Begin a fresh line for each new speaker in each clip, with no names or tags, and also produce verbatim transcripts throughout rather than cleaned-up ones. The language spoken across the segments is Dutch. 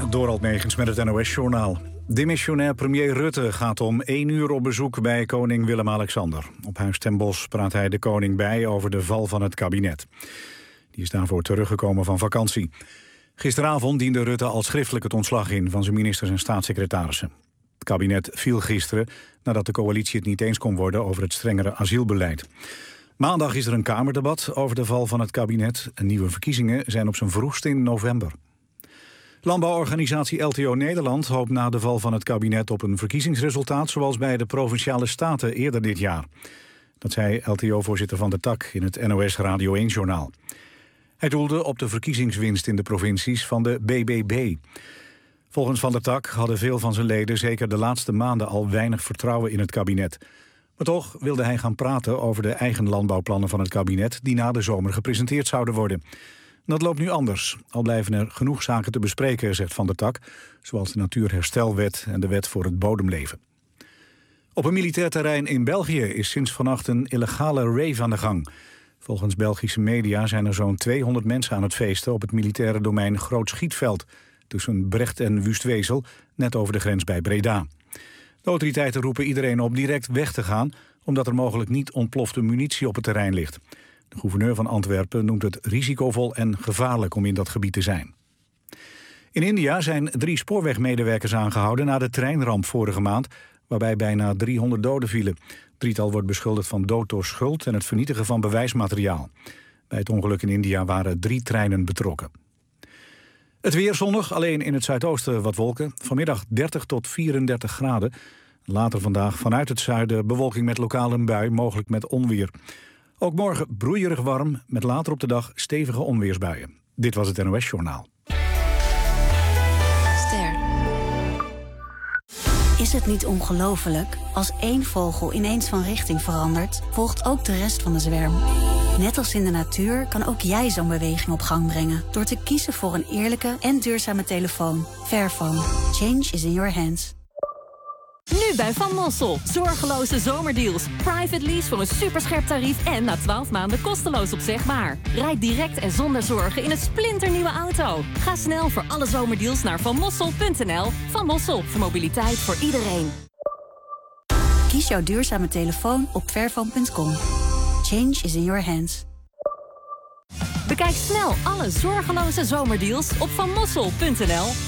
Dorald Megens met het N O S-journaal. Demissionair premier Rutte gaat om één uur op bezoek bij koning Willem-Alexander. Op Huis ten Bosch praat hij de koning bij over de val van het kabinet. Die is daarvoor teruggekomen van vakantie. Gisteravond diende Rutte al schriftelijk het ontslag in van zijn ministers en staatssecretarissen. Het kabinet viel gisteren nadat de coalitie het niet eens kon worden over het strengere asielbeleid. Maandag is er een kamerdebat over de val van het kabinet. Nieuwe verkiezingen zijn op zijn vroegst in november. Landbouworganisatie L T O Nederland hoopt na de val van het kabinet op een verkiezingsresultaat zoals bij de Provinciale Staten eerder dit jaar. Dat zei L T O-voorzitter Van der Tak in het N O S Radio één-journaal. Hij doelde op de verkiezingswinst in de provincies van de B B B. Volgens Van der Tak hadden veel van zijn leden zeker de laatste maanden al weinig vertrouwen in het kabinet. Maar toch wilde hij gaan praten over de eigen landbouwplannen van het kabinet die na de zomer gepresenteerd zouden worden. Dat loopt nu anders, al blijven er genoeg zaken te bespreken, zegt Van der Tak, zoals de Natuurherstelwet en de Wet voor het Bodemleven. Op een militair terrein in België is sinds vannacht een illegale rave aan de gang. Volgens Belgische media zijn er zo'n tweehonderd mensen aan het feesten op het militaire domein Groot Schietveld tussen Brecht en Wustwezel, net over de grens bij Breda. De autoriteiten roepen iedereen op direct weg te gaan, omdat er mogelijk niet ontplofte munitie op het terrein ligt. De gouverneur van Antwerpen noemt het risicovol en gevaarlijk om in dat gebied te zijn. In India zijn drie spoorwegmedewerkers aangehouden na de treinramp vorige maand, waarbij bijna driehonderd doden vielen. Het drietal wordt beschuldigd van dood door schuld en het vernietigen van bewijsmateriaal. Bij het ongeluk in India waren drie treinen betrokken. Het weer zonnig, alleen in het zuidoosten wat wolken. Vanmiddag dertig tot vierendertig graden. Later vandaag vanuit het zuiden bewolking met lokaal een bui, mogelijk met onweer. Ook morgen broeierig warm, met later op de dag stevige onweersbuien. Dit was het N O S-journaal.
Ster. Is het niet ongelooflijk? Als één vogel ineens van richting verandert, volgt ook de rest van de zwerm. Net als in de natuur kan ook jij zo'n beweging op gang brengen door te kiezen voor een eerlijke en duurzame telefoon. Fairphone. Change is in your hands.
Nu bij Van Mossel. Zorgeloze zomerdeals. Private lease voor een superscherp tarief en na twaalf maanden kosteloos opzegbaar. Rijd direct en zonder zorgen in een splinternieuwe auto. Ga snel voor alle zomerdeals naar van mossel punt n l. Van Mossel, voor mobiliteit voor iedereen.
Kies jouw duurzame telefoon op fairphone punt com. Change is in your hands.
Bekijk snel alle zorgeloze zomerdeals op van mossel punt n l.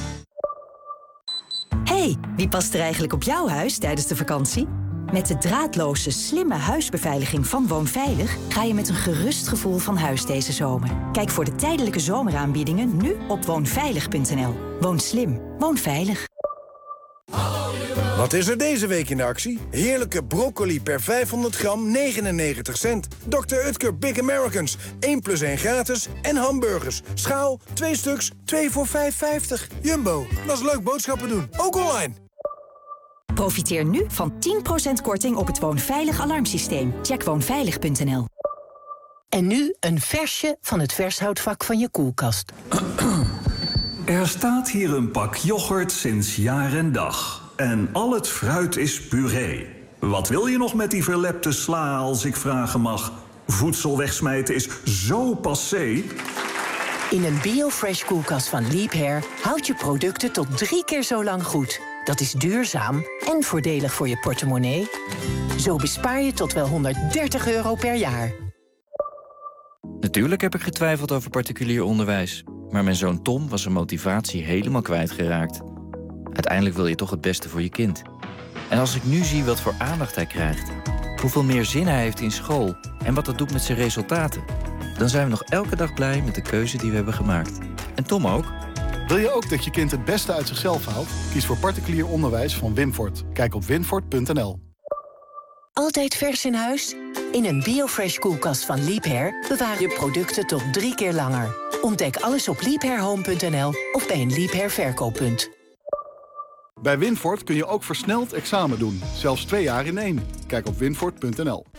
Hey, wie past er eigenlijk op jouw huis tijdens de vakantie? Met de draadloze, slimme huisbeveiliging van Woonveilig ga je met een gerust gevoel van huis deze zomer. Kijk voor de tijdelijke zomeraanbiedingen nu op woonveilig punt n l. Woon slim, woon veilig.
Wat is er deze week in de actie? Heerlijke broccoli per vijfhonderd gram, negenennegentig cent. dokter Utker Big Americans, één plus één gratis. En hamburgers, schaal, twee stuks, twee voor vijf vijftig. Jumbo, dat is leuk boodschappen doen, ook online.
Profiteer nu van tien procent korting op het Woonveilig alarmsysteem. Check woonveilig punt n l.
En nu een versje van het vershoutvak van je koelkast.
Er staat hier een pak yoghurt sinds jaar en dag. En al het fruit is puree. Wat wil je nog met die verlepte sla, als ik vragen mag? Voedsel wegsmijten is zo passé.
In een BioFresh koelkast van Leap Hair houd je producten tot drie keer zo lang goed. Dat is duurzaam en voordelig voor je portemonnee. Zo bespaar je tot wel honderddertig euro per jaar.
Natuurlijk heb ik getwijfeld over particulier onderwijs. Maar mijn zoon Tom was zijn motivatie helemaal kwijtgeraakt. Uiteindelijk wil je toch het beste voor je kind. En als ik nu zie wat voor aandacht hij krijgt, hoeveel meer zin hij heeft in school en wat dat doet met zijn resultaten, dan zijn we nog elke dag blij met de keuze die we hebben gemaakt. En Tom ook.
Wil je ook dat je kind het beste uit zichzelf haalt? Kies voor particulier onderwijs van Winfort. Kijk op winfort punt n l.
Altijd vers in huis? In een BioFresh koelkast van Leap Hair bewaar je producten tot drie keer langer. Ontdek alles op leap hair home punt n l of bij een Leap Hair verkooppunt.
Bij Winfort kun je ook versneld examen doen. Zelfs twee jaar in één. Kijk op winfort punt n l.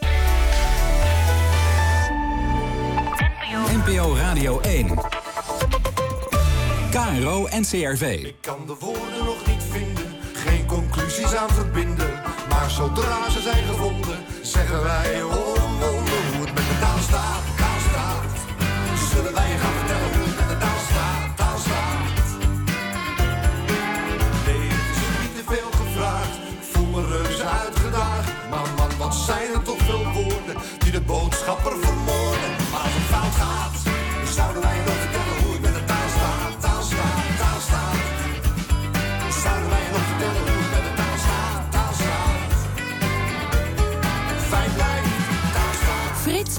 N P O Radio één. K R O en C R V.
Ik kan de woorden nog niet vinden, geen conclusies aan verbinden. Maar zodra ze zijn gevonden, zeggen wij omwonden hoe het met de taal staat, taal staat. Zullen wij je gaan vertellen hoe het met de taal staat, taal staat.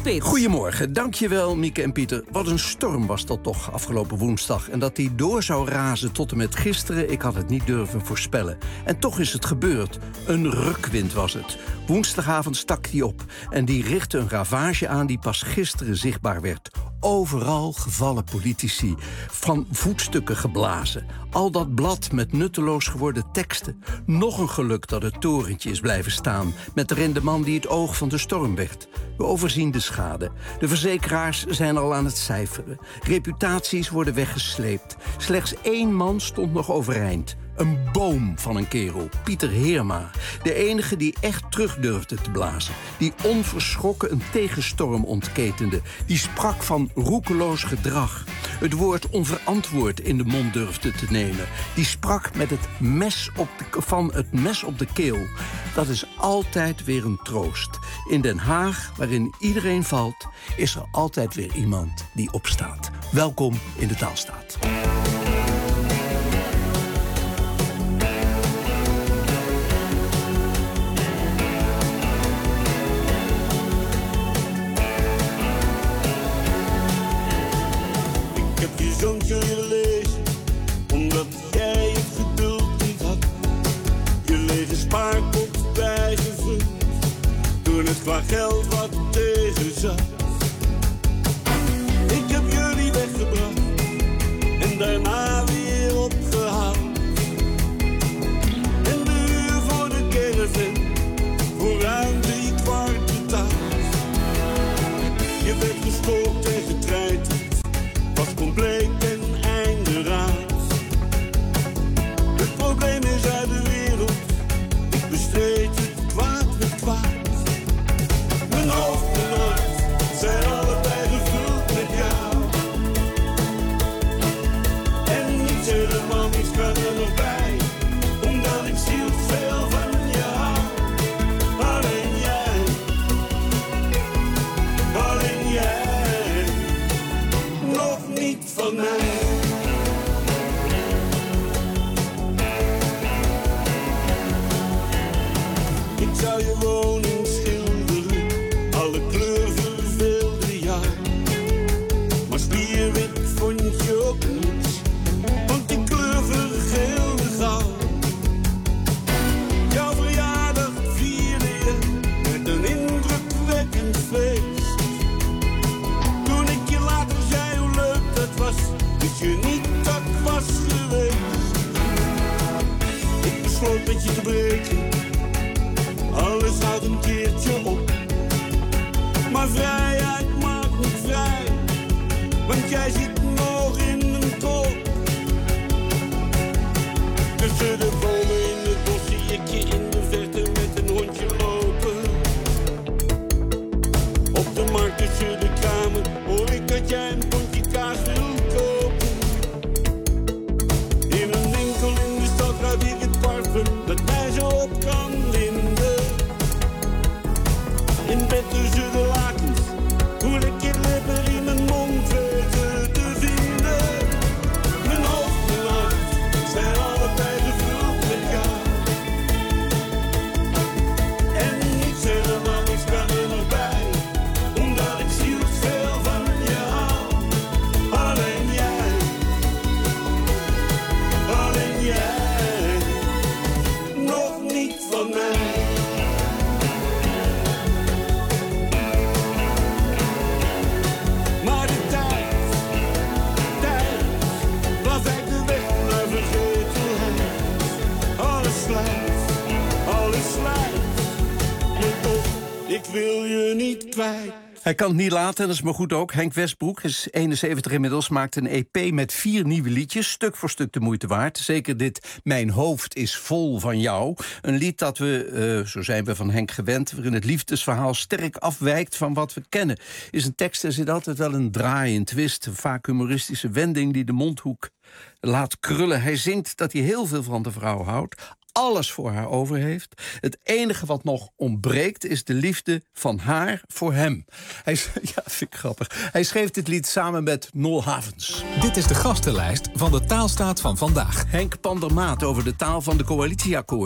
Avondspits.
Goedemorgen, dankjewel Mieke en Pieter. Wat een storm was dat toch afgelopen woensdag. En dat die door zou razen tot en met gisteren, ik had het niet durven voorspellen. En toch is het gebeurd. Een rukwind was het. Woensdagavond stak die op. En die richtte een ravage aan die pas gisteren zichtbaar werd. Overal gevallen politici. Van voetstukken geblazen. Al dat blad met nutteloos geworden teksten. Nog een geluk dat het torentje is blijven staan. Met erin de man die het oog van de storm werd. We overzien de schade. De verzekeraars zijn al aan het cijferen. Reputaties worden weggesleept. Slechts één man stond nog overeind. Een boom van een kerel, Pieter Heerma. De enige die echt terug durfde te blazen. Die onverschrokken een tegenstorm ontketende. Die sprak van roekeloos gedrag. Het woord onverantwoord in de mond durfde te nemen. Die sprak met het mes op de, van het mes op de keel. Dat is altijd weer een troost. In Den Haag, waarin iedereen valt, is er altijd weer iemand die opstaat. Welkom in de Taalstaat.
Zoontje willen lezen, omdat jij het geduld niet had. Je lege spaarpot bijgevuld, toen het qua geld wat tegen zat. Ik heb jullie weggebracht, en daarna weer opgehaald. En de huur voor de caravan, voor ruim drie kwart betaald. Je werd gestookt en getreid, was compleet en einde raad. Het probleem is uit de wereld, ik bestreed het kwaad met kwaad. Mijn hoofd en hart zijn allebei gevuld met jou. En niets helemaal niets kan er nog bij, omdat ik zielsveel van je hou. Alleen jij, alleen jij, nog niet van mij. Ik zou je woning schilderen, alle kleur verveelde jou. Maar spierwit vond je ook niets, want die kleur vergeelde gauw. Jouw verjaardag vierde je met een indrukwekkend feest. Toen ik je later zei hoe leuk dat was, wist je niet dat ik was geweest. Ik besloot met je te breken, alles houdt een keertje op. Maar vrijheid maakt niet vrij, want jij zit nog in een kop. Tussen de bomen in het bos zie ik je in de verte met een hondje lopen. Op de markt tussen de kramen hoor ik dat jij een pondje kaas wil kopen. In een winkel in de stad ruik ik het parfum dat mij zo op kan winden. In bed tussen de lakens voel ik je lippen in mijn mond weten te vinden. Mijn hoofd en hart zijn allebei gevuld met jou. En niets helemaal niets kan er nog bij, omdat ik zielsveel van je hou. Alleen jij, alleen jij, nog niet van mij. Maar de tijd, tijd, plaveigt de weg naar vergetelheid. Alles slijt, alles slijt, maar toch, ik wil je niet kwijt.
Hij kan het niet laten, en dat is maar goed ook. Henk Westbroek is eenenzeventig inmiddels, maakt een E P met vier nieuwe liedjes. Stuk voor stuk de moeite waard. Zeker dit Mijn hoofd is vol van jou. Een lied dat we, uh, zo zijn we van Henk gewend, waarin het liefdesverhaal sterk afwijkt van wat we kennen. Is een tekst, er zit altijd wel een draai, een twist, een vaak humoristische wending die de mondhoek laat krullen. Hij zingt dat hij heel veel van de vrouw houdt, alles voor haar over heeft. Het enige wat nog ontbreekt is de liefde van haar voor hem. Hij, ja, vind ik grappig. Hij schreef dit lied samen met Nol Havens.
Dit is de gastenlijst van de Taalstaat van vandaag.
Henk Pandermaat over de taal van de coalitieakkoorden.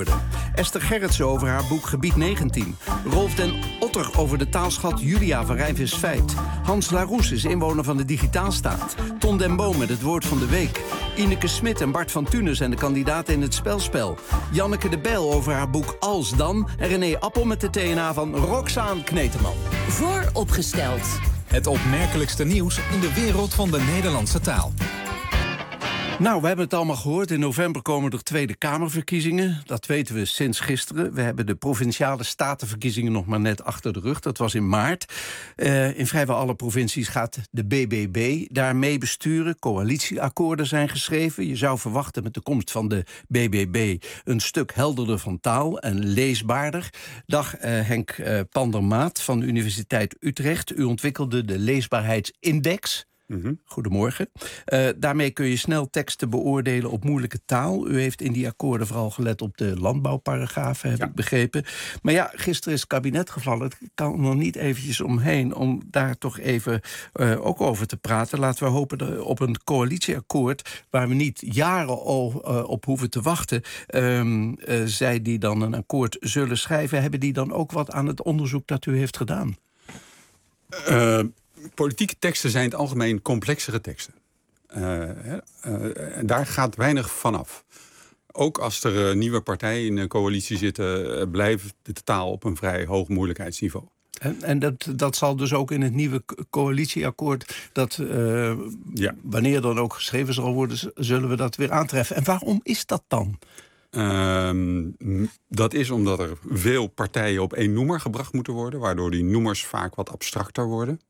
Esther Gerritsen over haar boek Gebied negentien. Rolf den Otter over de taalschat Julia van Rijnvis Feit. Hans Laroes is inwoner van de Digitaalstaat. Ton den Boom met het woord van de week. Ineke Smit en Bart van Tunen zijn de kandidaten in het spelspel. Janneke de Bijl over haar boek Als Dan. En René Appel met de T N A van Roxaan Kneteman.
Vooropgesteld. Het opmerkelijkste nieuws in de wereld van de Nederlandse taal.
Nou, we hebben het allemaal gehoord. In november komen er Tweede Kamerverkiezingen. Dat weten we sinds gisteren. We hebben de Provinciale Statenverkiezingen nog maar net achter de rug. Dat was in maart. Uh, in vrijwel alle provincies gaat de B B B daarmee besturen. Coalitieakkoorden zijn geschreven. Je zou verwachten met de komst van de B B B een stuk helderder van taal en leesbaarder. Dag uh, Henk uh, Pandermaat van de Universiteit Utrecht. U ontwikkelde de leesbaarheidsindex. Mm-hmm. Goedemorgen. Uh, daarmee kun je snel teksten beoordelen op moeilijke taal. U heeft in die akkoorden vooral gelet op de landbouwparagrafen, heb ja. ik begrepen. Maar ja, gisteren is het kabinet gevallen. Ik kan er nog niet eventjes omheen om daar toch even uh, ook over te praten. Laten we hopen op een coalitieakkoord waar we niet jaren op hoeven te wachten. Um, uh, zij die dan een akkoord zullen schrijven, hebben die dan ook wat aan het onderzoek dat u heeft gedaan?
Uh... Politieke teksten zijn in het algemeen complexere teksten. Uh, uh, daar gaat weinig vanaf. Ook als er uh, nieuwe partijen in de coalitie zitten, uh, blijft de taal op een vrij hoog moeilijkheidsniveau.
En, en dat, dat zal dus ook in het nieuwe coalitieakkoord, dat uh, ja. wanneer dan ook geschreven zal worden, zullen we dat weer aantreffen. En waarom is dat dan?
Uh, dat is omdat er veel partijen op één noemer gebracht moeten worden, waardoor die noemers vaak wat abstracter worden.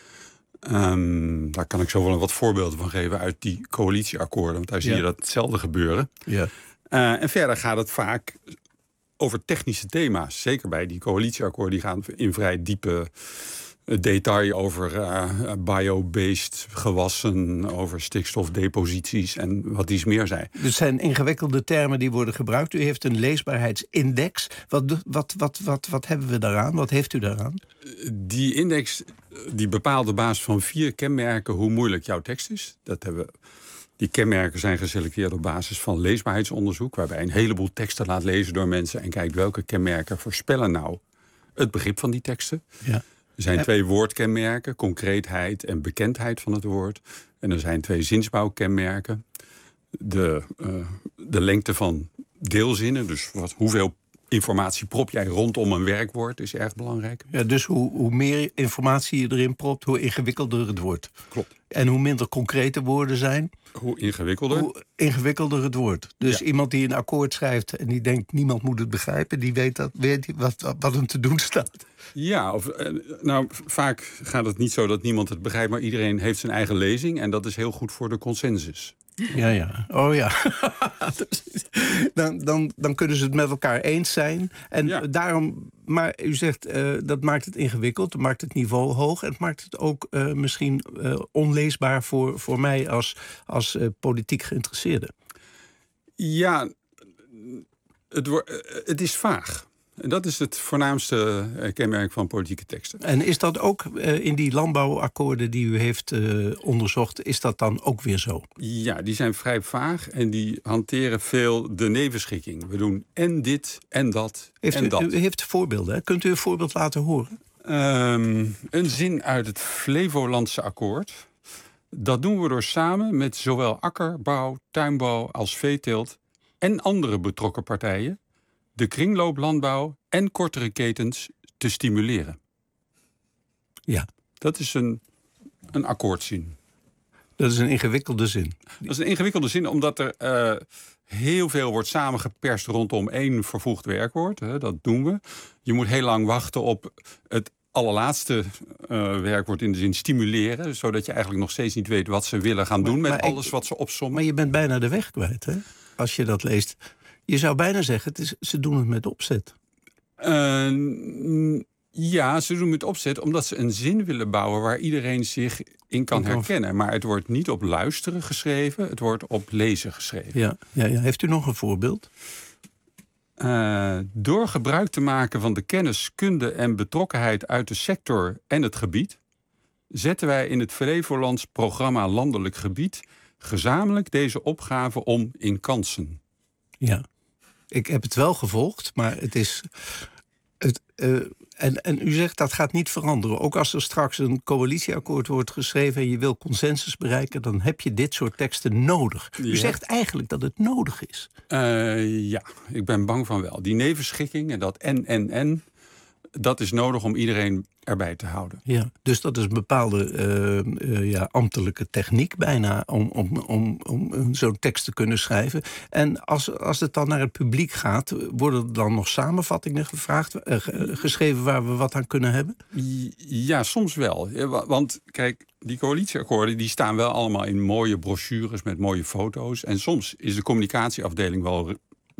Um, daar kan ik zo wel wat voorbeelden van geven uit die coalitieakkoorden. Want daar zie ja. je dat hetzelfde gebeuren. Ja. Uh, en verder gaat het vaak over technische thema's. Zeker bij die coalitieakkoorden. Die gaan in vrij diepe detail over uh, bio-based gewassen, over stikstofdeposities en wat iets meer zijn.
Dus zijn ingewikkelde termen die worden gebruikt. U heeft een leesbaarheidsindex. Wat, wat, wat, wat, wat hebben we daaraan? Wat heeft u daaraan?
Die index die bepaalt op basis van vier kenmerken hoe moeilijk jouw tekst is. Dat hebben we. Die kenmerken zijn geselecteerd op basis van leesbaarheidsonderzoek, waarbij een heleboel teksten laat lezen door mensen en kijkt welke kenmerken voorspellen nou het begrip van die teksten. Ja. Er zijn twee woordkenmerken, concreetheid en bekendheid van het woord. En er zijn twee zinsbouwkenmerken. De, uh, de lengte van deelzinnen, dus wat, hoeveel informatie prop jij rondom een werkwoord, is erg belangrijk.
Ja, dus hoe, hoe meer informatie je erin propt, hoe ingewikkelder het wordt.
Klopt.
En hoe minder concrete woorden zijn,
hoe ingewikkelder.
Hoe ingewikkelder het wordt. Dus ja. iemand die een akkoord schrijft en die denkt niemand moet het begrijpen, die weet, dat, weet wat, wat hem te doen staat.
Ja, of, nou vaak gaat het niet zo dat niemand het begrijpt, maar iedereen heeft zijn eigen lezing en dat is heel goed voor de consensus.
Ja, ja. Oh ja. dan, dan, dan kunnen ze het met elkaar eens zijn. En ja. daarom, maar u zegt uh, dat maakt het ingewikkeld, dat maakt het niveau hoog en het maakt het ook uh, misschien uh, onleesbaar voor, voor mij als, als uh, politiek geïnteresseerde.
Ja, het, wo- het is vaag. En dat is het voornaamste kenmerk van politieke teksten.
En is dat ook uh, in die landbouwakkoorden die u heeft uh, onderzocht, is dat dan ook weer zo?
Ja, die zijn vrij vaag en die hanteren veel de nevenschikking. We doen en dit en dat
heeft
en
u,
dat.
U heeft voorbeelden, hè? Kunt u een voorbeeld laten horen?
Um, een zin uit het Flevolandse akkoord. Dat doen we door samen met zowel akkerbouw, tuinbouw als veeteelt en andere betrokken partijen de kringlooplandbouw en kortere ketens te stimuleren.
Ja.
Dat is een, een akkoordzin.
Dat is een ingewikkelde zin.
Dat is een ingewikkelde zin, omdat er uh, heel veel wordt samengeperst rondom één vervoegd werkwoord. Hè, dat doen we. Je moet heel lang wachten op het allerlaatste uh, werkwoord in de zin stimuleren, zodat je eigenlijk nog steeds niet weet wat ze willen gaan doen maar, met maar alles ik, wat ze opsommen.
Maar je bent bijna de weg kwijt, hè? Als je dat leest. Je zou bijna zeggen, het is, ze doen het met opzet.
Uh, ja, ze doen het met opzet omdat ze een zin willen bouwen waar iedereen zich in kan herkennen. Maar het wordt niet op luisteren geschreven, het wordt op lezen geschreven.
Ja, ja, ja. Heeft u nog een voorbeeld?
Uh, door gebruik te maken van de kennis, kunde en betrokkenheid uit de sector en het gebied, zetten wij in het Flevolands programma Landelijk Gebied gezamenlijk deze opgave om in kansen.
Ja. Ik heb het wel gevolgd, maar het is... Het, uh, en, en u zegt dat gaat niet veranderen. Ook als er straks een coalitieakkoord wordt geschreven en je wil consensus bereiken, dan heb je dit soort teksten nodig. U
Ja.
zegt eigenlijk dat het nodig is.
Uh, ja, ik ben bang van wel. Die nevenschikking en dat en, en, en, dat is nodig om iedereen erbij te houden.
Ja, dus dat is een bepaalde uh, uh, ja, ambtelijke techniek bijna om, om, om, om zo'n tekst te kunnen schrijven. En als, als het dan naar het publiek gaat, worden er dan nog samenvattingen gevraagd, uh, geschreven waar we wat aan kunnen hebben?
Ja, soms wel. Want kijk, die coalitieakkoorden die staan wel allemaal in mooie brochures met mooie foto's. En soms is de communicatieafdeling wel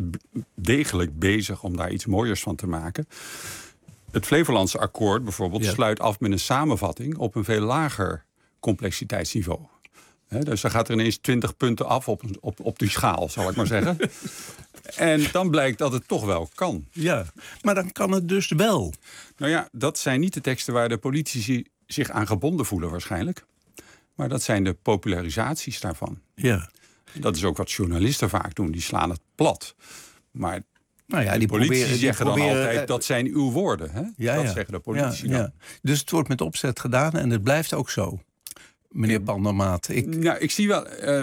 degelijk bezig om daar iets mooiers van te maken. Het Flevolandse akkoord bijvoorbeeld ja. sluit af met een samenvatting op een veel lager complexiteitsniveau. He, dus dan gaat er ineens twintig punten af op, op, op die schaal, zal ik maar zeggen. En dan blijkt dat het toch wel kan.
Ja, maar dan kan het dus wel.
Nou ja, dat zijn niet de teksten waar de politici zich aan gebonden voelen waarschijnlijk. Maar dat zijn de popularisaties daarvan.
Ja.
Dat is ook wat journalisten vaak doen, die slaan het plat. Maar...
Nou ja,
de
die
politici
proberen,
zeggen
die proberen,
dan altijd,
uh,
dat zijn uw woorden. Hè?
Ja,
dat
ja.
zeggen de politici
ja,
dan.
ja. Dus het wordt met opzet gedaan en het blijft ook zo. Meneer Pandermaat. Ik...
Nou, ik zie wel... Uh,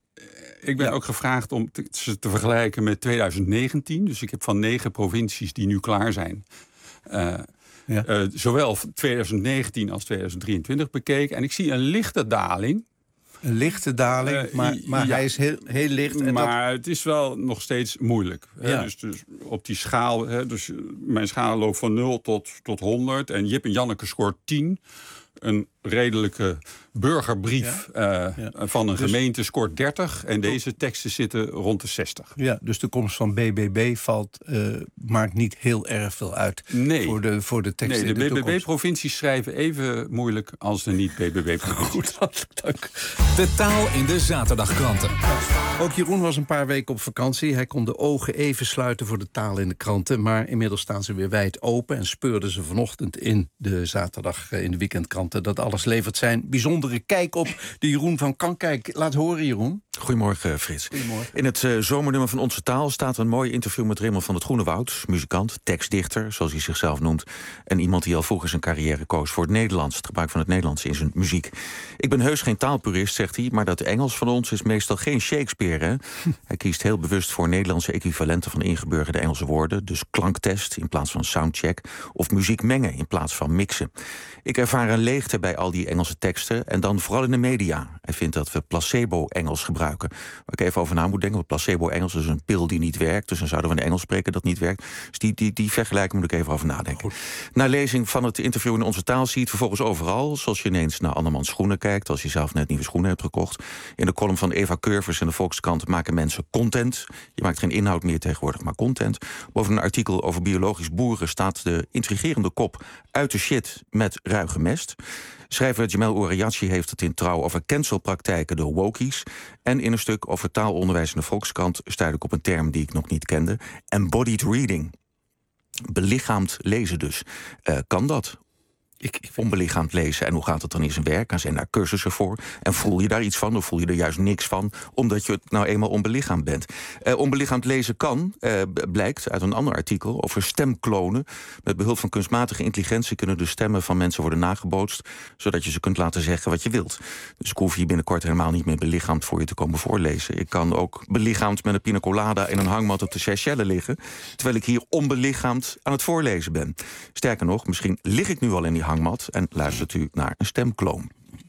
ik ben ja. ook gevraagd om te, te vergelijken met twintig negentien. Dus ik heb van negen provincies die nu klaar zijn... Uh, ja. uh, zowel twintig negentien als twintig drieëntwintig bekeken. En ik zie een lichte daling...
Een lichte daling, uh, maar, maar ja, hij is heel, heel licht. En
maar
dat...
het is wel nog steeds moeilijk. Hè? Ja. Dus, dus op die schaal, hè? Dus mijn schaal loopt van nul tot, tot honderd. En Jip en Janneke scoort tien. Een redelijke burgerbrief ja. Uh, ja. van een dus... gemeente scoort dertig. En deze teksten zitten rond de zestig.
Ja, dus de komst van B B B valt, uh, maakt niet heel erg veel uit
nee.
voor, de, voor de teksten.
Nee, de,
de
B B B-provincies schrijven even moeilijk als de niet-B B B-provincies.
Goed, hartelijk dank.
De taal in de zaterdagkranten.
Ook Jeroen was een paar weken op vakantie. Hij kon de ogen even sluiten voor de taal in de kranten. Maar inmiddels staan ze weer wijd open. En speurden ze vanochtend in de zaterdag in de weekendkranten dat alles levert zijn bijzondere kijk op de Jeroen van Kankijk. Laat horen, Jeroen.
Goedemorgen, Frits.
Goedemorgen.
In het uh, zomernummer van Onze Taal staat een mooi interview met Raymond van het Groenewoud. Muzikant, tekstdichter, zoals hij zichzelf noemt. En iemand die al vroeger zijn carrière koos voor het Nederlands. Het gebruik van het Nederlands in zijn muziek. Ik ben heus geen taalpurist, zegt hij, maar dat Engels van ons is meestal geen Shakespeare. Hè? Hij kiest heel bewust voor Nederlandse equivalenten van ingeburgerde Engelse woorden. Dus klanktest in plaats van soundcheck. Of muziek mengen in plaats van mixen. Ik ervaar een leegte bij al die Engelse teksten. En dan vooral in de media. Hij vindt dat we placebo-Engels gebruiken. Waar ik even over na moet denken. Want placebo-Engels is een pil die niet werkt. Dus dan zouden we een Engels spreken dat niet werkt. Dus die, die, die vergelijking moet ik even over nadenken. Goed. Na lezing van het interview in Onze Taal zie je het vervolgens overal. Zoals je ineens naar andermans schoenen kijkt. Als je zelf net nieuwe schoenen hebt gekocht. In de column van Eva Curvers in de Volkskrant maken mensen content. Je maakt geen inhoud meer tegenwoordig, maar content. Boven een artikel over biologisch boeren staat de intrigerende kop uit de shit met ruige mest. Schrijver Jamel Ourayatchi heeft het in Trouw over cancelpraktijken door wokies. En in een stuk over taalonderwijs in de Volkskrant stuit ik op een term die ik nog niet kende. Embodied reading. Belichaamd lezen dus. Uh, kan dat? Ik, ik onbelichaamd lezen. En hoe gaat het dan in zijn werk? En zijn daar cursussen voor? En voel je daar iets van? Of voel je er juist niks van? Omdat je het nou eenmaal onbelichaamd bent. Uh, onbelichaamd lezen kan, uh, blijkt uit een ander artikel over stemklonen. Met behulp van kunstmatige intelligentie kunnen de stemmen van mensen worden nagebootst, zodat je ze kunt laten zeggen wat je wilt. Dus ik hoef hier binnenkort helemaal niet meer belichaamd voor je te komen voorlezen. Ik kan ook belichaamd met een pina colada in een hangmat op de Seychelles liggen, terwijl ik hier onbelichaamd aan het voorlezen ben. Sterker nog, misschien lig ik nu al in die hangmat en luistert u naar een stemkloon.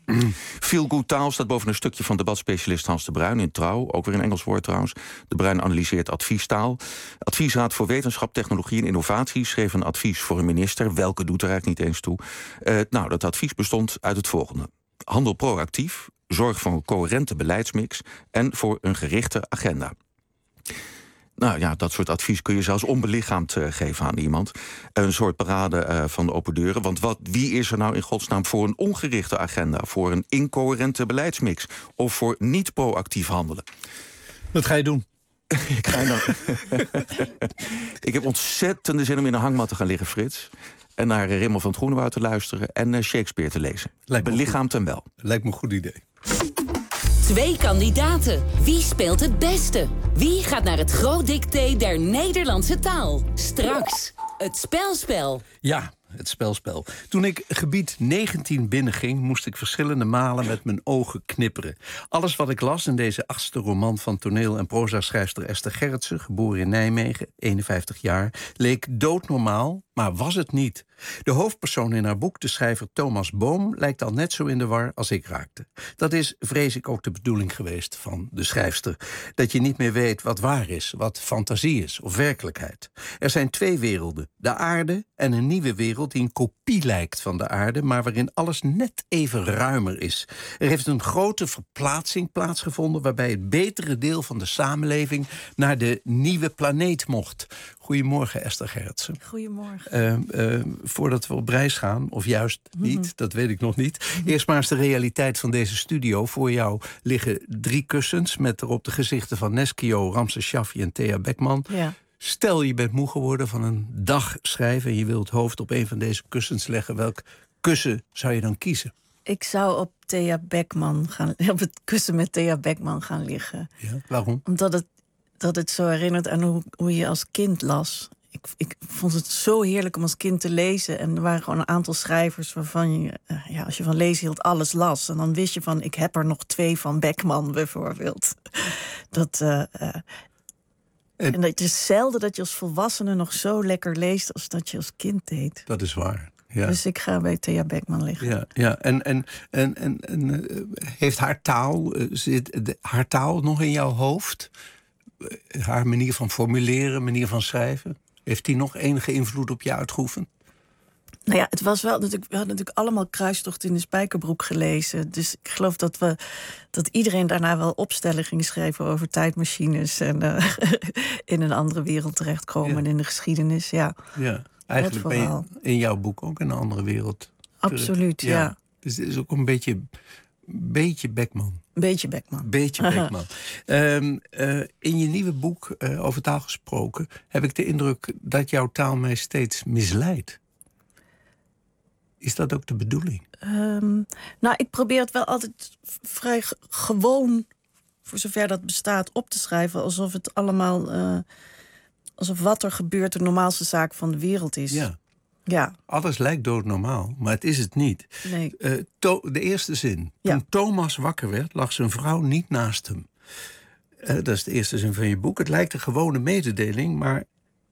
Feel Good Taal staat boven een stukje van debatspecialist Hans de Bruin in Trouw. Ook weer een Engels woord trouwens. De Bruin analyseert adviestaal. Adviesraad voor Wetenschap, Technologie en Innovatie schreef een advies voor een minister. Welke doet er eigenlijk niet eens toe. Uh, nou, dat advies bestond uit het volgende. Handel proactief, zorg voor een coherente beleidsmix en voor een gerichte agenda. Nou ja, dat soort advies kun je zelfs onbelichaamd uh, geven aan iemand. Een soort parade uh, van de open deuren. Want wat, wie is er nou in godsnaam voor een ongerichte agenda? Voor een incoherente beleidsmix? Of voor niet proactief handelen?
Wat ga je doen?
Ik ga dan... Ik heb ontzettende zin om in een hangmat te gaan liggen, Frits. En naar Raymond van het Groenewoud te luisteren. En uh, Shakespeare te lezen. Belichaamd en wel.
Lijkt me een goed idee.
Twee kandidaten. Wie speelt het beste?
Wie gaat naar het grootdicté der Nederlandse taal? Straks, het spelspel.
Ja, het spelspel. Toen ik gebied negentien binnenging, moest ik verschillende malen met mijn ogen knipperen. Alles wat ik las in deze achtste roman van toneel- en proza-schrijfster Esther Gerritsen, geboren in Nijmegen, eenenvijftig jaar, leek doodnormaal, maar was het niet. De hoofdpersoon in haar boek, de schrijver Thomas Boom, lijkt al net zo in de war als ik raakte. Dat is, vrees ik, ook de bedoeling geweest van de schrijfster. Dat je niet meer weet wat waar is, wat fantasie is of werkelijkheid. Er zijn twee werelden, de aarde en een nieuwe wereld die een kopie lijkt van de aarde, maar waarin alles net even ruimer is. Er heeft een grote verplaatsing plaatsgevonden waarbij het betere deel van de samenleving naar de nieuwe planeet mocht. Goedemorgen, Esther Gerritsen.
Goedemorgen.
Uh, uh, voordat we op reis gaan, of juist niet, mm-hmm. dat weet ik nog niet. Mm-hmm. Eerst maar eens de realiteit van deze studio. Voor jou liggen drie kussens met erop de gezichten van Neskio, Ramses Shaffi en Thea Beckman.
Ja.
Stel, je bent moe geworden van een dag schrijven en je wilt het hoofd op een van deze kussens leggen. Welk kussen zou je dan kiezen?
Ik zou op Thea Beckman gaan, op het kussen met Thea Beckman gaan liggen.
Ja, waarom?
Omdat het, dat het zo herinnert aan hoe, hoe je als kind las. Ik, ik vond het zo heerlijk om als kind te lezen. En er waren gewoon een aantal schrijvers waarvan je, ja, als je van lezen hield, alles las. En dan wist je van, ik heb er nog twee van Beckman bijvoorbeeld. Dat... Uh, uh, En het is zelden dat je als volwassene nog zo lekker leest als dat je als kind deed.
Dat is waar. Ja.
Dus ik ga bij Thea Beckman liggen.
Ja, ja. En, en, en, en, en uh, heeft haar taal, uh, zit de, haar taal nog in jouw hoofd? Uh, haar manier van formuleren, manier van schrijven? Heeft die nog enige invloed op je uitgeoefend?
Nou ja, het was wel natuurlijk, we hadden natuurlijk allemaal Kruistocht in de Spijkerbroek gelezen. Dus ik geloof dat we dat iedereen daarna wel opstellen ging schrijven over tijdmachines en uh, in een andere wereld terechtkomen, ja. In de geschiedenis. Ja,
ja. Eigenlijk ben je in jouw boek ook in een andere wereld.
Absoluut, ja. ja.
Dus het is ook een beetje, beetje Beckman.
Beetje Beckman.
Beetje Beckman. um, uh, in je nieuwe boek, uh, Over taal gesproken, heb ik de indruk dat jouw taal mij steeds misleidt. Is dat ook de bedoeling?
Um, nou, ik probeer het wel altijd vrij g- gewoon, voor zover dat bestaat, op te schrijven. Alsof het allemaal, uh, alsof wat er gebeurt de normaalste zaak van de wereld is.
Ja.
Ja.
Alles lijkt doodnormaal, maar het is het niet.
Nee.
Uh, to- de eerste zin. Ja. Toen Thomas wakker werd, lag zijn vrouw niet naast hem. Uh, dat is de eerste zin van je boek. Het lijkt een gewone mededeling, maar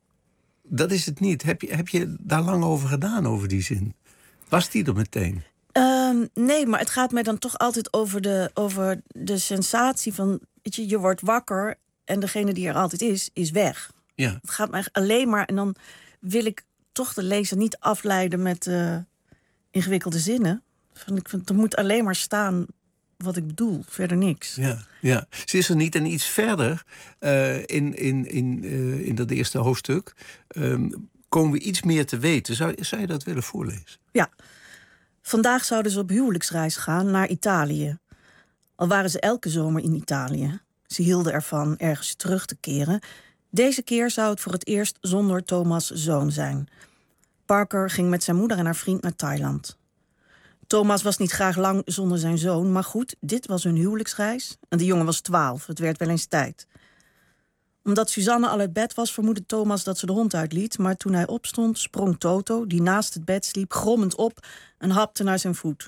dat is het niet. Heb je, heb je daar lang over gedaan, over die zin? Was die er meteen?
Um, nee, maar het gaat mij dan toch altijd over de, over de sensatie van... Weet je, je wordt wakker en degene die er altijd is, is weg.
Ja.
Het gaat mij alleen maar... En dan wil ik toch de lezer niet afleiden met uh, ingewikkelde zinnen. Van, ik vind, er moet alleen maar staan wat ik bedoel, verder niks.
Ja, ja. Ze is er niet. En iets verder uh, in, in, in, uh, in dat eerste hoofdstuk... Um, komen we iets meer te weten. Zou, zou je dat willen voorlezen?
Ja. Vandaag zouden ze op huwelijksreis gaan naar Italië. Al waren ze elke zomer in Italië. Ze hielden ervan ergens terug te keren. Deze keer zou het voor het eerst zonder Thomas' zoon zijn. Parker ging met zijn moeder en haar vriend naar Thailand. Thomas was niet graag lang zonder zijn zoon, maar goed, dit was hun huwelijksreis. En de jongen was twaalf, het werd wel eens tijd. Omdat Suzanne al uit bed was, vermoedde Thomas dat ze de hond uitliet. Maar toen hij opstond, sprong Toto, die naast het bed sliep, grommend op en hapte naar zijn voet.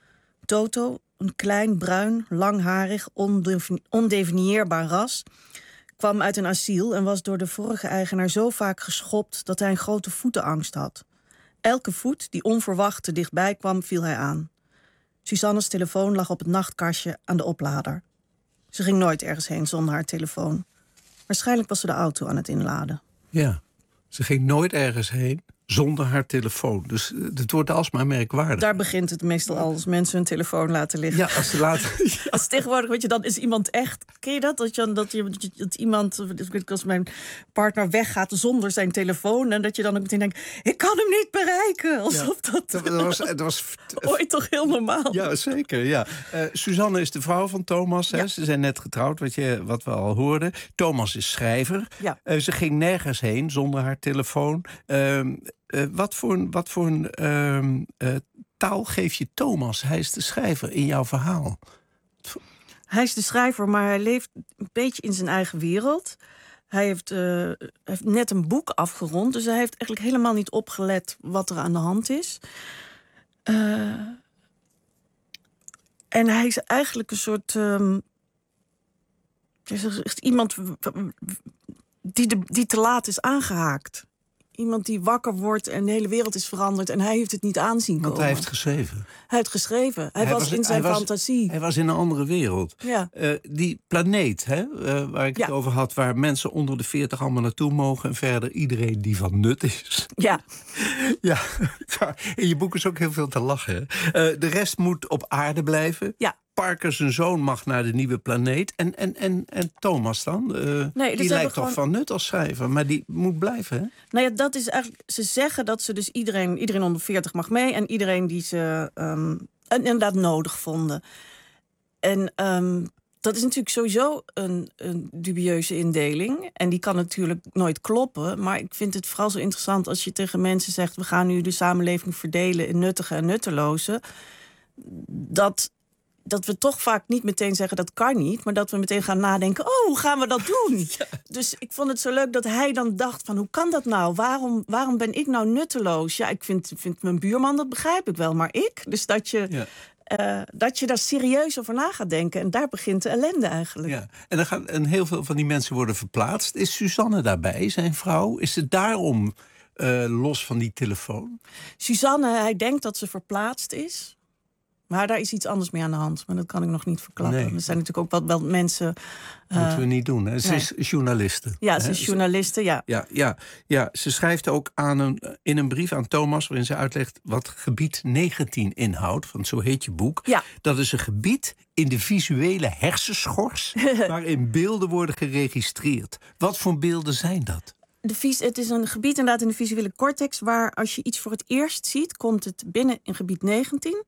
Toto, een klein, bruin, langharig, ondefini- ondefinieerbaar ras, kwam uit een asiel en was door de vorige eigenaar zo vaak geschopt dat hij een grote voetenangst had. Elke voet die onverwacht te dichtbij kwam, viel hij aan. Suzanne's telefoon lag op het nachtkastje aan de oplader. Ze ging nooit ergens heen zonder haar telefoon. Waarschijnlijk was ze de auto aan het inladen.
Ja, ze ging nooit ergens heen zonder haar telefoon. Dus het wordt alsmaar merkwaardig.
Daar begint het meestal al, als mensen hun telefoon laten liggen.
Ja, als ze laten...
Als tegenwoordig, weet je, dan is iemand echt... Ken je dat? Dat, je, dat, je, dat iemand, als mijn partner weggaat zonder zijn telefoon... en dat je dan ook meteen denkt, ik kan hem niet bereiken. Alsof
ja,
dat,
dat was, het was
ooit toch heel normaal.
Ja, zeker, ja. Uh, Suzanne is de vrouw van Thomas. Ja. Hè? Ze zijn net getrouwd, wat, je, wat we al hoorden. Thomas is schrijver.
Ja.
Uh, ze ging nergens heen zonder haar telefoon. Uh, Uh, wat voor een, wat voor een uh, uh, taal geef je Thomas? Hij is de schrijver in jouw verhaal.
Hij is de schrijver, maar hij leeft een beetje in zijn eigen wereld. Hij heeft, uh, heeft net een boek afgerond, dus hij heeft eigenlijk helemaal niet opgelet wat er aan de hand is. Uh, en hij is eigenlijk een soort... Um, hij is echt iemand die, de, die te laat is aangehaakt. Iemand die wakker wordt en de hele wereld is veranderd en hij heeft het niet aanzien komen.
Want hij heeft geschreven.
Hij heeft geschreven. Hij, hij was, was in zijn
hij
fantasie.
Was, hij was in een andere wereld.
Ja.
Uh, die planeet, hè, uh, waar ik ja. het over had, waar mensen onder de veertig allemaal naartoe mogen en verder iedereen die van nut is.
Ja.
ja. In je boek is ook heel veel te lachen. Uh, de rest moet op aarde blijven.
Ja.
Parker, zijn zoon, mag naar de nieuwe planeet. En, en, en, en Thomas dan? Uh,
nee,
die lijkt
gewoon...
toch van nut als schrijver, maar die moet blijven, hè?
Nou ja, dat is eigenlijk... Ze zeggen dat ze dus iedereen, iedereen onder veertig mag mee en iedereen die ze um, inderdaad nodig vonden. En um, dat is natuurlijk sowieso een, een dubieuze indeling. En die kan natuurlijk nooit kloppen. Maar ik vind het vooral zo interessant als je tegen mensen zegt... we gaan nu de samenleving verdelen in nuttige en nutteloze. Dat... dat we toch vaak niet meteen zeggen dat kan niet... maar dat we meteen gaan nadenken, oh, hoe gaan we dat doen? Ja. Dus ik vond het zo leuk dat hij dan dacht van... hoe kan dat nou? Waarom, waarom ben ik nou nutteloos? Ja, ik vind, vind mijn buurman, dat begrijp ik wel, maar ik? Dus dat je, ja. uh, dat je daar serieus over na gaat denken... en daar begint de ellende eigenlijk.
Ja. En, dan gaan, en heel veel van die mensen worden verplaatst. Is Suzanne daarbij, zijn vrouw? Is het daarom uh, los van die telefoon?
Suzanne, hij denkt dat ze verplaatst is... Maar daar is iets anders mee aan de hand. Maar dat kan ik nog niet verklappen. Nee. Er zijn natuurlijk ook wel, wel mensen...
Dat uh, moeten we niet doen. Hè? Ze nee. is journaliste.
Ja, ze is journaliste, ja.
Ja, ja, ja. Ze schrijft ook aan een, in een brief aan Thomas... waarin ze uitlegt wat gebied negentien inhoudt. Want zo heet je boek.
Ja.
Dat is een gebied in de visuele hersenschors... waarin beelden worden geregistreerd. Wat voor beelden zijn dat?
De vis, het is een gebied inderdaad in de visuele cortex... waar als je iets voor het eerst ziet... komt het binnen in gebied negentien...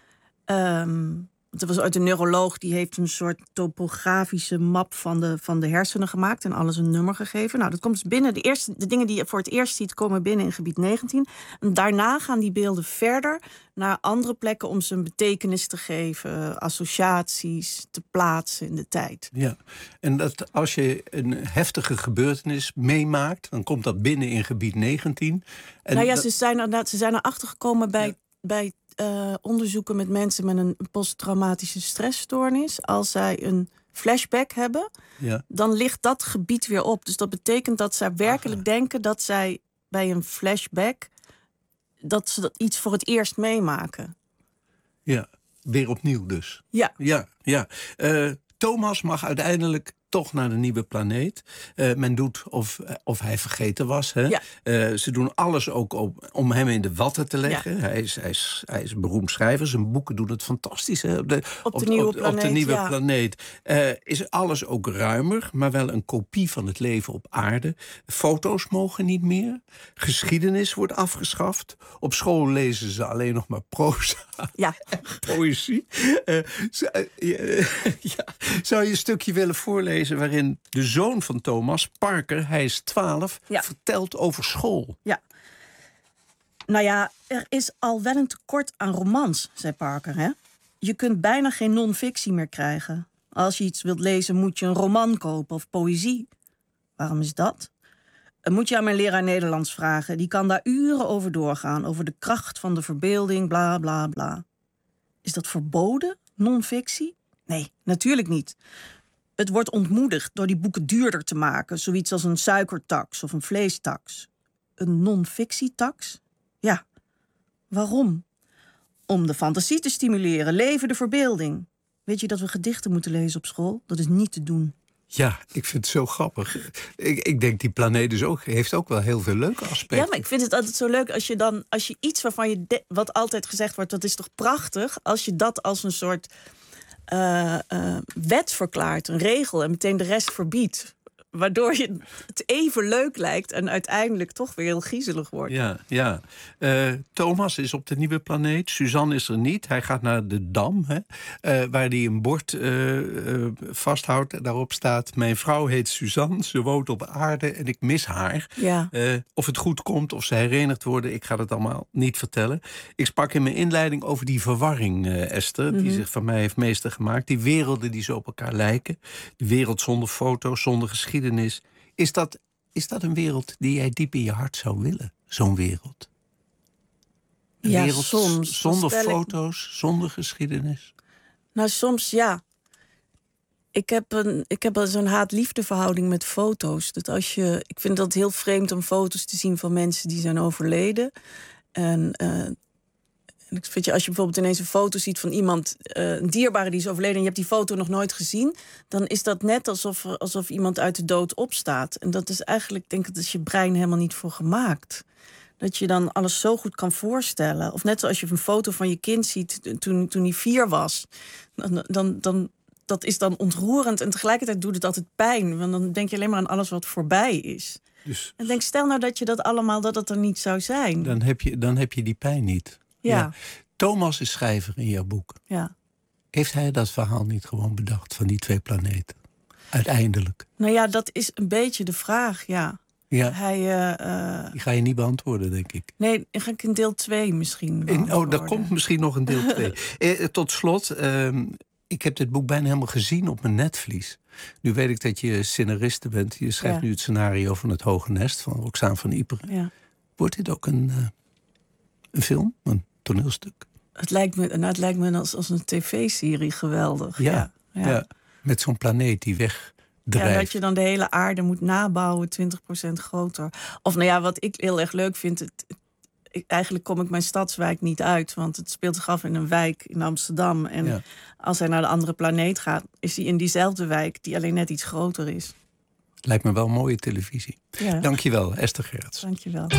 Um, er was uit een neuroloog die heeft een soort topografische map van de, van de hersenen gemaakt en alles een nummer gegeven. Nou, dat komt dus binnen. De, eerste, de dingen die je voor het eerst ziet komen binnen in gebied negentien. En daarna gaan die beelden verder naar andere plekken om ze een betekenis te geven, associaties te plaatsen in de tijd.
Ja, en dat als je een heftige gebeurtenis meemaakt, dan komt dat binnen in gebied negentien. En
nou ja,
dat...
ze zijn er, ze zijn erachter gekomen bij, ja. bij Uh, onderzoeken met mensen met een posttraumatische stressstoornis. Als zij een flashback hebben, ja. dan ligt dat gebied weer op. Dus dat betekent dat zij werkelijk Aha. denken dat zij bij een flashback... dat ze dat iets voor het eerst meemaken.
Ja, weer opnieuw dus.
Ja.
Ja, ja. Uh, Thomas mag uiteindelijk toch naar de nieuwe planeet. Uh, men doet of, of hij vergeten was. Hè? Ja. Uh, ze doen alles ook op, om hem in de watten te leggen. Ja. Hij, is, hij, is, hij is een beroemd schrijver. Zijn boeken doen het fantastisch. Hè? Op, de,
op, de
op,
nieuwe
op,
planeet,
op de nieuwe
ja.
planeet. Uh, is alles ook ruimer, maar wel een kopie van het leven op aarde. Foto's mogen niet meer. Geschiedenis wordt afgeschaft. Op school lezen ze alleen nog maar proza.
Ja.
Poëzie. Uh, zou, uh, ja. Zou je een stukje willen voorlezen waarin de zoon van Thomas, Parker, hij is twaalf, ja. vertelt over school?
Ja. Nou ja, er is al wel een tekort aan romans, zei Parker. Hè? Je kunt bijna geen non-fictie meer krijgen. Als je iets wilt lezen, moet je een roman kopen of poëzie. Waarom is dat? Dan moet je aan mijn leraar Nederlands vragen. Die kan daar uren over doorgaan, over de kracht van de verbeelding, bla bla bla. Is dat verboden, non-fictie? Nee, natuurlijk niet. Het wordt ontmoedigd door die boeken duurder te maken. Zoiets als een suikertax of een vleestax. Een non-fictietax? Ja. Waarom? Om de fantasie te stimuleren, leven de verbeelding. Weet je dat we gedichten moeten lezen op school? Dat is niet te doen.
Ja, ik vind het zo grappig. Ik, ik denk die planeet dus ook, heeft ook wel heel veel leuke aspecten.
Ja, maar ik vind het altijd zo leuk als je dan, als je iets waarvan je, de, wat altijd gezegd wordt, dat is toch prachtig, als je dat als een soort uh, uh, wet verklaart, een regel, en meteen de rest verbiedt. waardoor je het even leuk lijkt en uiteindelijk toch weer heel griezelig wordt.
Ja, ja. Uh, Thomas is op de nieuwe planeet. Suzanne is er niet. Hij gaat naar de Dam, hè, uh, waar hij een bord uh, uh, vasthoudt. Daarop staat: mijn vrouw heet Suzanne, ze woont op aarde en ik mis haar.
Ja.
Uh, of het goed komt, of ze herenigd worden, ik ga het allemaal niet vertellen. Ik sprak in mijn inleiding over die verwarring, uh, Esther, mm-hmm. die zich van mij heeft meester gemaakt. Die werelden die zo op elkaar lijken. Die wereld zonder foto's, zonder geschiedenis. Is dat, is dat een wereld die jij diep in je hart zou willen? Zo'n wereld? Een
ja,
wereld
soms.
Zonder foto's, ik... zonder geschiedenis?
Nou, soms ja. Ik heb, een, ik heb zo'n haat-liefde verhouding met foto's. Dat als je, ik vind dat heel vreemd om foto's te zien van mensen die zijn overleden. En... Uh, Weet je, als je bijvoorbeeld ineens een foto ziet van iemand, uh, een dierbare die is overleden, en je hebt die foto nog nooit gezien, dan is dat net alsof, alsof iemand uit de dood opstaat. En dat is eigenlijk, denk ik, dat is je brein helemaal niet voor gemaakt. Dat je dan alles zo goed kan voorstellen. Of net zoals je een foto van je kind ziet toen, toen hij vier was. Dan, dan, dan, dat is dan ontroerend en tegelijkertijd doet het altijd pijn. Want dan denk je alleen maar aan alles wat voorbij is. Dus, en denk, stel nou dat je dat allemaal, dat het er niet zou zijn.
Dan heb je, dan heb je die pijn niet.
Ja.
Ja. Thomas is schrijver in jouw boek.
Ja.
Heeft hij dat verhaal niet gewoon bedacht van die twee planeten? Uiteindelijk.
Nou ja, dat is een beetje de vraag, ja.
Ja.
Hij, uh,
die ga je niet beantwoorden, denk ik.
Nee, dan ga ik in deel twee misschien
in, Oh, daar komt misschien nog een deel twee. eh, tot slot, uh, ik heb dit boek bijna helemaal gezien op mijn netvlies. Nu weet ik dat je scenariste bent. Je schrijft ja. nu het scenario van Het Hoge Nest van Roxane van Iperen.
Ja.
Wordt dit ook een, uh, een film, een toneelstuk?
Het lijkt me, nou, het lijkt me als, als een tv-serie geweldig.
Ja,
ja, ja.
ja. Met zo'n planeet die wegdrijft.
Ja, dat je dan de hele aarde moet nabouwen, twintig procent groter. Of nou ja, wat ik heel erg leuk vind, het, het, eigenlijk kom ik mijn stadswijk niet uit. Want het speelt zich af in een wijk in Amsterdam. En ja. als hij naar de andere planeet gaat, is hij in diezelfde wijk, die alleen net iets groter is.
Lijkt me wel mooie televisie.
Ja.
Dank je wel, Esther Gerrits.
Dank je wel.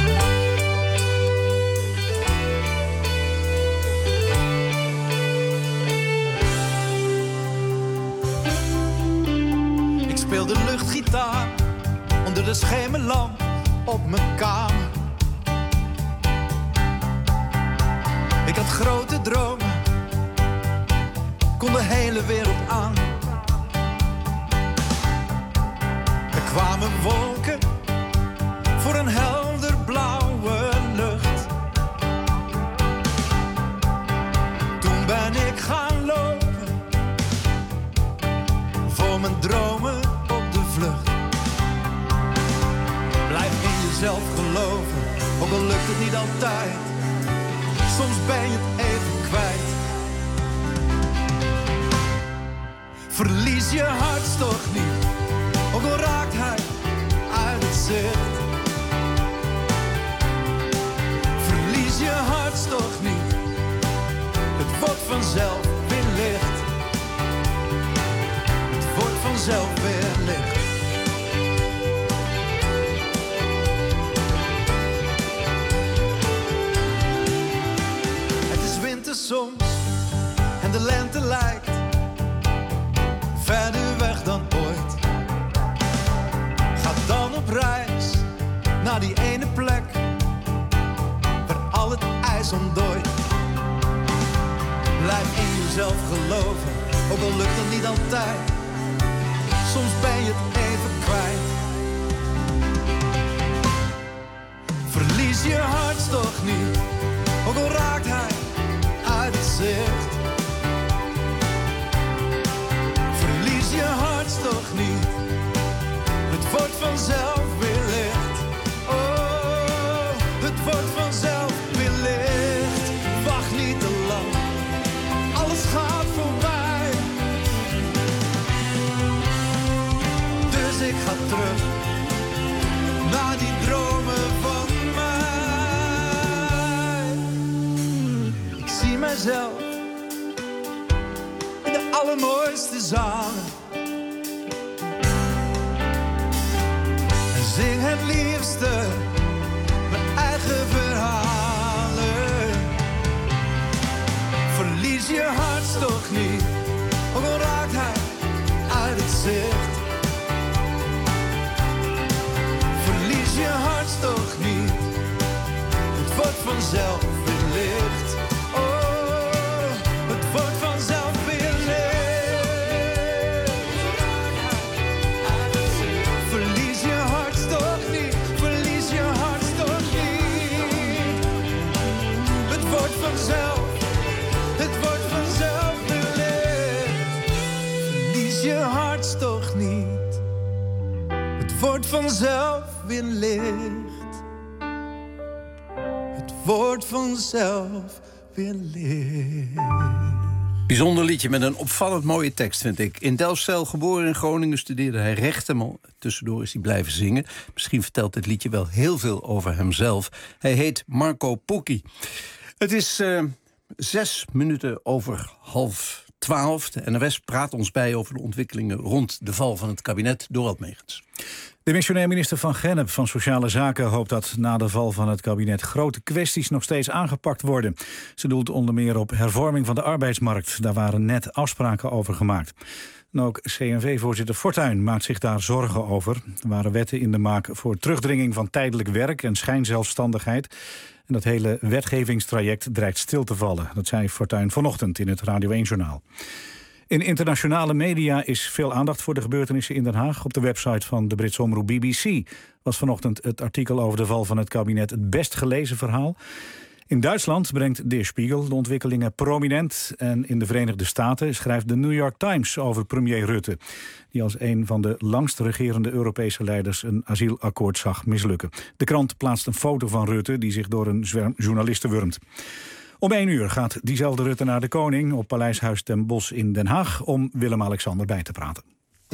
Ik speel de luchtgitaar onder de schemerlamp op mijn kamer. Ik had grote dromen, kon de hele wereld aan. Er kwamen wolken voor een helder blauwe lucht. Toen ben ik gaan lopen voor mijn dromen. Blijf in jezelf geloven, ook al lukt het niet altijd. Soms ben je het even kwijt. Verlies je hartstocht niet, ook al raakt hij uit het zicht. Verlies je hartstocht niet, het wordt vanzelf weer licht. Het wordt vanzelf weer licht. Soms en de lente lijkt verder weg dan ooit. Ga dan op reis naar die ene plek waar al het ijs ontdooit. Blijf in jezelf geloven, ook al lukt het niet altijd. Soms ben je het even kwijt. Verlies je hartstocht niet, ook al raakt hij uit het zicht. Verlies je hartstocht niet, het wordt vanzelf weer licht. Oh, het wordt vanzelf weer licht. Wacht niet te lang, alles gaat voorbij. Dus ik ga terug naar die dromen van mijzelf in de allermooiste zalen. En zing het liefste mijn eigen verhalen. Verlies je hartstocht niet, ook al raakt hij uit het zicht. wordt vanzelf weer licht. Het wordt vanzelf weer licht.
Bijzonder liedje met een opvallend mooie tekst, vind ik. In Delfzijl geboren, in Groningen studeerde hij rechten, maar tussendoor is hij blijven zingen. Misschien vertelt dit liedje wel heel veel over hemzelf. Hij heet Marco Pucchi. Het is uh, zes minuten over half twaalf. De N O S praat ons bij over de ontwikkelingen rond de val van het kabinet. Dorald Megens.
De missionair minister Van Gennep van Sociale Zaken hoopt dat na de val van het kabinet grote kwesties nog steeds aangepakt worden. Ze doelt onder meer op hervorming van de arbeidsmarkt. Daar waren net afspraken over gemaakt. En ook C N V-voorzitter Fortuyn maakt zich daar zorgen over. Er waren wetten in de maak voor terugdringing van tijdelijk werk en schijnzelfstandigheid. En dat hele wetgevingstraject dreigt stil te vallen. Dat zei Fortuyn vanochtend in het Radio één-journaal. In internationale media is veel aandacht voor de gebeurtenissen in Den Haag. Op de website van de Britse omroep B B C was vanochtend het artikel over de val van het kabinet het best gelezen verhaal. In Duitsland brengt Der Spiegel de ontwikkelingen prominent. En in de Verenigde Staten schrijft de New York Times over premier Rutte, die als een van de langst regerende Europese leiders een asielakkoord zag mislukken. De krant plaatst een foto van Rutte die zich door een zwerm journalisten wurmt. Om één uur gaat diezelfde Rutte naar de Koning op Paleishuis ten Bosch in Den Haag om Willem-Alexander bij te praten.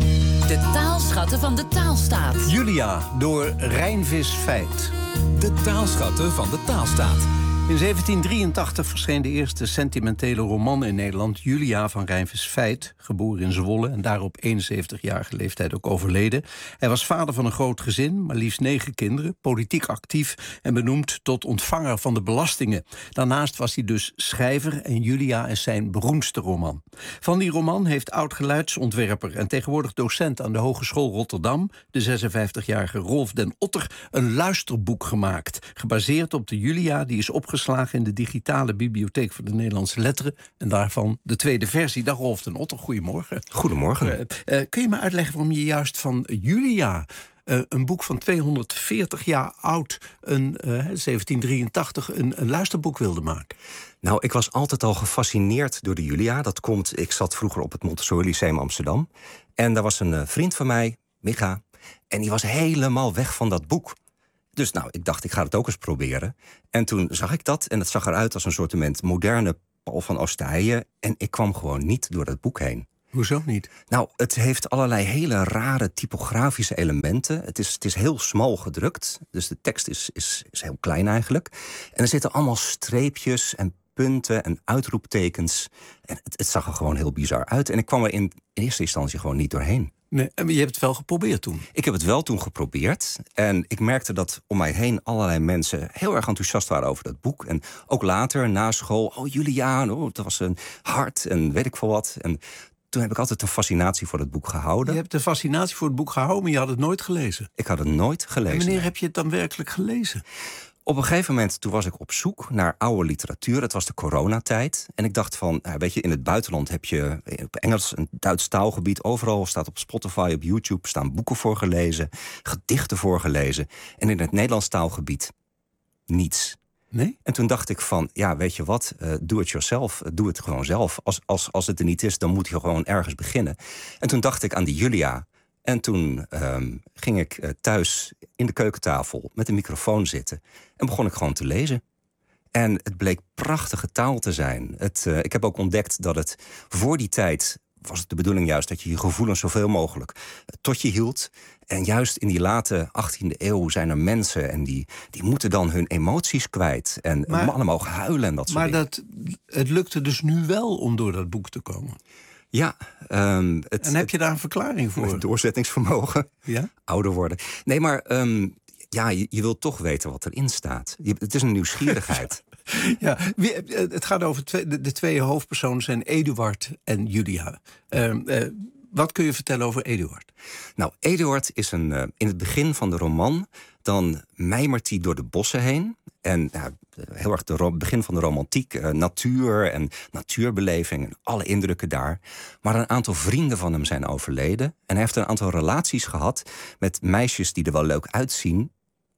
De taalschatten van de taalstaat.
Julia, door Rijnvis Feit.
De taalschatten van de taalstaat.
In zeventien drieëntachtig verscheen de eerste sentimentele roman in Nederland, Julia van Rijnvis Feit, geboren in Zwolle en daar op eenenzeventigjarige leeftijd ook overleden. Hij was vader van een groot gezin, maar liefst negen kinderen, politiek actief en benoemd tot ontvanger van de belastingen. Daarnaast was hij dus schrijver en Julia is zijn beroemdste roman. Van die roman heeft oud-geluidsontwerper en tegenwoordig docent aan de Hogeschool Rotterdam, de zesenvijftigjarige Rolf den Otter, een luisterboek gemaakt, gebaseerd op de Julia die is opgeslagen in de digitale bibliotheek voor de Nederlandse letteren. En daarvan de tweede versie. Dag Rolf den Otter, goedemorgen.
Goedemorgen.
Uh, uh, kun je me uitleggen waarom je juist van Julia, uh, een boek van tweehonderdveertig jaar oud, een uh, zeventien drieëntachtig, een, een luisterboek wilde maken?
Nou, ik was altijd al gefascineerd door de Julia. Dat komt, ik zat vroeger op het Montessori Lyceum Amsterdam. En daar was een uh, vriend van mij, Micha, en die was helemaal weg van dat boek. Dus nou, ik dacht, ik ga het ook eens proberen. En toen zag ik dat en het zag eruit als een soort moderne Paul van Ostaaije. En ik kwam gewoon niet door dat boek heen.
Hoezo niet?
Nou, het heeft allerlei hele rare typografische elementen. Het is, het is heel smal gedrukt, dus de tekst is, is, is heel klein eigenlijk. En er zitten allemaal streepjes en punten en uitroeptekens. En het, het zag er gewoon heel bizar uit. En ik kwam er in, in eerste instantie gewoon niet doorheen.
Nee, maar je hebt het wel geprobeerd toen?
Ik heb het wel toen geprobeerd. En ik merkte dat om mij heen allerlei mensen heel erg enthousiast waren over dat boek. En ook later, na school, oh Juliaan, oh, dat was een hart en weet ik veel wat. En toen heb ik altijd een fascinatie voor het boek gehouden.
Je hebt een fascinatie voor het boek gehouden, maar je had het nooit gelezen?
Ik had het nooit gelezen.
En wanneer heb je het dan werkelijk gelezen?
Op een gegeven moment, toen was ik op zoek naar oude literatuur. Het was de coronatijd. En ik dacht van, weet je, in het buitenland heb je op Engels een Duits taalgebied. Overal staat op Spotify, op YouTube, staan boeken voorgelezen, gedichten voorgelezen. En in het Nederlands taalgebied niets.
Nee?
En toen dacht ik van, ja, weet je wat, uh, doe it yourself. Uh, doe het gewoon zelf. Als, als, als het er niet is, dan moet je gewoon ergens beginnen. En toen dacht ik aan die Julia. En toen um, ging ik uh, thuis in de keukentafel met een microfoon zitten. En begon ik gewoon te lezen. En het bleek prachtige taal te zijn. Het, uh, ik heb ook ontdekt dat het voor die tijd was het de bedoeling juist dat je je gevoelens zoveel mogelijk tot je hield. En juist in die late achttiende eeuw zijn er mensen en die, die moeten dan hun emoties kwijt. En maar, mannen mogen huilen en dat soort
maar
dingen.
Maar dat, het lukte dus nu wel om door dat boek te komen?
Ja. Um, het,
en heb je daar een verklaring voor?
Het doorzettingsvermogen.
Ja?
Ouder worden. Nee, maar um, ja, je, je wilt toch weten wat erin staat. Je, het is een nieuwsgierigheid.
Ja, het gaat over twee, de, de twee hoofdpersonen zijn Eduard en Julia. Uh, uh, wat kun je vertellen over Eduard?
Nou, Eduard is een, uh, in het begin van de roman, dan mijmert hij door de bossen heen. En uh, heel erg het begin van de romantiek, uh, natuur en natuurbeleving en alle indrukken daar. Maar een aantal vrienden van hem zijn overleden. En hij heeft een aantal relaties gehad met meisjes die er wel leuk uitzien,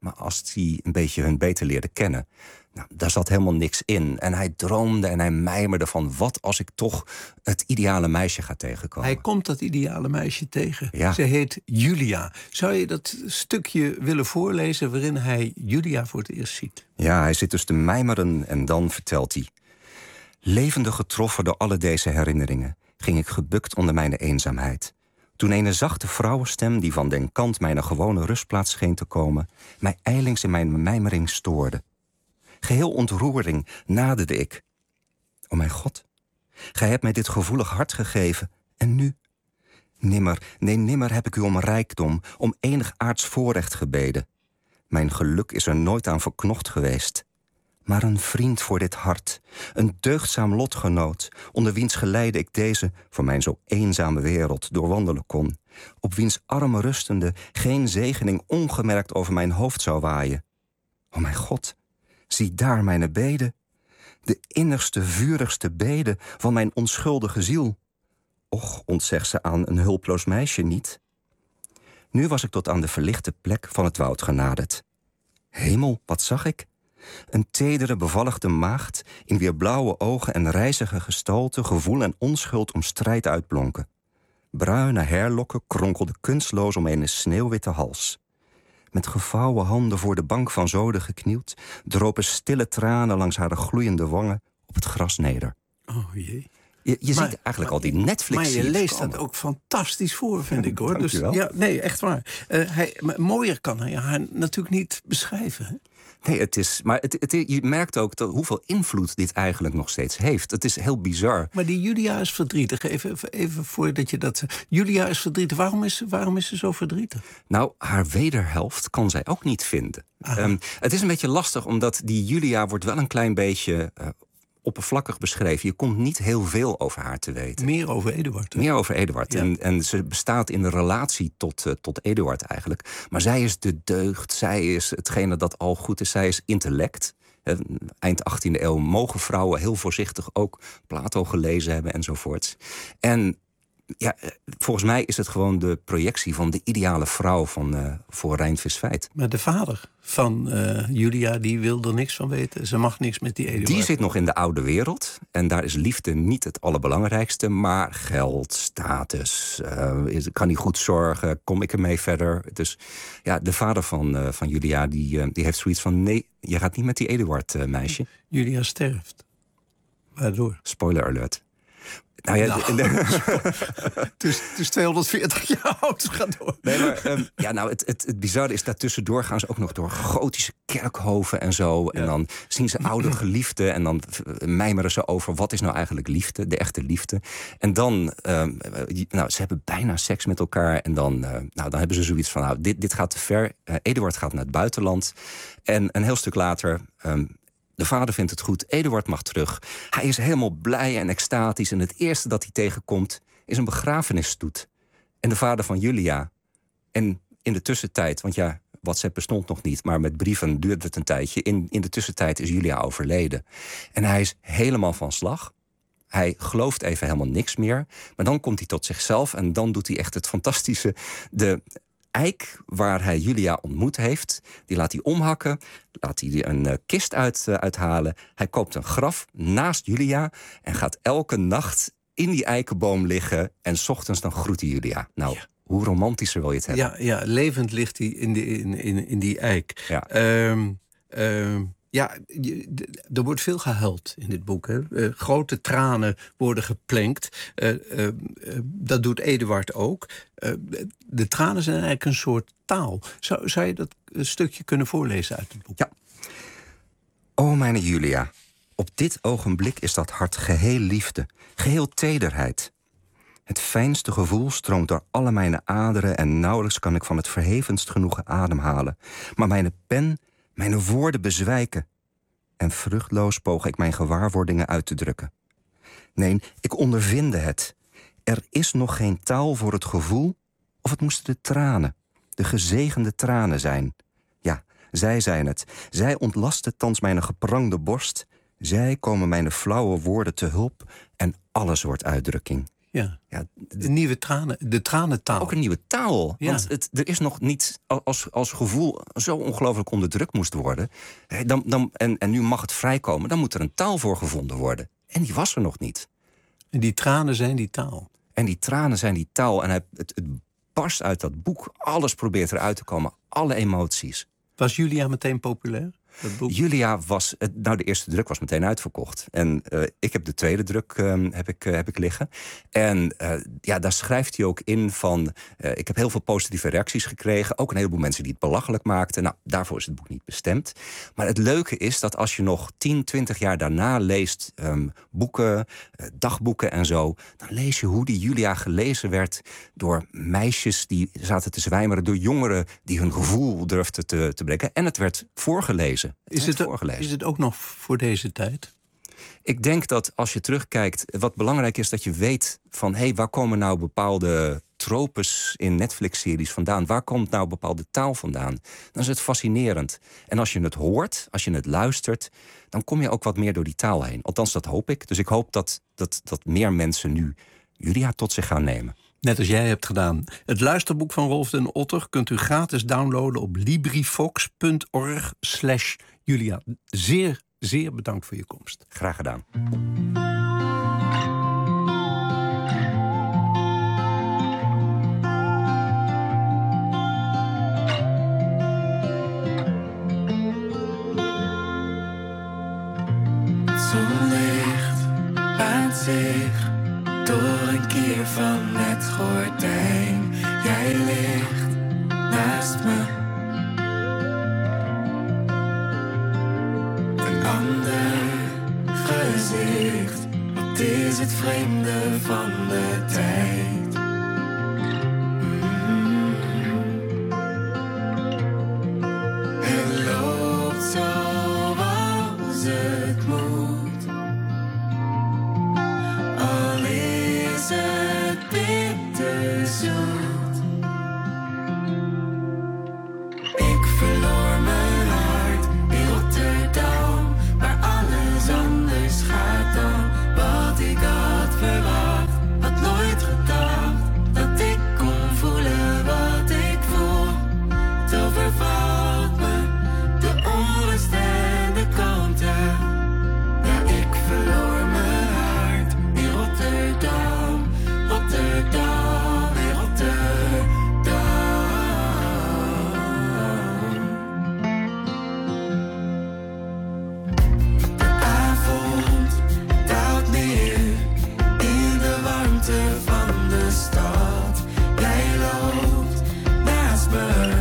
Maar als hij een beetje hun beter leerde kennen, nou, daar zat helemaal niks in. En hij droomde en hij mijmerde van, wat als ik toch het ideale meisje ga tegenkomen.
Hij komt dat ideale meisje tegen.
Ja.
Ze heet Julia. Zou je dat stukje willen voorlezen waarin hij Julia voor het eerst ziet?
Ja, hij zit dus te mijmeren en dan vertelt hij. Levendig getroffen door alle deze herinneringen, ging ik gebukt onder mijn eenzaamheid. Toen een zachte vrouwenstem, die van den kant mijn gewone rustplaats scheen te komen, mij ijlings in mijn mijmering stoorde. Geheel ontroering naderde ik. O mijn God, gij hebt mij dit gevoelig hart gegeven, en nu? Nimmer, nee nimmer heb ik u om rijkdom, om enig aards voorrecht gebeden. Mijn geluk is er nooit aan verknocht geweest. Maar een vriend voor dit hart, een deugdzaam lotgenoot, onder wiens geleide ik deze, voor mijn zo eenzame wereld, doorwandelen kon, op wiens armen rustende geen zegening ongemerkt over mijn hoofd zou waaien. O mijn God, zie daar mijn bede, de innigste, vurigste bede van mijn onschuldige ziel. Och, ontzeg ze aan een hulploos meisje niet. Nu was ik tot aan de verlichte plek van het woud genaderd. Hemel, wat zag ik? Een tedere, bevalligde maagd, in wier blauwe ogen en rijzige gestalte gevoel en onschuld om strijd uitblonken. Bruine hairlokken kronkelden kunstloos om een sneeuwwitte hals. Met gevouwen handen voor de bank van zoden geknield, dropen stille tranen langs haar gloeiende wangen op het gras neder.
Oh jee.
Je, je
Maar-
ziet eigenlijk al die Netflix.
Maar je leest dat ook fantastisch voor, vind ik hoor. Dus,
Dankjewel.
ja, nee, echt waar. Eh, hij, maar mooier kan hij haar natuurlijk niet beschrijven. Hè?
Nee, het is. Maar het, het, je merkt ook dat hoeveel invloed dit eigenlijk nog steeds heeft. Het is heel bizar.
Maar die Julia is verdrietig. Even, even, even voordat je dat. Julia is verdrietig. Waarom is, waarom is ze zo verdrietig?
Nou, haar wederhelft kan zij ook niet vinden. Um, het is een beetje lastig, omdat die Julia wordt wel een klein beetje uh, oppervlakkig beschreven. Je komt niet heel veel over haar te weten.
Meer over Eduard. hè?
Meer over Eduard.
Ja.
En, en ze bestaat in de relatie tot, uh, tot Eduard eigenlijk. Maar zij is de deugd. Zij is hetgene dat al goed is. Zij is intellect. Uh, eind achttiende eeuw mogen vrouwen heel voorzichtig ook Plato gelezen hebben enzovoorts. En ja, uh, volgens mij is het gewoon de projectie van de ideale vrouw van, uh, voor Rijnvis Veit.
Maar de vader van uh, Julia, die wil er niks van weten. Ze mag niks met die Eduard.
Die zit nog in de oude wereld. En daar is liefde niet het allerbelangrijkste. Maar geld, status, uh, is- kan hij goed zorgen, kom ik ermee verder. Dus ja, de vader van, uh, van Julia, die, uh, die heeft zoiets van, nee, je gaat niet met die Eduard, uh, meisje.
Julia sterft. Waardoor?
Spoiler alert. Nou ja,
Nou,
de-
Het is, het is tweehonderdveertig jaar oud. Ga door.
Nee, maar um, ja, nou, het, het, het bizarre is, daartussendoor gaan ze ook nog door gotische kerkhoven en zo. En dan zien ze oude geliefden en dan v- mijmeren ze over wat is nou eigenlijk liefde, de echte liefde. En dan, um, die- nou, ze hebben bijna seks met elkaar en dan, uh, nou, dan hebben ze zoiets van, nou, dit, dit gaat te ver. Uh, Eduard gaat naar het buitenland. En een heel stuk later, um, de vader vindt het goed, Eduard mag terug. Hij is helemaal blij en extatisch en het eerste dat hij tegenkomt is een begrafenisstoet. En de vader van Julia. En in de tussentijd, want ja, WhatsApp bestond nog niet, maar met brieven duurde het een tijdje. In, in de tussentijd is Julia overleden. En hij is helemaal van slag. Hij gelooft even helemaal niks meer. Maar dan komt hij tot zichzelf en dan doet hij echt het fantastische. De eik waar hij Julia ontmoet heeft, die laat hij omhakken. Laat hij een uh, kist uit, uh, uithalen. Hij koopt een graf naast Julia en gaat elke nacht in die eikenboom liggen. En 's ochtends dan groet hij Julia. Nou, hoe romantischer wil je het hebben?
Ja, ja, levend ligt hij in, die- in, in, in die eik.
Ja.
Ehm, ehm, ja, je- d- er wordt veel gehuild in dit boek. Hè. Eh, grote tranen worden geplenkt. Eh, eh, eh, dat doet Eduard ook. Eh, de tranen zijn eigenlijk een soort taal. Zou, zou je dat een stukje kunnen voorlezen uit het boek?
Ja. O, mijn Julia, op dit ogenblik is dat hart geheel liefde, geheel tederheid. Het fijnste gevoel stroomt door alle mijn aderen en nauwelijks kan ik van het verhevenst genoegen ademhalen. Maar mijn pen, mijn woorden bezwijken. En vruchtloos poog ik mijn gewaarwordingen uit te drukken. Nee, ik ondervinde het. Er is nog geen taal voor het gevoel, of het moesten de tranen, de gezegende tranen zijn. Ja, zij zijn het. Zij ontlasten thans mijn geprangde borst. Zij komen mijn flauwe woorden te hulp en alles wordt uitdrukking.
Ja.
Ja,
de nieuwe tranen, de tranentaal.
Ook een nieuwe taal.
Ja.
Want het, er is nog niet, als, als gevoel zo ongelooflijk onderdrukt moest worden... Dan, dan, en, en nu mag het vrijkomen, dan moet er een taal voor gevonden worden. En die was er nog niet.
En die tranen zijn die taal.
En die tranen zijn die taal. En hij, het, het barst uit dat boek. Alles probeert eruit te komen. Alle emoties.
Was Julia meteen populair? Dat boek?
Julia was... Nou, de eerste druk was meteen uitverkocht. En uh, ik heb de tweede druk um, heb ik, uh, heb ik liggen. En uh, ja, daar schrijft hij ook in van... Uh, ik heb heel veel positieve reacties gekregen. Ook een heleboel mensen die het belachelijk maakten. Nou, daarvoor is het boek niet bestemd. Maar het leuke is dat als je nog tien, twintig jaar daarna leest... Um, boeken, uh, dagboeken en zo... dan lees je hoe die Julia gelezen werd... door meisjes die zaten te zwijmeren... door jongeren die hun gevoel durfden te, te breken. En het werd voorgelezen. Het
is, het,
voorgelezen.
is het ook nog voor deze tijd?
Ik denk dat als je terugkijkt... wat belangrijk is dat je weet van... hé, hey, waar komen nou bepaalde tropes in Netflix-series vandaan? Waar komt nou bepaalde taal vandaan? Dan is het fascinerend. En als je het hoort, als je het luistert... dan kom je ook wat meer door die taal heen. Althans, dat hoop ik. Dus ik hoop dat, dat, dat meer mensen nu Julia tot zich gaan nemen.
Net als jij hebt gedaan. Het luisterboek van Rolf den Otter kunt u gratis downloaden op librifox punt org slash Julia. Zeer, zeer bedankt voor je komst.
Graag gedaan.
Zonlicht baant zich door een kier van het gordijn. Jij ligt naast me. Een ander gezicht. Wat is het vreemde van de tijd? Mm. Het loopt zoals het moet. Al is het bitterzoet. Ik verloor mijn hart in Rotterdam, waar alles anders gaat dan wat ik had verwacht. Had nooit gedacht dat ik kon voelen wat ik voel. Het overvalt me, de onrust en de kalmte. Ja, ik verloor mijn hart in Rotterdam, Rotterdam, in Rotterdam. De avond daalt neer in de warmte van de stad. Jij loopt naast me.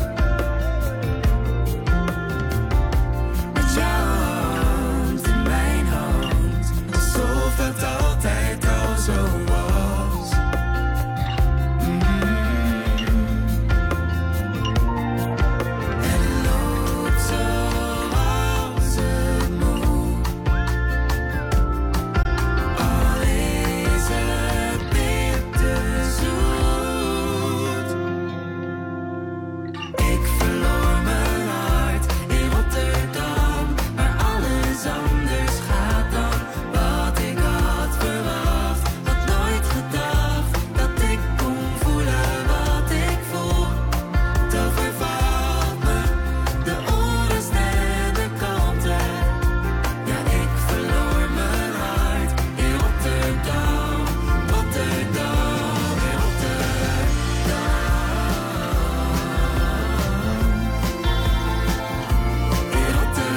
Met jouw hand in mijn hand, alsof het altijd al zo was. Mm. Het loopt zoals het moet. Al is het bitterzoet. Ik verloor mijn hart in Rotterdam, waar alles anders gaat dan wat ik had verwacht. Had nooit gedacht dat ik kon voelen wat ik voel. Het overvalt me, de onrust en de kalmte. Ja, ik verloor mijn hart in Rotterdam, Rotterdam, in Rotterdam. In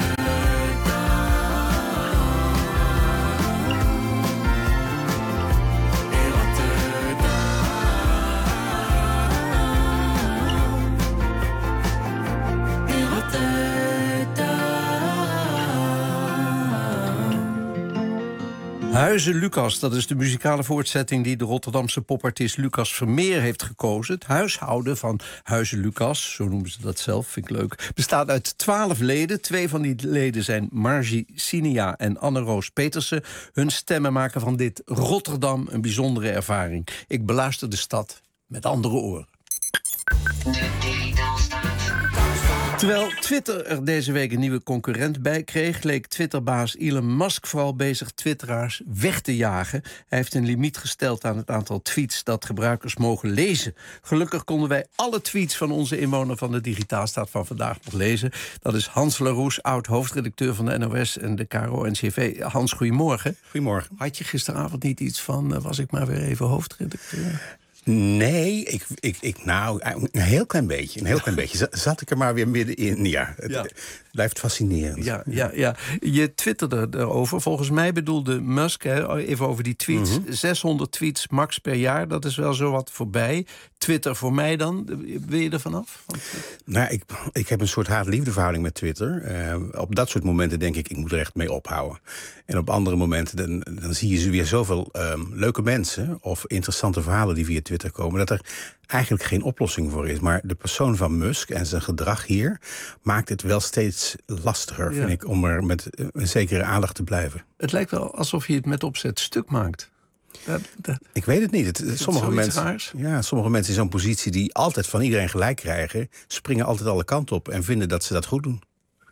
Huize Lucas, dat is de muzikale voortzetting die de Rotterdamse popartiest Lucas Vermeer heeft gekozen. Het huishouden van Huize Lucas, zo noemen ze dat zelf, vind ik leuk, bestaat uit twaalf leden. Twee van die leden zijn Margie Sinia en Anne-Roos Petersen. Hun stemmen maken van dit Rotterdam een bijzondere ervaring. Ik beluister de stad met andere oren.
De Nederlandstaat.
Terwijl Twitter er deze week een nieuwe concurrent bij kreeg, leek Twitterbaas Elon Musk vooral bezig twitteraars weg te jagen. Hij heeft een limiet gesteld aan het aantal tweets dat gebruikers mogen lezen. Gelukkig konden wij alle tweets van onze inwoner van de Digitaalstaat van vandaag nog lezen. Dat is Hans Laroes, oud-hoofdredacteur van de N O S en de K R O N C V. Hans, goedemorgen.
Goedemorgen.
Had je gisteravond niet iets van, uh, was ik maar weer even hoofdredacteur?
Nee, ik, ik, ik, nou, een heel klein beetje. Een heel klein beetje. Zat ik er maar weer middenin. Ja, het
Ja.
blijft fascinerend.
Ja, ja, ja. Je twitterde erover. Volgens mij bedoelde Musk, hè, even over die tweets,
Mhm.
zeshonderd tweets max per jaar. Dat is wel zo wat voorbij. Twitter voor mij dan. Wil je er vanaf? Want...
Nou, ik, ik heb een soort haat-liefdeverhouding met Twitter. Uh, op dat soort momenten denk ik, ik moet er echt mee ophouden. En op andere momenten, dan, dan zie je weer zoveel um, leuke mensen of interessante verhalen die via Twitter komen, dat er eigenlijk geen oplossing voor is. Maar de persoon van Musk en zijn gedrag hier maakt het wel steeds lastiger,
Ja.
vind ik, om er met een zekere aandacht te blijven.
Het lijkt wel alsof je het met opzet stuk maakt. Dat, dat...
Ik weet het niet. Het,
het
sommige,
zoiets
mensen,
raars?
ja, sommige mensen in zo'n positie die altijd van iedereen gelijk krijgen, springen altijd alle kanten op en vinden dat ze dat goed doen.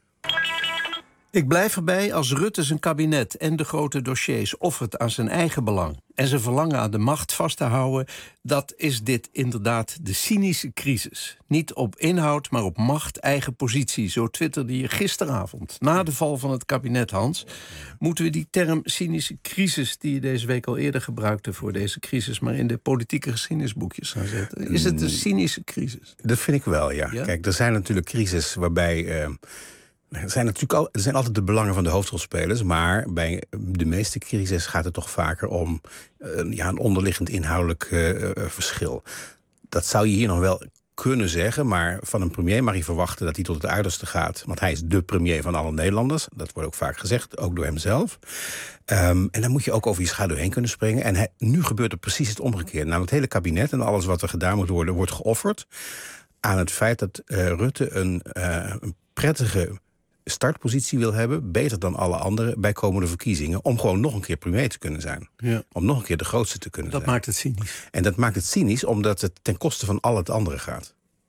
Ik blijf erbij als Rutte zijn kabinet en de grote dossiers offert aan zijn eigen belang en zijn verlangen aan de macht vast te houden, dat is dit inderdaad de cynische crisis. Niet op inhoud, maar op macht, eigen positie. Zo twitterde je gisteravond. Na de val van het kabinet, Hans, moeten we die term cynische crisis, die je deze week al eerder gebruikte voor deze crisis, maar in de politieke geschiedenisboekjes gaan zetten. Is het een cynische crisis?
Dat vind ik wel, ja.
Ja?
Kijk, er zijn natuurlijk crises waarbij Uh, Er zijn natuurlijk al, er zijn altijd de belangen van de hoofdrolspelers, maar bij de meeste crises gaat het toch vaker om uh, ja, een onderliggend inhoudelijk uh, uh, verschil. Dat zou je hier nog wel kunnen zeggen, maar van een premier mag je verwachten dat hij tot het uiterste gaat. Want hij is de premier van alle Nederlanders. Dat wordt ook vaak gezegd, ook door hemzelf. Um, en dan moet je ook over je schaduw heen kunnen springen. En hij, nu gebeurt er precies het omgekeerde. Namelijk het hele kabinet en alles wat er gedaan moet worden, wordt geofferd aan het feit dat uh, Rutte een, uh, een prettige startpositie wil hebben, beter dan alle anderen bij komende verkiezingen, om gewoon nog een keer premier te kunnen zijn.
Ja.
Om nog een keer de grootste te kunnen
Dat
zijn.
maakt het cynisch.
En dat maakt het cynisch, omdat het ten koste van al het andere gaat.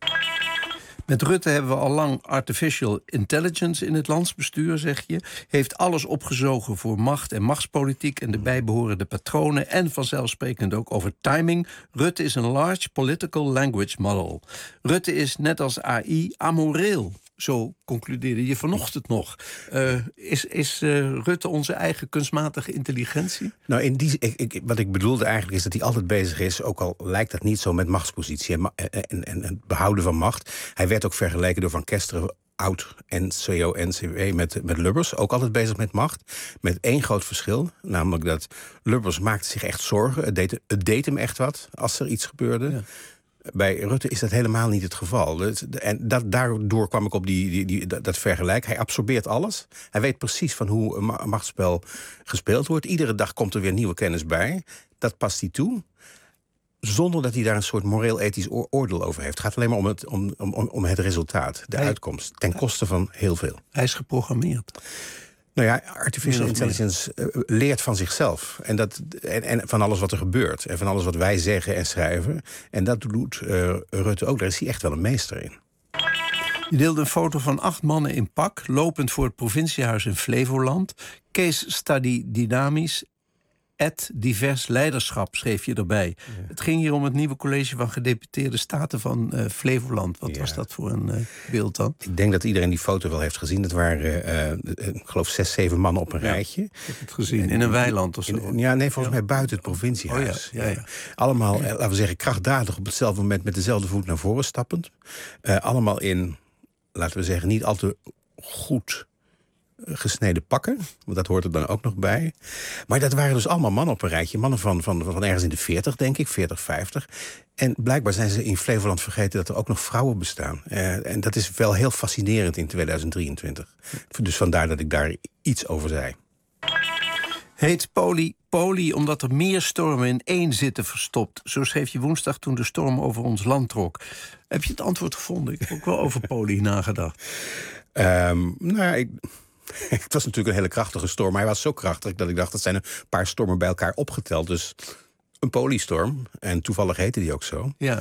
Met Rutte hebben we al lang artificial intelligence in het landsbestuur, zeg je. Heeft alles opgezogen voor macht en machtspolitiek en de bijbehorende patronen en vanzelfsprekend ook over timing. Rutte is een large political language model. Rutte is net als A I amoreel. Zo concludeerde je vanochtend nog. Uh, is is uh, Rutte onze eigen kunstmatige intelligentie?
Nou, in die, ik, ik, wat ik bedoelde eigenlijk is dat hij altijd bezig is, ook al lijkt dat niet zo, met machtspositie en, en, en het behouden van macht. Hij werd ook vergeleken door Van Kesteren, oud N C O N C W, met, met Lubbers. Ook altijd bezig met macht. Met één groot verschil. Namelijk dat Lubbers maakte zich echt zorgen. Het deed, het deed hem echt wat als er iets gebeurde. Ja. Bij Rutte is dat helemaal niet het geval. En dat, daardoor kwam ik op die, die, die, dat vergelijk. Hij absorbeert alles. Hij weet precies van hoe een machtsspel gespeeld wordt. Iedere dag komt er weer nieuwe kennis bij. Dat past hij toe. Zonder dat hij daar een soort moreel-ethisch oordeel over heeft. Het gaat alleen maar om het, om, om, om het resultaat, de hij, uitkomst. Ten koste van heel veel.
Hij is geprogrammeerd.
Nou ja, artificial intelligence uh, leert van zichzelf. En, dat, en, en van alles wat er gebeurt. En van alles wat wij zeggen en schrijven. En dat doet uh, Rutte ook. Daar is hij echt wel een meester in.
Je deelde een foto van acht mannen in pak, lopend voor het provinciehuis in Flevoland. Case study dynamisch. Het divers leiderschap, schreef je erbij. Ja. Het ging hier om het nieuwe college van gedeputeerde staten van uh, Flevoland. Wat ja. was dat voor een uh, beeld dan?
Ik denk dat iedereen die foto wel heeft gezien. Het waren, uh, ik geloof, zes, zeven mannen op een ja, rijtje.
Ik heb het gezien, in een weiland of zo.
In, ja, nee, volgens ja. mij buiten het provinciehuis.
Oh, ja. Ja, ja.
Allemaal, ja. laten we zeggen, krachtdadig op hetzelfde moment met dezelfde voet naar voren stappend. Uh, allemaal in, laten we zeggen, niet al te goed gesneden pakken, want dat hoort er dan ook nog bij. Maar dat waren dus allemaal mannen op een rijtje. Mannen van, van, van ergens in de veertig, denk ik, veertig, vijftig. En blijkbaar zijn ze in Flevoland vergeten dat er ook nog vrouwen bestaan. Uh, en dat is wel heel fascinerend in tweeduizend drieëntwintig. Dus vandaar dat ik daar iets over zei.
Heet poli poli omdat er meer stormen in één zitten verstopt. Zo schreef je woensdag toen de storm over ons land trok. Heb je het antwoord gevonden? Ik heb ook wel over poli nagedacht.
Um, nou ja, ik... Het was natuurlijk een hele krachtige storm, maar hij was zo krachtig dat ik dacht, dat zijn een paar stormen bij elkaar opgeteld. Dus een polystorm. En toevallig heette die ook zo.
Ja.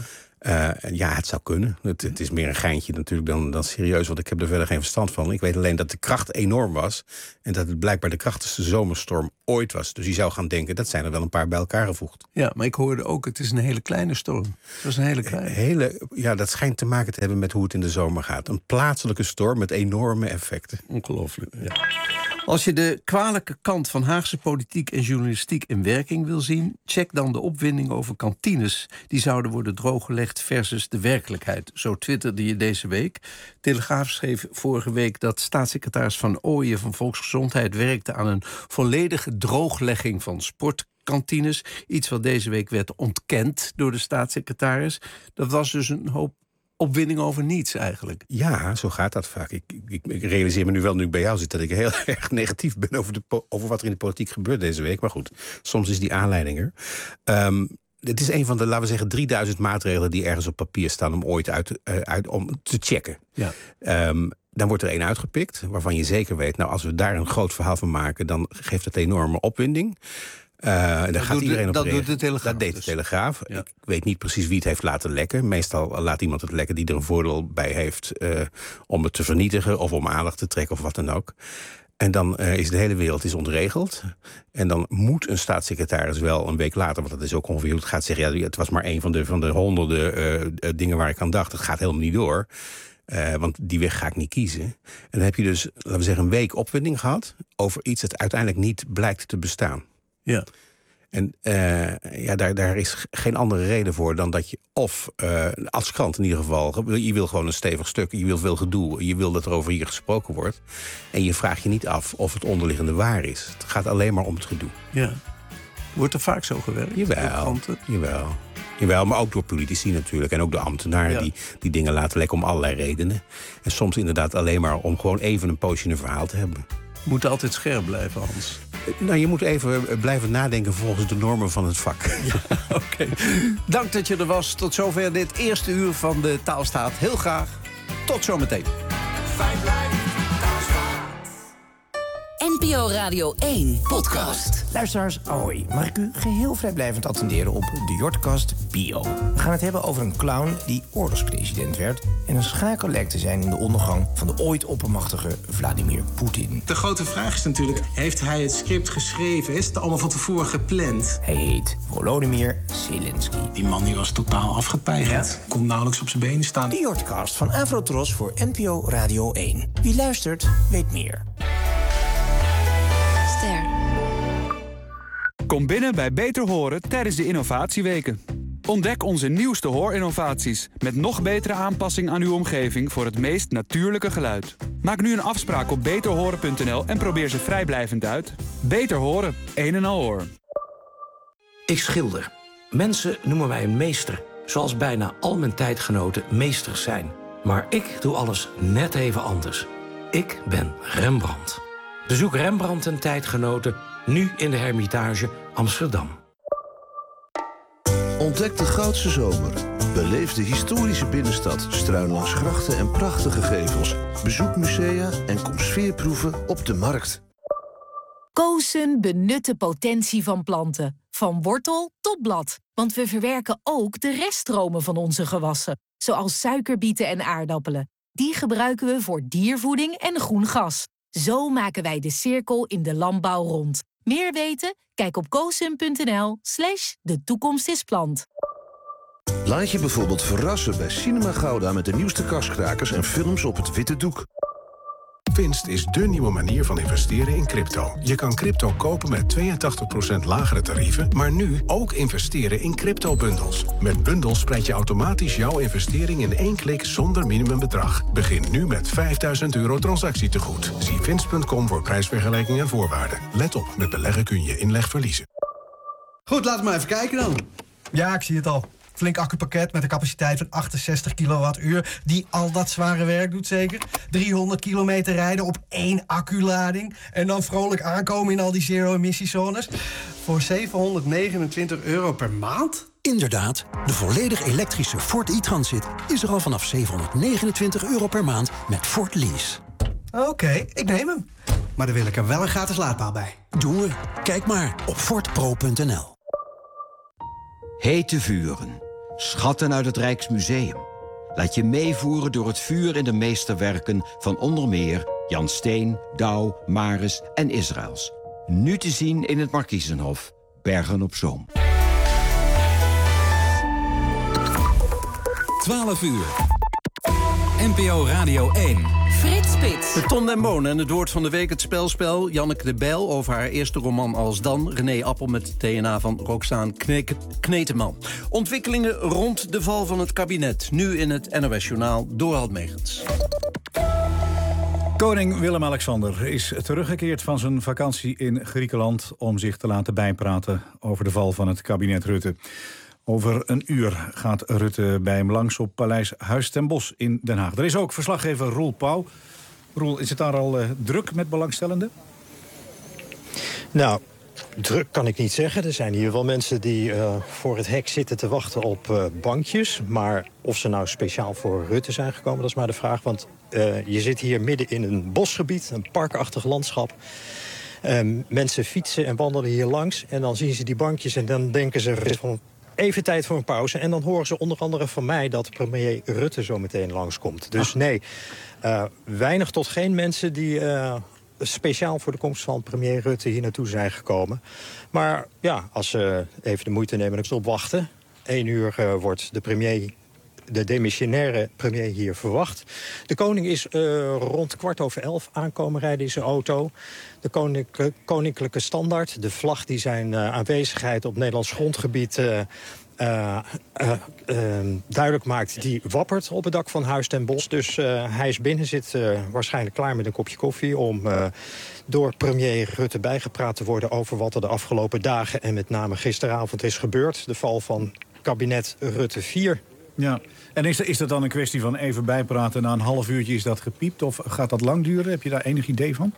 Uh, ja, het zou kunnen. Het, het is meer een geintje natuurlijk dan, dan serieus, want ik heb er verder geen verstand van. Ik weet alleen dat de kracht enorm was en dat het blijkbaar de krachtigste zomerstorm ooit was. Dus je zou gaan denken, dat zijn er wel een paar bij elkaar gevoegd.
Ja, maar ik hoorde ook, het is een hele kleine storm. Het was een hele kleine.
Hele, ja, dat schijnt te maken te hebben met hoe het in de zomer gaat. Een plaatselijke storm met enorme effecten.
Ongelooflijk, ja. Als je de kwalijke kant van Haagse politiek en journalistiek in werking wil zien, check dan de opwinding over kantines die zouden worden drooggelegd versus de werkelijkheid. Zo twitterde je deze week. Telegraaf schreef vorige week dat staatssecretaris Van Ooyen van Volksgezondheid werkte aan een volledige drooglegging van sportkantines. Iets wat deze week werd ontkend door de staatssecretaris. Dat was dus een hoop opwinding over niets eigenlijk.
Ja, zo gaat dat vaak. Ik, ik, ik realiseer me nu wel, nu ik bij jou zit, dat ik heel erg negatief ben over, de, over wat er in de politiek gebeurt deze week. Maar goed, soms is die aanleiding er. Um, het is een van de, laten we zeggen, drieduizend maatregelen die ergens op papier staan om ooit uit, uh, uit om te checken.
Ja.
Um, dan wordt er één uitgepikt, waarvan je zeker weet, nou, als we daar een groot verhaal van maken, dan geeft het enorme opwinding. Uh, daar
dat
gaat
doet
iedereen
de,
op
dat
reageren.
doet de Telegraaf.
Dat deed de
dus.
Telegraaf.
Ja.
Ik weet niet precies wie het heeft laten lekken. Meestal laat iemand het lekken die er een voordeel bij heeft uh, om het te vernietigen of om aandacht te trekken of wat dan ook. En dan uh, is de hele wereld is ontregeld. En dan moet een staatssecretaris wel een week later, want dat is ook ongeveer hoe het gaat, zeggen, ja, het was maar één van de, van de honderden uh, dingen waar ik aan dacht. Het gaat helemaal niet door. Uh, want die weg ga ik niet kiezen. En dan heb je dus, laten we zeggen, een week opwinding gehad over iets dat uiteindelijk niet blijkt te bestaan.
Ja.
En uh, ja, daar, daar is geen andere reden voor dan dat je of, uh, als krant in ieder geval, je wil gewoon een stevig stuk, je wil veel gedoe, je wil dat er over hier gesproken wordt. En je vraagt je niet af of het onderliggende waar is. Het gaat alleen maar om het gedoe.
Ja. Wordt er vaak zo gewerkt?
Jawel, jawel. Jawel, maar ook door politici natuurlijk. En ook door ambtenaren ja. die, die dingen laten lekken om allerlei redenen. En soms inderdaad alleen maar om gewoon even een poosje een verhaal te hebben.
Je moet altijd scherp blijven, Hans.
Nou, je moet even blijven nadenken volgens de normen van het vak.
Ja, oké. Okay. Dank dat je er was. Tot zover dit eerste uur van de Taalstaat. Heel graag. Tot zometeen.
Fijn blijven, Taalstaat.
N P O Radio één podcast.
Luisteraars, hoi. Mag ik u geheel vrijblijvend attenderen op de Jortkast Bio? We gaan het hebben over een clown die oorlogspresident werd en een schakel lijkt te zijn in de ondergang van de ooit oppermachtige Vladimir Poetin.
De grote vraag is natuurlijk, heeft hij het script geschreven? Is het allemaal van tevoren gepland?
Hij heet Volodymyr Zelensky.
Die man die was totaal afgepeigerd. Ja. Kon nauwelijks op zijn benen staan.
De Jortkast van Avrotros voor N P O Radio één. Wie luistert, weet meer.
Kom binnen bij Beter Horen tijdens de innovatieweken. Ontdek onze nieuwste hoorinnovaties met nog betere aanpassing aan uw omgeving voor het meest natuurlijke geluid. Maak nu een afspraak op beter horen punt n l en probeer ze vrijblijvend uit. Beter Horen, een en al hoor.
Ik schilder. Mensen noemen mij een meester, zoals bijna al mijn tijdgenoten meesters zijn. Maar ik doe alles net even anders. Ik ben Rembrandt. Bezoek Rembrandt en tijdgenoten nu in de Hermitage Amsterdam.
Ontdek de Goudse Zomer. Beleef de historische binnenstad, struin langs grachten en prachtige gevels. Bezoek musea en kom sfeerproeven op de markt.
Koosen benut de potentie van planten. Van wortel tot blad. Want we verwerken ook de reststromen van onze gewassen. Zoals suikerbieten en aardappelen. Die gebruiken we voor diervoeding en groen gas. Zo maken wij de cirkel in de landbouw rond. Meer weten? Kijk op koosun punt n l slash de toekomst is plant.
Laat je bijvoorbeeld verrassen bij Cinema Gouda met de nieuwste kaskrakers en films op het witte doek.
Winst is dé nieuwe manier van investeren in crypto. Je kan crypto kopen met tweeëntachtig procent lagere tarieven, maar nu ook investeren in crypto-bundels. Met bundels spreid je automatisch jouw investering in één klik zonder minimumbedrag. Begin nu met vijfduizend euro transactietegoed. Zie winst punt com voor prijsvergelijking en voorwaarden. Let op, met beleggen kun je inleg verliezen.
Goed, laten we maar even kijken dan. Ja, ik zie het al. Flink accupakket met een capaciteit van achtenzestig kilowattuur... die al dat zware werk doet zeker. driehonderd kilometer rijden op één acculading... en dan vrolijk aankomen in al die zero-emissiezones... voor zevenhonderdnegenentwintig euro per maand?
Inderdaad, de volledig elektrische Ford e-Transit... is er al vanaf zevenhonderdnegenentwintig euro per maand met Ford Lease.
Oké, okay, ik neem hem. Maar dan wil ik er wel een gratis laadpaal bij.
Doen we. Kijk maar op ford pro punt n l.
Hete vuren.
Schatten uit het Rijksmuseum. Laat je meevoeren door het vuur in de meesterwerken van onder meer Jan Steen, Douw, Maris en Israëls. Nu te zien in het Markiezenhof, Bergen op Zoom.
twaalf uur. N P O Radio één.
Frits Spits.
De Ton den Boon en het woord van de week, het spelspel. Janneke de Bijl over haar eerste roman Als Dan. René Appel met het D N A van Roxaan Kne- Kneteman. Ontwikkelingen rond de val van het kabinet. Nu in het N O S-journaal, Dorald Megens.
Koning Willem-Alexander is teruggekeerd van zijn vakantie in Griekenland om zich te laten bijpraten over de val van het kabinet Rutte. Over een uur gaat Rutte bij hem langs op Paleis Huis ten Bosch in Den Haag. Er is ook verslaggever Roel Pauw. Roel, is het daar al uh, druk met belangstellenden?
Nou, druk kan ik niet zeggen. Er zijn hier wel mensen die uh, voor het hek zitten te wachten op uh, bankjes. Maar of ze nou speciaal voor Rutte zijn gekomen, dat is maar de vraag. Want uh, je zit hier midden in een bosgebied, een parkachtig landschap. Um, mensen fietsen en wandelen hier langs. En dan zien ze die bankjes en dan denken ze, er is van even tijd voor een pauze. En dan horen ze onder andere van mij dat premier Rutte zo meteen langskomt. Dus nee, uh, weinig tot geen mensen die uh, speciaal voor de komst van premier Rutte hier naartoe zijn gekomen. Maar ja, als ze even de moeite nemen en op wachten. Eén uur uh, wordt de premier, de demissionaire premier hier verwacht. De koning is uh, rond kwart over elf aankomen rijden in zijn auto. De koninklijke, koninklijke standaard, de vlag die zijn uh, aanwezigheid op Nederlands grondgebied Uh, Uh, uh, uh, duidelijk maakt, die wappert op het dak van Huis ten Bosch. Dus uh, hij is binnen, zit uh, waarschijnlijk klaar met een kopje koffie om uh, door premier Rutte bijgepraat te worden over wat er de afgelopen dagen en met name gisteravond is gebeurd. De val van kabinet Rutte vier.
Ja, en is, is dat dan een kwestie van even bijpraten, na een half uurtje is dat gepiept? Of gaat dat lang duren? Heb je daar enig idee van?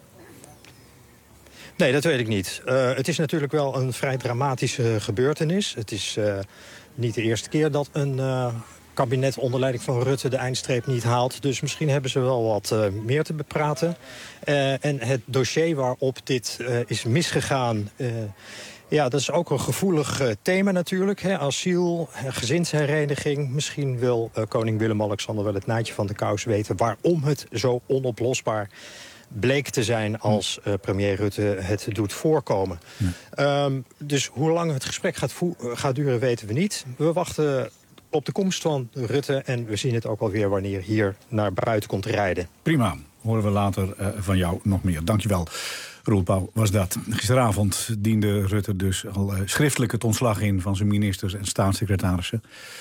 Nee, dat weet ik niet. Uh, het is natuurlijk wel een vrij dramatische gebeurtenis. Het is uh, niet de eerste keer dat een uh, kabinet onder leiding van Rutte de eindstreep niet haalt. Dus misschien hebben ze wel wat uh, meer te bepraten. Uh, en het dossier waarop dit uh, is misgegaan, Uh, ja, dat is ook een gevoelig uh, thema natuurlijk. Hè? Asiel, gezinshereniging. Misschien wil uh, koning Willem-Alexander wel het naadje van de kous weten waarom het zo onoplosbaar bleek te zijn als uh, premier Rutte het doet voorkomen. Ja. Um, dus hoe lang het gesprek gaat, gaat duren, weten we niet. We wachten op de komst van Rutte en we zien het ook alweer wanneer hier naar buiten komt rijden.
Prima, horen we later uh, van jou nog meer. Dankjewel. Roel Pauw was dat. Gisteravond diende Rutte dus al uh, schriftelijk het ontslag in van zijn ministers en staatssecretarissen.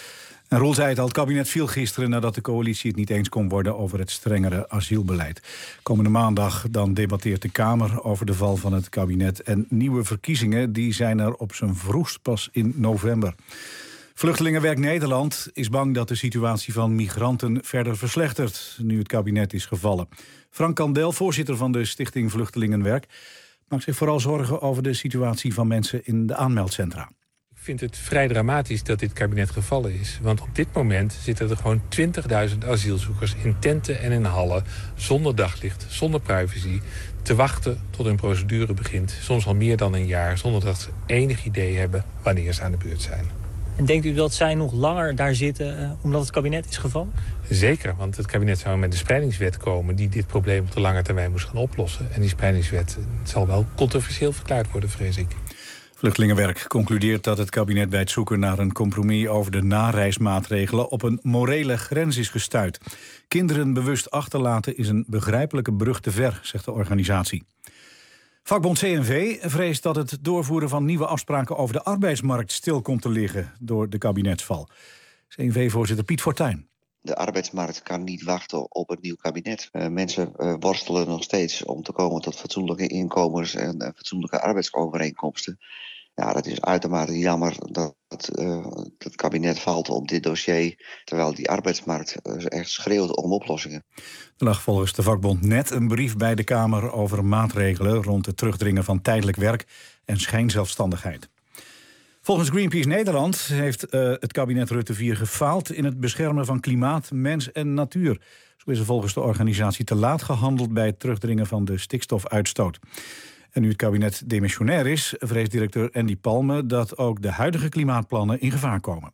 En Roel zei het al, het kabinet viel gisteren nadat de coalitie het niet eens kon worden over het strengere asielbeleid. Komende maandag dan debatteert de Kamer over de val van het kabinet. En nieuwe verkiezingen die zijn er op zijn vroegst pas in november. Vluchtelingenwerk Nederland is bang dat de situatie van migranten verder verslechtert nu het kabinet is gevallen. Frank Kandel, voorzitter van de Stichting Vluchtelingenwerk, maakt zich vooral zorgen over de situatie van mensen in de aanmeldcentra.
Ik vind het vrij dramatisch dat dit kabinet gevallen is. Want op dit moment zitten er gewoon twintigduizend asielzoekers in tenten en in hallen, zonder daglicht, zonder privacy, te wachten tot hun procedure begint. Soms al meer dan een jaar, zonder dat ze enig idee hebben wanneer ze aan de beurt zijn.
En denkt u dat zij nog langer daar zitten uh, omdat het kabinet is gevallen?
Zeker, want het kabinet zou met een spreidingswet komen die dit probleem op de lange termijn moest gaan oplossen. En die spreidingswet zal wel controversieel verklaard worden, vrees ik.
Vluchtelingenwerk concludeert dat het kabinet bij het zoeken naar een compromis over de nareismaatregelen op een morele grens is gestuit. Kinderen bewust achterlaten is een begrijpelijke brug te ver, zegt de organisatie. Vakbond C N V vreest dat het doorvoeren van nieuwe afspraken over de arbeidsmarkt stil komt te liggen door de kabinetsval. C N V-voorzitter Piet Fortuyn.
De arbeidsmarkt kan niet wachten op een nieuw kabinet. Uh, mensen uh, worstelen nog steeds om te komen tot fatsoenlijke inkomens en uh, fatsoenlijke arbeidsovereenkomsten. Ja, dat is uitermate jammer dat uh, het kabinet valt op dit dossier, terwijl die arbeidsmarkt uh, echt schreeuwt om oplossingen.
Er lag volgens de vakbond net een brief bij de Kamer over maatregelen rond het terugdringen van tijdelijk werk en schijnzelfstandigheid. Volgens Greenpeace Nederland heeft uh, het kabinet Rutte vier gefaald in het beschermen van klimaat, mens en natuur. Zo is er volgens de organisatie te laat gehandeld bij het terugdringen van de stikstofuitstoot. En nu het kabinet demissionair is, vreest directeur Andy Palme dat ook de huidige klimaatplannen in gevaar komen.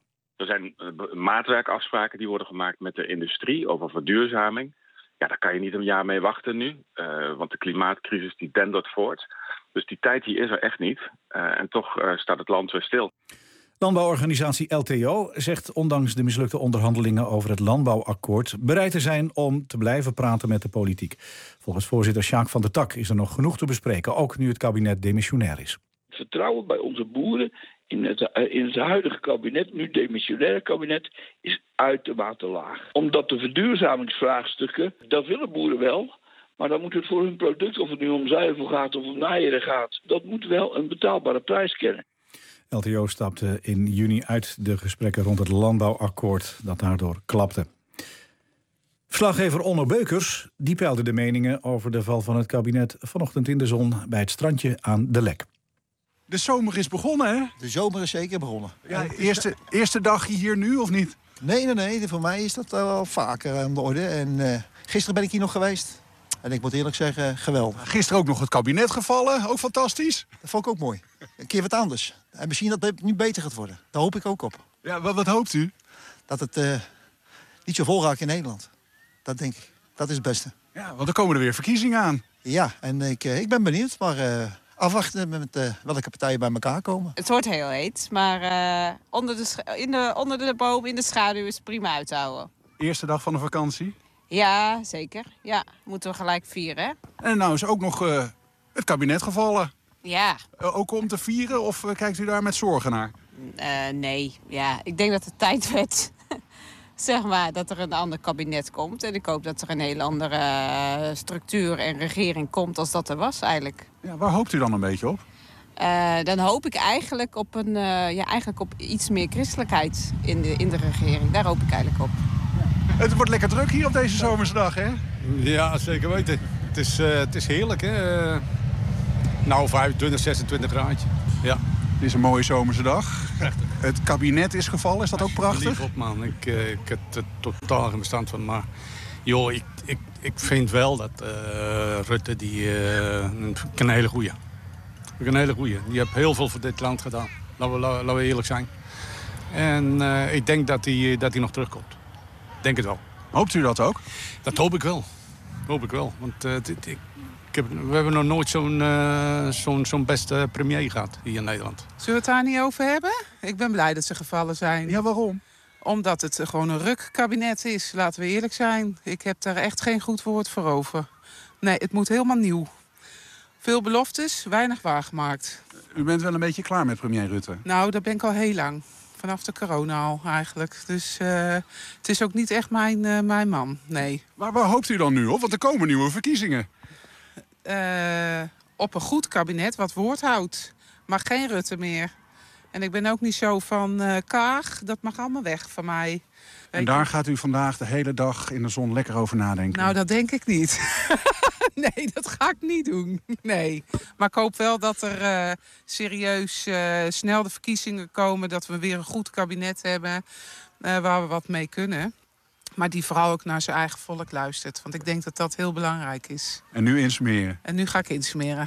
Er zijn uh, maatwerkafspraken die worden gemaakt met de industrie over verduurzaming. Ja, daar kan je niet een jaar mee wachten nu, uh, want de klimaatcrisis die dendert voort. Dus die tijd die is er echt niet. Uh, en toch uh, staat het land weer stil.
Landbouworganisatie L T O zegt ondanks de mislukte onderhandelingen over het landbouwakkoord bereid te zijn om te blijven praten met de politiek. Volgens voorzitter Sjaak van der Tak is er nog genoeg te bespreken, ook nu het kabinet demissionair is.
Het vertrouwen bij onze boeren in het, in het huidige kabinet, nu demissionaire kabinet, is uitermate laag. Omdat de verduurzamingsvraagstukken, dat willen boeren wel, maar dan moet het voor hun product, of het nu om zuivel gaat of om naaien gaat, dat moet wel een betaalbare prijs kennen.
L T O stapte in juni uit de gesprekken rond het landbouwakkoord dat daardoor klapte. Verslaggever Onno Beukers die peilde de meningen over de val van het kabinet vanochtend in de zon bij het strandje aan de Lek.
De zomer is begonnen, hè?
De zomer is zeker begonnen.
Ja, eerste, eerste dag hier nu, of niet?
Nee, nee, nee. Voor mij is dat al vaker aan de orde. En uh, gisteren ben ik hier nog geweest. En ik moet eerlijk zeggen, geweldig.
Gisteren ook nog het kabinet gevallen, ook fantastisch.
Dat vond ik ook mooi. Een keer wat anders. En misschien dat het nu beter gaat worden. Daar hoop ik ook op.
Ja, wat, wat hoopt u?
Dat het uh, niet zo vol raakt in Nederland. Dat denk ik. Dat is het beste.
Ja, want er komen er weer verkiezingen aan.
Ja, en ik, uh, ik ben benieuwd. Maar uh, afwachten met uh, welke partijen bij elkaar komen.
Het wordt heel heet, maar uh, onder, de in de, onder de boom, in de schaduw is het prima uit te houden.
Eerste dag van de vakantie?
Ja, zeker. Ja, moeten we gelijk vieren, hè?
En nou is ook nog uh, het kabinet gevallen.
Ja.
Uh, ook om te vieren of uh, kijkt u daar met zorgen naar?
Uh, nee, ja. Ik denk dat het tijd werd, zeg maar, dat er een ander kabinet komt. En ik hoop dat er een heel andere uh, structuur en regering komt als dat er was eigenlijk.
Ja, waar hoopt u dan een beetje op?
Uh, dan hoop ik eigenlijk op, een, uh, ja, eigenlijk op iets meer christelijkheid in de, in de regering. Daar hoop ik eigenlijk op.
Het wordt lekker druk hier op deze zomerse dag, hè?
Ja, zeker weten. Het is, uh, het is heerlijk, hè? Uh, nou, vijfentwintig, zesentwintig graadje. Ja.
Het is een mooie zomerse dag. Prachtig. Het kabinet is gevallen, is dat ook prachtig?
Lief op, man. Ik, uh, ik heb er totaal geen verstand van. Maar joh, ik, ik, ik vind wel dat uh, Rutte die, uh, een hele goeie. Een hele goeie. Die heeft heel veel voor dit land gedaan. Laten we, laten we eerlijk zijn. En uh, ik denk dat hij dat nog terugkomt. Denk het wel.
Hoopt u dat ook?
Dat hoop ik wel. Hoop ik wel. Want uh, dit, ik, ik heb, we hebben nog nooit zo'n uh, zo'n zo'n beste premier gehad hier in Nederland.
Zullen we het daar niet over hebben? Ik ben blij dat ze gevallen zijn.
Ja, waarom?
Omdat het gewoon een rukkabinet is. Laten we eerlijk zijn. Ik heb daar echt geen goed woord voor over. Nee, het moet helemaal nieuw. Veel beloftes, weinig waargemaakt.
U bent wel een beetje klaar met premier Rutte?
Nou, daar ben ik al heel lang. Vanaf de corona al eigenlijk. Dus uh, het is ook niet echt mijn, uh, mijn man, nee.
Maar waar hoopt u dan nu op? Want er komen nieuwe verkiezingen.
Uh, op een goed kabinet wat woord houdt. Maar geen Rutte meer. En ik ben ook niet zo van uh, Kaag. Dat mag allemaal weg van mij. Weet
en daar je? Gaat u vandaag de hele dag in de zon lekker over nadenken?
Nou, dat denk ik niet. Nee, dat ga ik niet doen. Nee. Maar ik hoop wel dat er uh, serieus uh, snel de verkiezingen komen. Dat we weer een goed kabinet hebben uh, waar we wat mee kunnen. Maar die vooral ook naar zijn eigen volk luistert. Want ik denk dat dat heel belangrijk is.
En nu insmeren?
En nu ga ik insmeren.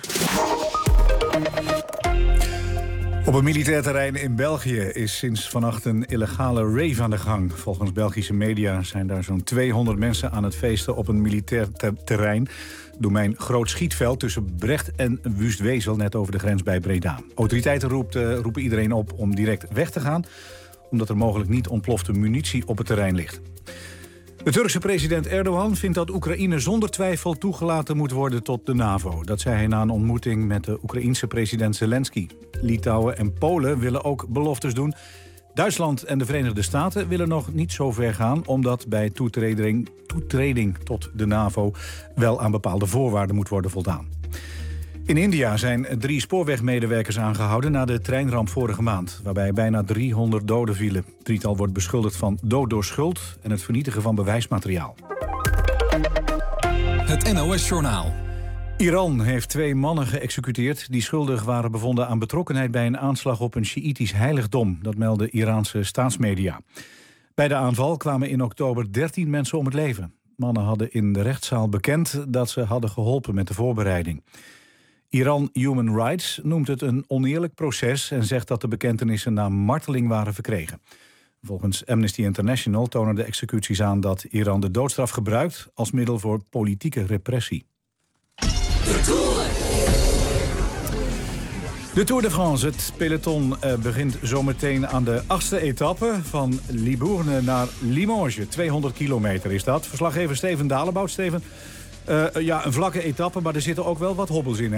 Op een militair terrein in België is sinds vannacht een illegale rave aan de gang. Volgens Belgische media zijn daar zo'n tweehonderd mensen aan het feesten op een militair ter- terrein. Domein Groot Schietveld tussen Brecht en Wustwezel, net over de grens bij Breda. Autoriteiten roept, uh, roepen iedereen op om direct weg te gaan, omdat er mogelijk niet ontplofte munitie op het terrein ligt. De Turkse president Erdogan vindt dat Oekraïne zonder twijfel toegelaten moet worden tot de NAVO. Dat zei hij na een ontmoeting met de Oekraïense president Zelensky. Litouwen en Polen willen ook beloftes doen. Duitsland en de Verenigde Staten willen nog niet zo ver gaan, omdat bij toetreding, toetreding tot de NAVO wel aan bepaalde voorwaarden moet worden voldaan. In India zijn drie spoorwegmedewerkers aangehouden na de treinramp vorige maand, waarbij bijna driehonderd doden vielen. Het drietal wordt beschuldigd van dood door schuld en het vernietigen van bewijsmateriaal.
Het N O S-journaal.
Iran heeft twee mannen geëxecuteerd die schuldig waren bevonden aan betrokkenheid bij een aanslag op een Sjiïtisch heiligdom. Dat melden Iraanse staatsmedia. Bij de aanval kwamen in oktober dertien mensen om het leven. Mannen hadden in de rechtszaal bekend dat ze hadden geholpen met de voorbereiding. Iran Human Rights noemt het een oneerlijk proces en zegt dat de bekentenissen na marteling waren verkregen. Volgens Amnesty International tonen de executies aan dat Iran de doodstraf gebruikt als middel voor politieke repressie.
De Tour.
De Tour de France, het peloton uh, begint zometeen aan de achtste etappe van Libourne naar Limoges. tweehonderd kilometer is dat. Verslaggever Steven Dalebout. Steven, uh, ja, een vlakke etappe, maar er zitten ook wel wat hobbels in, hè?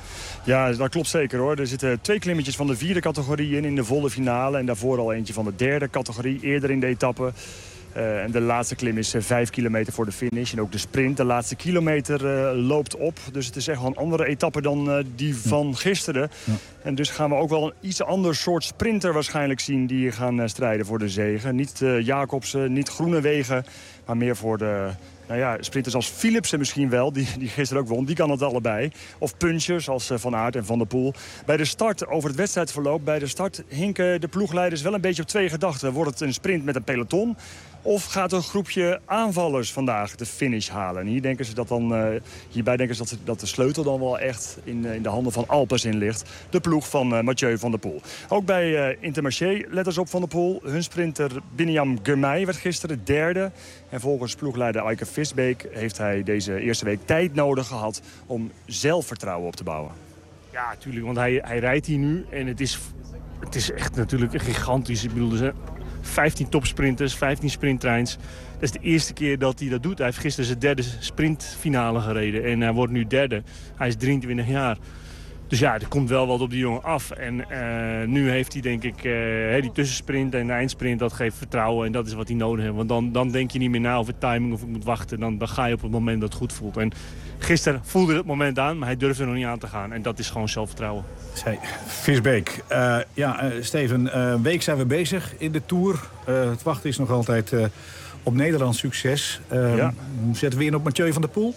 Ja, dat klopt zeker hoor. Er zitten twee klimmetjes van de vierde categorie in, in de volle finale. En daarvoor al eentje van de derde categorie, eerder in de etappe. Uh, en de laatste klim is uh, vijf kilometer voor de finish. En ook de sprint, de laatste kilometer uh, loopt op. Dus het is echt wel een andere etappe dan uh, die van gisteren. Ja. En dus gaan we ook wel een iets ander soort sprinter waarschijnlijk zien die gaan uh, strijden voor de zege. Niet uh, Jacobsen, niet Groenewegen, maar meer voor de... Nou ja, sprinters als Philipsen misschien wel, die, die gisteren ook won. Die kan het allebei. Of punchers als Van Aert en Van der Poel. Bij de start, over het wedstrijdverloop, bij de start hinken de ploegleiders wel een beetje op twee gedachten. Wordt het een sprint met een peloton? Of gaat een groepje aanvallers vandaag de finish halen? En hier denken ze dat dan, uh, hierbij denken ze dat, ze, dat de sleutel dan wel echt in, uh, in de handen van Alpecin ligt. De ploeg van uh, Mathieu van der Poel. Ook bij uh, Intermarché letters op Van der Poel. Hun sprinter Biniam Girmay werd gisteren derde. En volgens ploegleider Eike Visbeek heeft hij deze eerste week tijd nodig gehad om zelfvertrouwen op te bouwen.
Ja, natuurlijk, want hij, hij rijdt hier nu en het is, het is echt natuurlijk gigantisch. Ik bedoel, er vijftien topsprinters, vijftien sprinttreins. Dat is de eerste keer dat hij dat doet. Hij heeft gisteren zijn derde sprintfinale gereden en hij wordt nu derde. Hij is drieëntwintig jaar. Dus ja, er komt wel wat op die jongen af. En uh, nu heeft hij denk ik uh, die tussensprint en de eindsprint, dat geeft vertrouwen. En dat is wat hij nodig heeft. Want dan, dan denk je niet meer na over timing of ik moet wachten. Dan, dan ga je op het moment dat het goed voelt. En gisteren voelde het moment aan, maar hij durfde er nog niet aan te gaan. En dat is gewoon zelfvertrouwen.
Zei Visbeek. Uh, ja, uh, Steven, uh, een week zijn we bezig in de Tour. Uh, het wachten is nog altijd uh, op Nederlands succes. Uh, ja. Zetten we in op Mathieu van der Poel?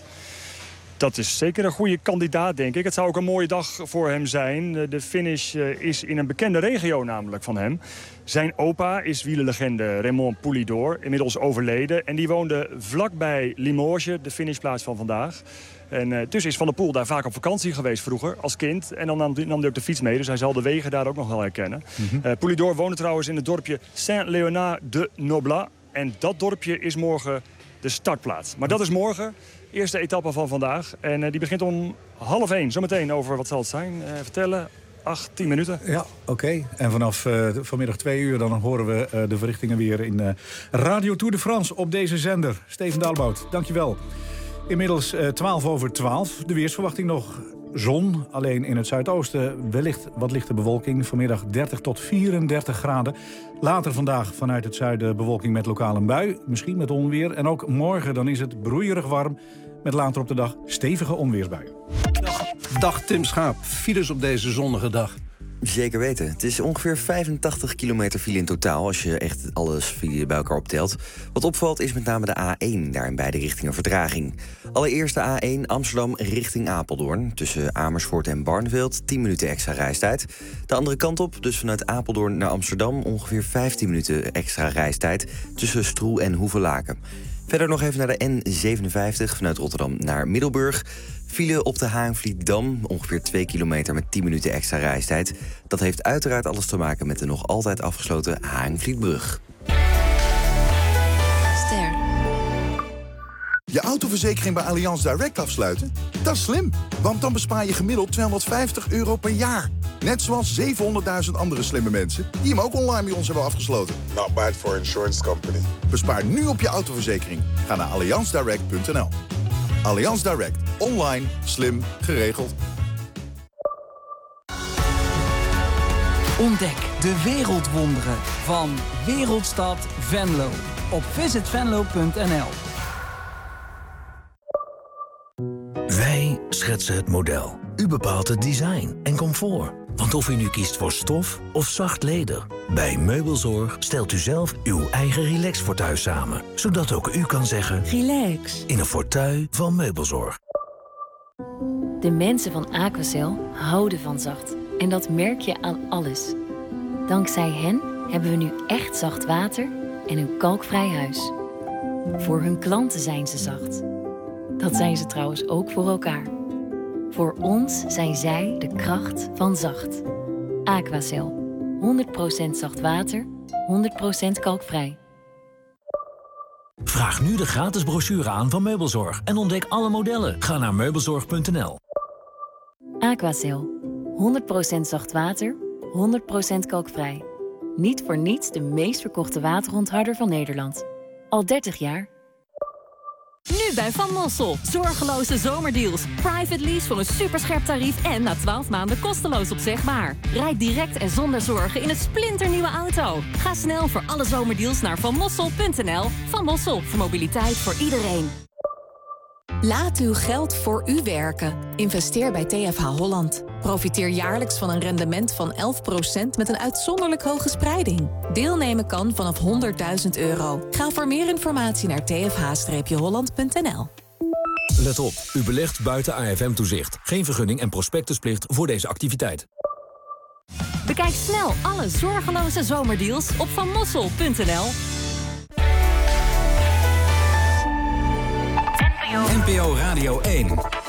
Dat is zeker een goede kandidaat, denk ik. Het zou ook een mooie dag voor hem zijn. De finish is in een bekende regio namelijk van hem. Zijn opa is wielerlegende Raymond Poulidor, inmiddels overleden. En die woonde vlakbij Limoges, de finishplaats van vandaag. En uh, dus is Van der Poel daar vaak op vakantie geweest vroeger, als kind. En dan nam, nam hij ook de fiets mee, dus hij zal de wegen daar ook nog wel herkennen. Mm-hmm. uh, Poulidor woonde trouwens in het dorpje Saint-Léonard-de-Noblat. En dat dorpje is morgen de startplaats. Maar dat is morgen. Eerste etappe van vandaag. En uh, die begint om half één. Zometeen over, wat zal het zijn? Uh, vertellen. Acht, tien minuten.
Ja, oké. Okay. En vanaf uh, vanmiddag twee uur dan horen we uh, de verrichtingen weer in uh, Radio Tour de France op deze zender. Steven Dalebout, dankjewel. Inmiddels uh, twaalf over twaalf. De weersverwachting nog zon. Alleen in het zuidoosten wellicht wat lichte bewolking. Vanmiddag dertig tot vierendertig graden. Later vandaag vanuit het zuiden bewolking met lokaal een bui. Misschien met onweer. En ook morgen dan is het broeierig warm. Met later op de dag stevige onweersbuien.
Dag, dag Tim Schaap. Files op deze zonnige dag.
Zeker weten. Het is ongeveer vijfentachtig kilometer file in totaal, als je echt alles file bij elkaar optelt. Wat opvalt is met name de A één, daar in beide richtingen vertraging. Allereerst de A één Amsterdam richting Apeldoorn. Tussen Amersfoort en Barneveld, tien minuten extra reistijd. De andere kant op, dus vanuit Apeldoorn naar Amsterdam, ongeveer vijftien minuten extra reistijd. Tussen Stroe en Hoevelaken. Verder nog even naar de N zevenenvijftig vanuit Rotterdam naar Middelburg. File op de Hagenvlietdam, ongeveer twee kilometer met tien minuten extra reistijd. Dat heeft uiteraard alles te maken met de nog altijd afgesloten Hagenvlietbrug.
Ster. Je autoverzekering bij Allianz Direct afsluiten? Dat is slim, want dan bespaar je gemiddeld tweehonderdvijftig euro per jaar. Net zoals zevenhonderdduizend andere slimme mensen die hem ook online bij ons hebben afgesloten.
Not bad for insurance company.
Bespaar nu op je autoverzekering. Ga naar allianz direct punt n l. Allianz Direct. Online, slim, geregeld.
Ontdek de wereldwonderen van Wereldstad Venlo op visit venlo punt n l.
Wij schetsen het model. U bepaalt het design en comfort. Want of u nu kiest voor stof of zacht leder, bij Meubelzorg stelt u zelf uw eigen relax-fauteuil samen. Zodat ook u kan zeggen relax in een fauteuil van Meubelzorg.
De mensen van Aquacel houden van zacht. En dat merk je aan alles. Dankzij hen hebben we nu echt zacht water en een kalkvrij huis. Voor hun klanten zijn ze zacht. Dat zijn ze trouwens ook voor elkaar. Voor ons zijn zij de kracht van zacht. Aquacel. honderd procent zacht water, honderd procent kalkvrij.
Vraag nu de gratis brochure aan van Meubelzorg en ontdek alle modellen. Ga naar meubelzorg punt n l.
Aquacel. honderd procent zacht water, honderd procent kalkvrij. Niet voor niets de meest verkochte waterontharder van Nederland. Al dertig jaar.
Nu bij Van Mossel. Zorgeloze zomerdeals. Private lease voor een superscherp tarief en na twaalf maanden kosteloos opzegbaar. Rijd direct en zonder zorgen in een splinternieuwe auto. Ga snel voor alle zomerdeals naar van mossel punt n l. Van Mossel, voor mobiliteit voor iedereen.
Laat uw geld voor u werken. Investeer bij T F H Holland. Profiteer jaarlijks van een rendement van elf procent met een uitzonderlijk hoge spreiding. Deelnemen kan vanaf honderdduizend euro. Ga voor meer informatie naar t f h holland punt n l.
Let op, u belegt buiten A F M-toezicht. Geen vergunning en prospectusplicht voor deze activiteit.
Bekijk snel alle zorgeloze zomerdeals op van mossel punt n l.
N P O Radio één.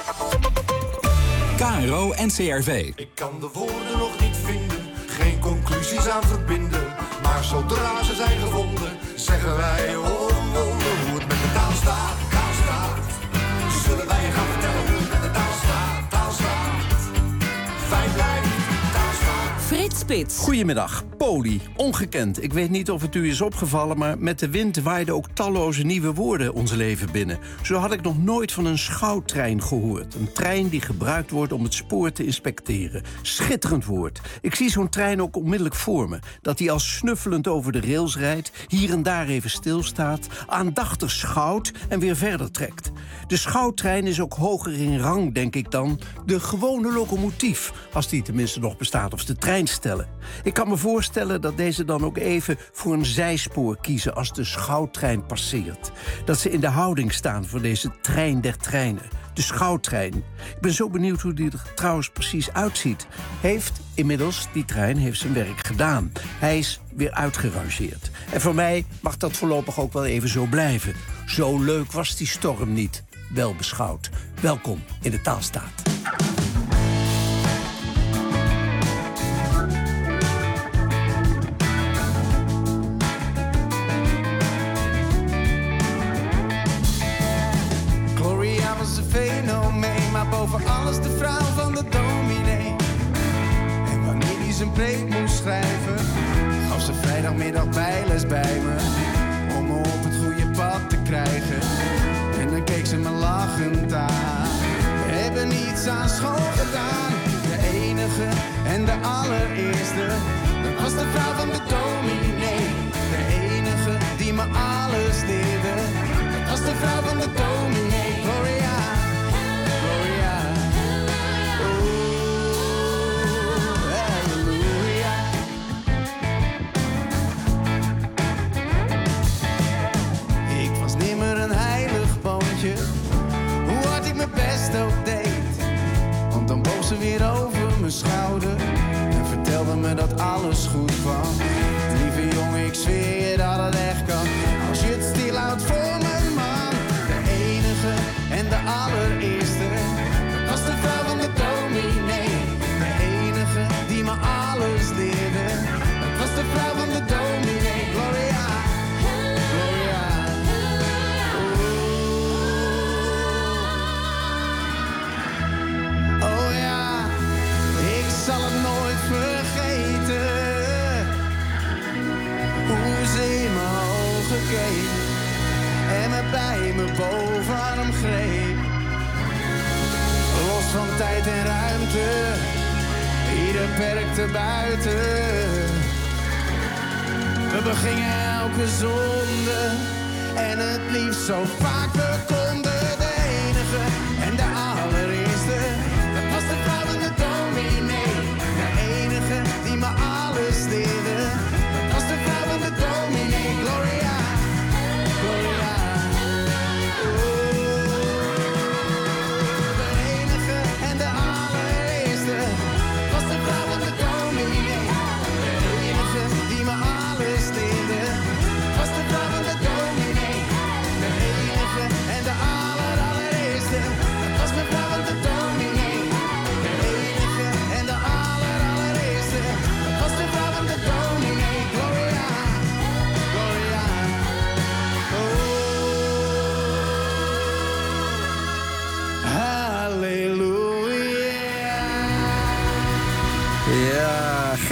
K R O N C R V.
Ik kan de woorden nog niet vinden, geen conclusies aan verbinden. Maar zodra ze zijn gevonden, zeggen wij oh wonder hoe het met de taal staat, taal staat. Zullen wij je gaan vertellen hoe het met de taal staat, taal staat. Fijn blijft, taal staat.
Frits Spits.
Goedemiddag. Poli, ongekend. Ik weet niet of het u is opgevallen, maar met de wind waaiden ook talloze nieuwe woorden ons leven binnen. Zo had ik nog nooit van een schouwtrein gehoord. Een trein die gebruikt wordt om het spoor te inspecteren. Schitterend woord. Ik zie zo'n trein ook onmiddellijk voor me. Dat hij als snuffelend over de rails rijdt, hier en daar even stilstaat, aandachtig schouwt en weer verder trekt. De schouwtrein is ook hoger in rang, denk ik dan, de gewone locomotief, als die tenminste nog bestaat, of de treinstellen. Ik kan me voorstellen dat deze dan ook even voor een zijspoor kiezen als de schouwtrein passeert. Dat ze in de houding staan voor deze trein der treinen. De schouwtrein. Ik ben zo benieuwd hoe die er trouwens precies uitziet. Heeft inmiddels, die trein heeft zijn werk gedaan. Hij is weer uitgerangeerd. En voor mij mag dat voorlopig ook wel even zo blijven. Zo leuk was die storm niet. Wel beschouwd. Welkom in de Taalstaat.
Fenomeen, maar boven alles de vrouw van de dominee. En wanneer hij zijn preek moest schrijven, gaf ze vrijdagmiddag bijles bij me, om me op het goede pad te krijgen. En dan keek ze me lachend aan. We hebben niets aan school gedaan. De enige en de allereerste, dat was de vrouw van de dominee. De enige die me alles leerde, dat was de vrouw van de dominee. Gloria. Hoe hard ik mijn best ook deed, want dan boog ze weer over mijn schouder en vertelde me dat alles goed kwam. Lieve jongen, ik zweer je dat het echt kan, als je het stilhoudt voor mijn man. De enige en de allereerste, dat was de vrouw van de dominee. De enige die me alles leerde, dat was de vrouw van de dominee. Gloria, Gloria. Oh ja, ik zal het nooit vergeten, hoe ze in mijn ogen keek en me bij mijn bovenarm greep. Los van tijd en ruimte, ieder perk te buiten. We begingen elke zonde en het liefst zo vaak we konden. De enige en de allereerste, dat was de vrouw van de dominee. De enige die me alles leerde, dat was de vrouw van de dominee. Gloria, Gloria. Oh, de enige en de allereerste, dat was de vrouw van de dominee. De enige die me alles leerde, dat was de vrouw van de dominee. De enige en de allereerste.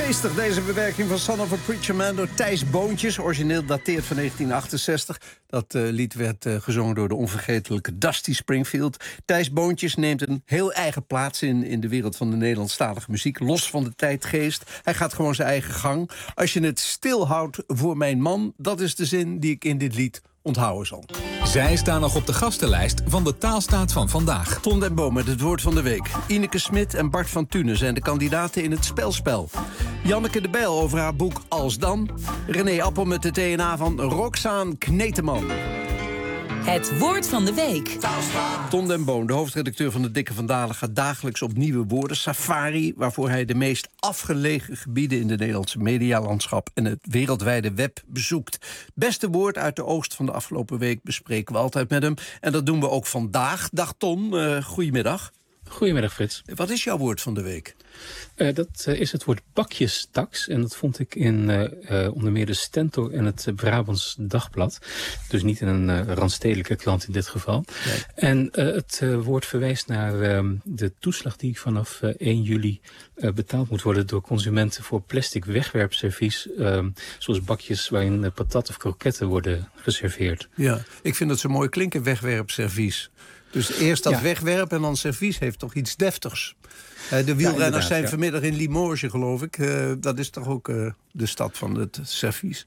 Geestig, deze bewerking van Son of a Preacher Man door Thijs Boontjes. Origineel dateert van negentien achtenzestig. Dat uh, lied werd uh, gezongen door de onvergetelijke Dusty Springfield. Thijs Boontjes neemt een heel eigen plaats in, in de wereld van de Nederlandstalige muziek. Los van de tijdgeest. Hij gaat gewoon zijn eigen gang. Als je het stilhoudt voor mijn man, dat is de zin die ik in dit lied onthouden zal.
Zij staan nog op de gastenlijst van de Taalstaat van vandaag.
Ton den Boom met het woord van de week. Ineke Smit en Bart van Thunen zijn de kandidaten in het spelspel. Janneke de Bijl over haar boek Als Dan. René Appel met de D N A van Roxaan Kneteman.
Het woord van de week.
Ton den Boom, de hoofdredacteur van de Dikke Van Dalen, gaat dagelijks op nieuwe woorden safari, waarvoor hij de meest afgelegen gebieden in de Nederlandse medialandschap en het wereldwijde web bezoekt. Beste woord uit de oogst van de afgelopen week bespreken we altijd met hem. En dat doen we ook vandaag. Dag Ton, uh, goedemiddag.
Goedemiddag Frits.
Wat is jouw woord van de week?
Uh, dat uh, is het woord bakjestaks. En dat vond ik in uh, uh, onder meer de Stentor en het uh, Brabants Dagblad. Dus niet in een uh, randstedelijke krant in dit geval. Nee. En uh, het uh, woord verwijst naar uh, de toeslag die vanaf uh, één juli uh, betaald moet worden door consumenten voor plastic wegwerpservies. Uh, zoals bakjes waarin uh, patat of kroketten worden geserveerd.
Ja, ik vind dat zo mooi klinken, wegwerpservies. Dus eerst dat ja. wegwerpen en dan servies heeft toch iets deftigs. Uh, de wielrenners ja, zijn ja. vanmiddag in Limoges, geloof ik. Uh, dat is toch ook uh, de stad van het servies?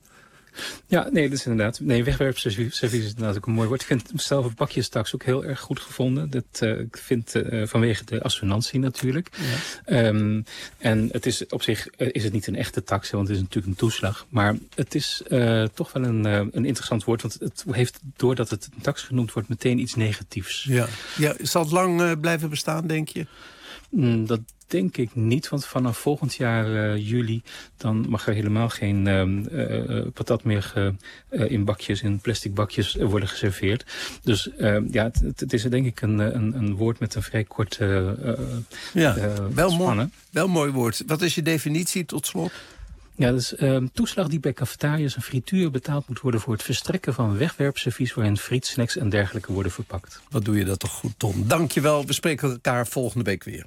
Ja, nee, dat is inderdaad. Nee, wegwerpservies is inderdaad ook een mooi woord. Ik vind zelf bakjestaks ook heel erg goed gevonden. Dat uh, ik vind uh, vanwege de assonantie natuurlijk. Ja. Um, en het is op zich uh, is het niet een echte tax, want het is natuurlijk een toeslag. Maar het is uh, toch wel een, uh, een interessant woord, want het heeft, doordat het een tax genoemd wordt, meteen iets negatiefs. Ja,
ja, zal het lang uh, blijven bestaan, denk je?
Mm, dat denk ik niet, want vanaf volgend jaar uh, juli dan mag er helemaal geen uh, uh, patat meer ge, uh, in bakjes, in plastic bakjes uh, worden geserveerd. Dus uh, ja, het, het is denk ik een, een, een woord met een vrij korte uh,
ja,
uh,
wel mooi, wel mooi woord. Wat is je definitie tot slot?
Ja, dat is uh, toeslag die bij cafetariërs en frituur betaald moet worden voor het verstrekken van wegwerpservies waarin friet, snacks en dergelijke worden verpakt.
Wat doe je dat toch goed, Tom? Dank je wel. We spreken elkaar volgende week weer.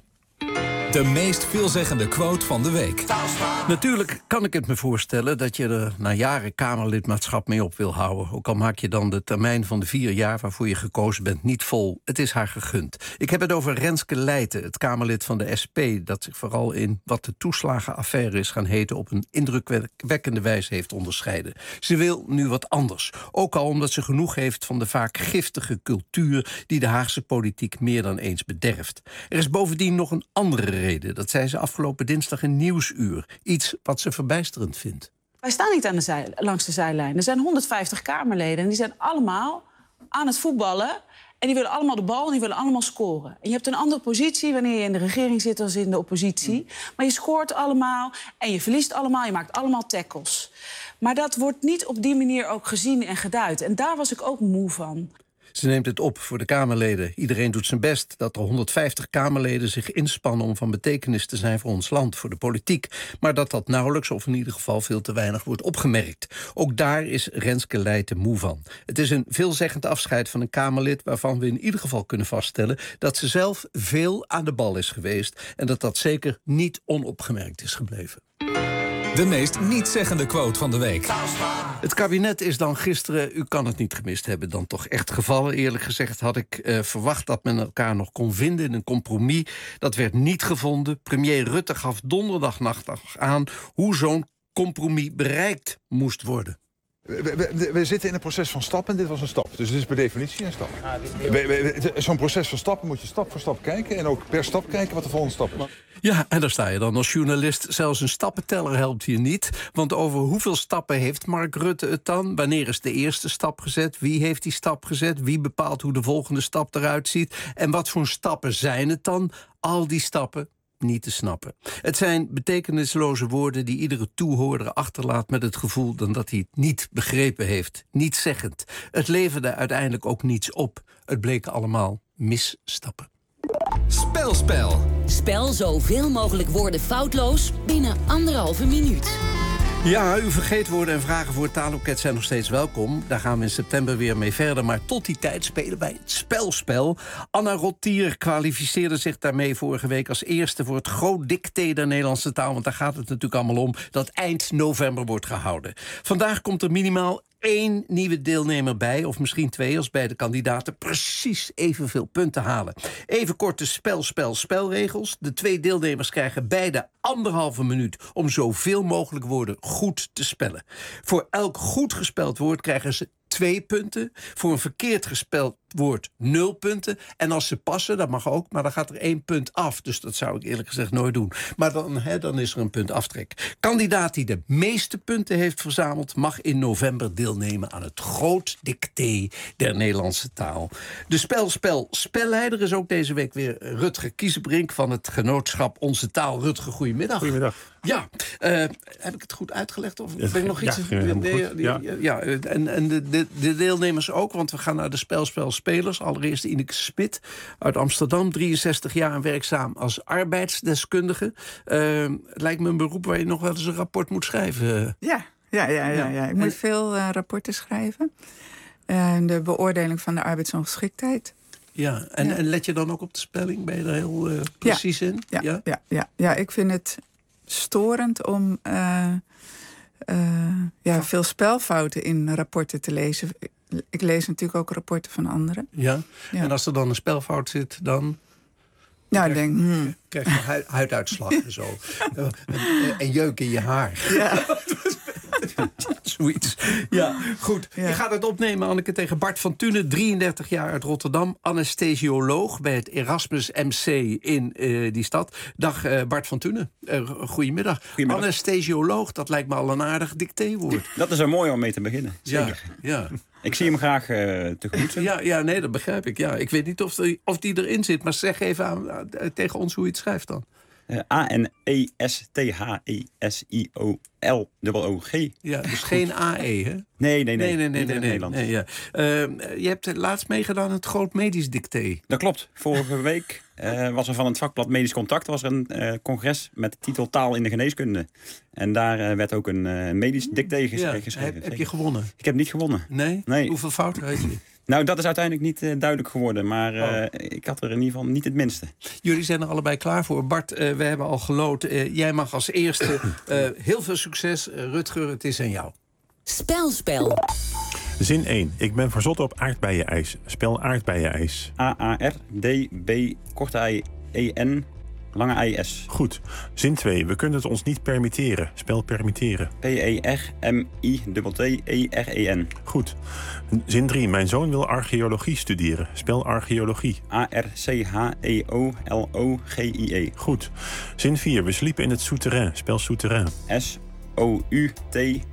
De meest veelzeggende quote van de week.
Natuurlijk kan ik het me voorstellen dat je er na jaren Kamerlidmaatschap mee op wil houden. Ook al maak je dan de termijn van de vier jaar waarvoor je gekozen bent niet vol. Het is haar gegund. Ik heb het over Renske Leijten, het Kamerlid van de S P... dat zich vooral in wat de toeslagenaffaire is gaan heten op een indrukwekkende wijze heeft onderscheiden. Ze wil nu wat anders. Ook al omdat ze genoeg heeft van de vaak giftige cultuur die de Haagse politiek meer dan eens bederft. Er is bovendien nog een andere reden. Dat zei ze afgelopen dinsdag in Nieuwsuur. Iets wat ze verbijsterend vindt.
Wij staan niet aan de zij, langs de zijlijn. Er zijn honderdvijftig Kamerleden en die zijn allemaal aan het voetballen. En die willen allemaal de bal en die willen allemaal scoren. En je hebt een andere positie wanneer je in de regering zit als in de oppositie. Maar je scoort allemaal en je verliest allemaal. Je maakt allemaal tackles. Maar dat wordt niet op die manier ook gezien en geduid. En daar was ik ook moe van.
Ze neemt het op voor de Kamerleden. Iedereen doet zijn best dat er honderdvijftig Kamerleden zich inspannen om van betekenis te zijn voor ons land, voor de politiek. Maar dat dat nauwelijks, of in ieder geval veel te weinig, wordt opgemerkt. Ook daar is Renske Leijten moe van. Het is een veelzeggend afscheid van een Kamerlid waarvan we in ieder geval kunnen vaststellen dat ze zelf veel aan de bal is geweest en dat dat zeker niet onopgemerkt is gebleven.
De meest nietszeggende quote van de week.
Het kabinet is dan gisteren, u kan het niet gemist hebben, dan toch echt gevallen. Eerlijk gezegd had ik uh, verwacht dat men elkaar nog kon vinden in een compromis. Dat werd niet gevonden. Premier Rutte gaf donderdagnacht aan hoe zo'n compromis bereikt moest worden.
We, we, we zitten in een proces van stappen en dit was een stap. Dus dit is per definitie een stap. Zo'n proces van stappen moet je stap voor stap kijken en ook per stap kijken wat de volgende stap is.
Ja, en daar sta je dan als journalist. Zelfs een stappenteller helpt hier niet. Want over hoeveel stappen heeft Mark Rutte het dan? Wanneer is de eerste stap gezet? Wie heeft die stap gezet? Wie bepaalt hoe de volgende stap eruit ziet? En wat voor stappen zijn het dan? Al die stappen niet te snappen. Het zijn betekenisloze woorden die iedere toehoorder achterlaat met het gevoel dan dat hij het niet begrepen heeft. Niet zeggend. Het leverde uiteindelijk ook niets op. Het bleken allemaal misstappen.
Spelspel.
Spel zoveel mogelijk woorden foutloos binnen anderhalve minuut.
Ja, uw vergeetwoorden en vragen voor het taalloket zijn nog steeds welkom. Daar gaan we in september weer mee verder. Maar tot die tijd spelen wij het spelspel. Anna Rottier kwalificeerde zich daarmee vorige week als eerste voor het groot dicté der Nederlandse taal. Want daar gaat het natuurlijk allemaal om dat eind november wordt gehouden. Vandaag komt er minimaal één nieuwe deelnemer bij, of misschien twee, als beide kandidaten precies evenveel punten halen. Even kort de spel, spel, spelregels. De twee deelnemers krijgen beide anderhalve minuut om zoveel mogelijk woorden goed te spellen. Voor elk goed gespeld woord krijgen ze twee punten. Voor een verkeerd gespeld woord nul punten. En als ze passen, dat mag ook, maar dan gaat er één punt af. Dus dat zou ik eerlijk gezegd nooit doen. Maar dan, hè, dan is er een punt aftrek. Kandidaat die de meeste punten heeft verzameld mag in november deelnemen aan het groot dicté der Nederlandse taal. De spelspel spelleider is ook deze week weer Rutger Kiezenbrink van het genootschap Onze Taal. Rutger, goedemiddag.
Goedemiddag.
Ja, uh, heb ik het goed uitgelegd? Of ben ik nog iets?
Ja,
ja,
ja.
ja, en, en de, de, de deelnemers ook, want we gaan naar de spelspelspelers. Allereerst Ineke Smit uit Amsterdam, drieënzestig jaar en werkzaam als arbeidsdeskundige. Uh, het lijkt me een beroep waar je nog wel eens een rapport moet schrijven.
Ja, ja, ja, ja, ja. ik moet en, veel uh, rapporten schrijven. Uh, de beoordeling van de arbeidsongeschiktheid.
Ja, en, ja. en let je dan ook op de spelling? Ben je er heel uh, precies
ja.
in?
Ja, ja? Ja, ja, ja, ik vind het storend om uh, uh, ja, veel spelfouten in rapporten te lezen. Ik lees natuurlijk ook rapporten van anderen.
Ja, ja. En als er dan een spelfout zit, dan...
Ja, ik denk... Hmm.
krijg je huid, huiduitslag en zo. en, en jeuk in je haar.
Ja.
Zoiets. Ja, goed. Ja. Je gaat het opnemen, Anneke, tegen Bart van Thunen, drieëndertig jaar uit Rotterdam. Anesthesioloog bij het Erasmus M C in uh, die stad. Dag uh, Bart van Thunen. Uh, goedemiddag. goedemiddag. Anesthesioloog, dat lijkt me al een aardig dictéwoord.
Dat is er mooi om mee te beginnen. Zeker.
Ja, ja.
Ik zie hem graag uh, tegemoet.
Ja, ja, nee, dat begrijp ik. Ja. Ik weet niet of, er, of die erin zit, maar zeg even aan, uh, tegen ons hoe je het schrijft dan.
Uh, A N E S T H E S I O L O G.
Ja, dus geen A E, hè?
Nee, nee, nee.
Nee, nee, nee.
Niet in
nee,
Nederland.
nee, ja. uh, je hebt laatst meegedaan aan het Groot Medisch Dicté.
Dat klopt. Vorige week uh, was er van het vakblad Medisch Contact was er een uh, congres met de titel Taal in de Geneeskunde. En daar uh, werd ook een uh, medisch dicté ges-
ja,
geschreven.
Heb, heb je gewonnen?
Ik heb niet gewonnen.
Nee?
nee.
Hoeveel fouten had je?
Nou, dat is uiteindelijk niet uh, duidelijk geworden. Maar uh, oh. ik had er in ieder geval niet het minste.
Jullie zijn er allebei klaar voor. Bart, uh, we hebben al geloot. Uh, jij mag als eerste. Uh, heel veel succes. Uh, Rutger, het is aan jou.
Spelspel.
Zin één. Ik ben verzot op aardbeienijs. Spel aardbeienijs.
A A R D B, korte I E N, lange I S.
Goed. Zin twee. We kunnen het ons niet permitteren. Spel permitteren.
P E R M I T T E R E N.
Goed. Zin drie. Mijn zoon wil archeologie studeren. Spel archeologie.
A R C H E O L O G I E.
Goed. Zin vier. We sliepen in het souterrain. Spel souterrain.
S O U T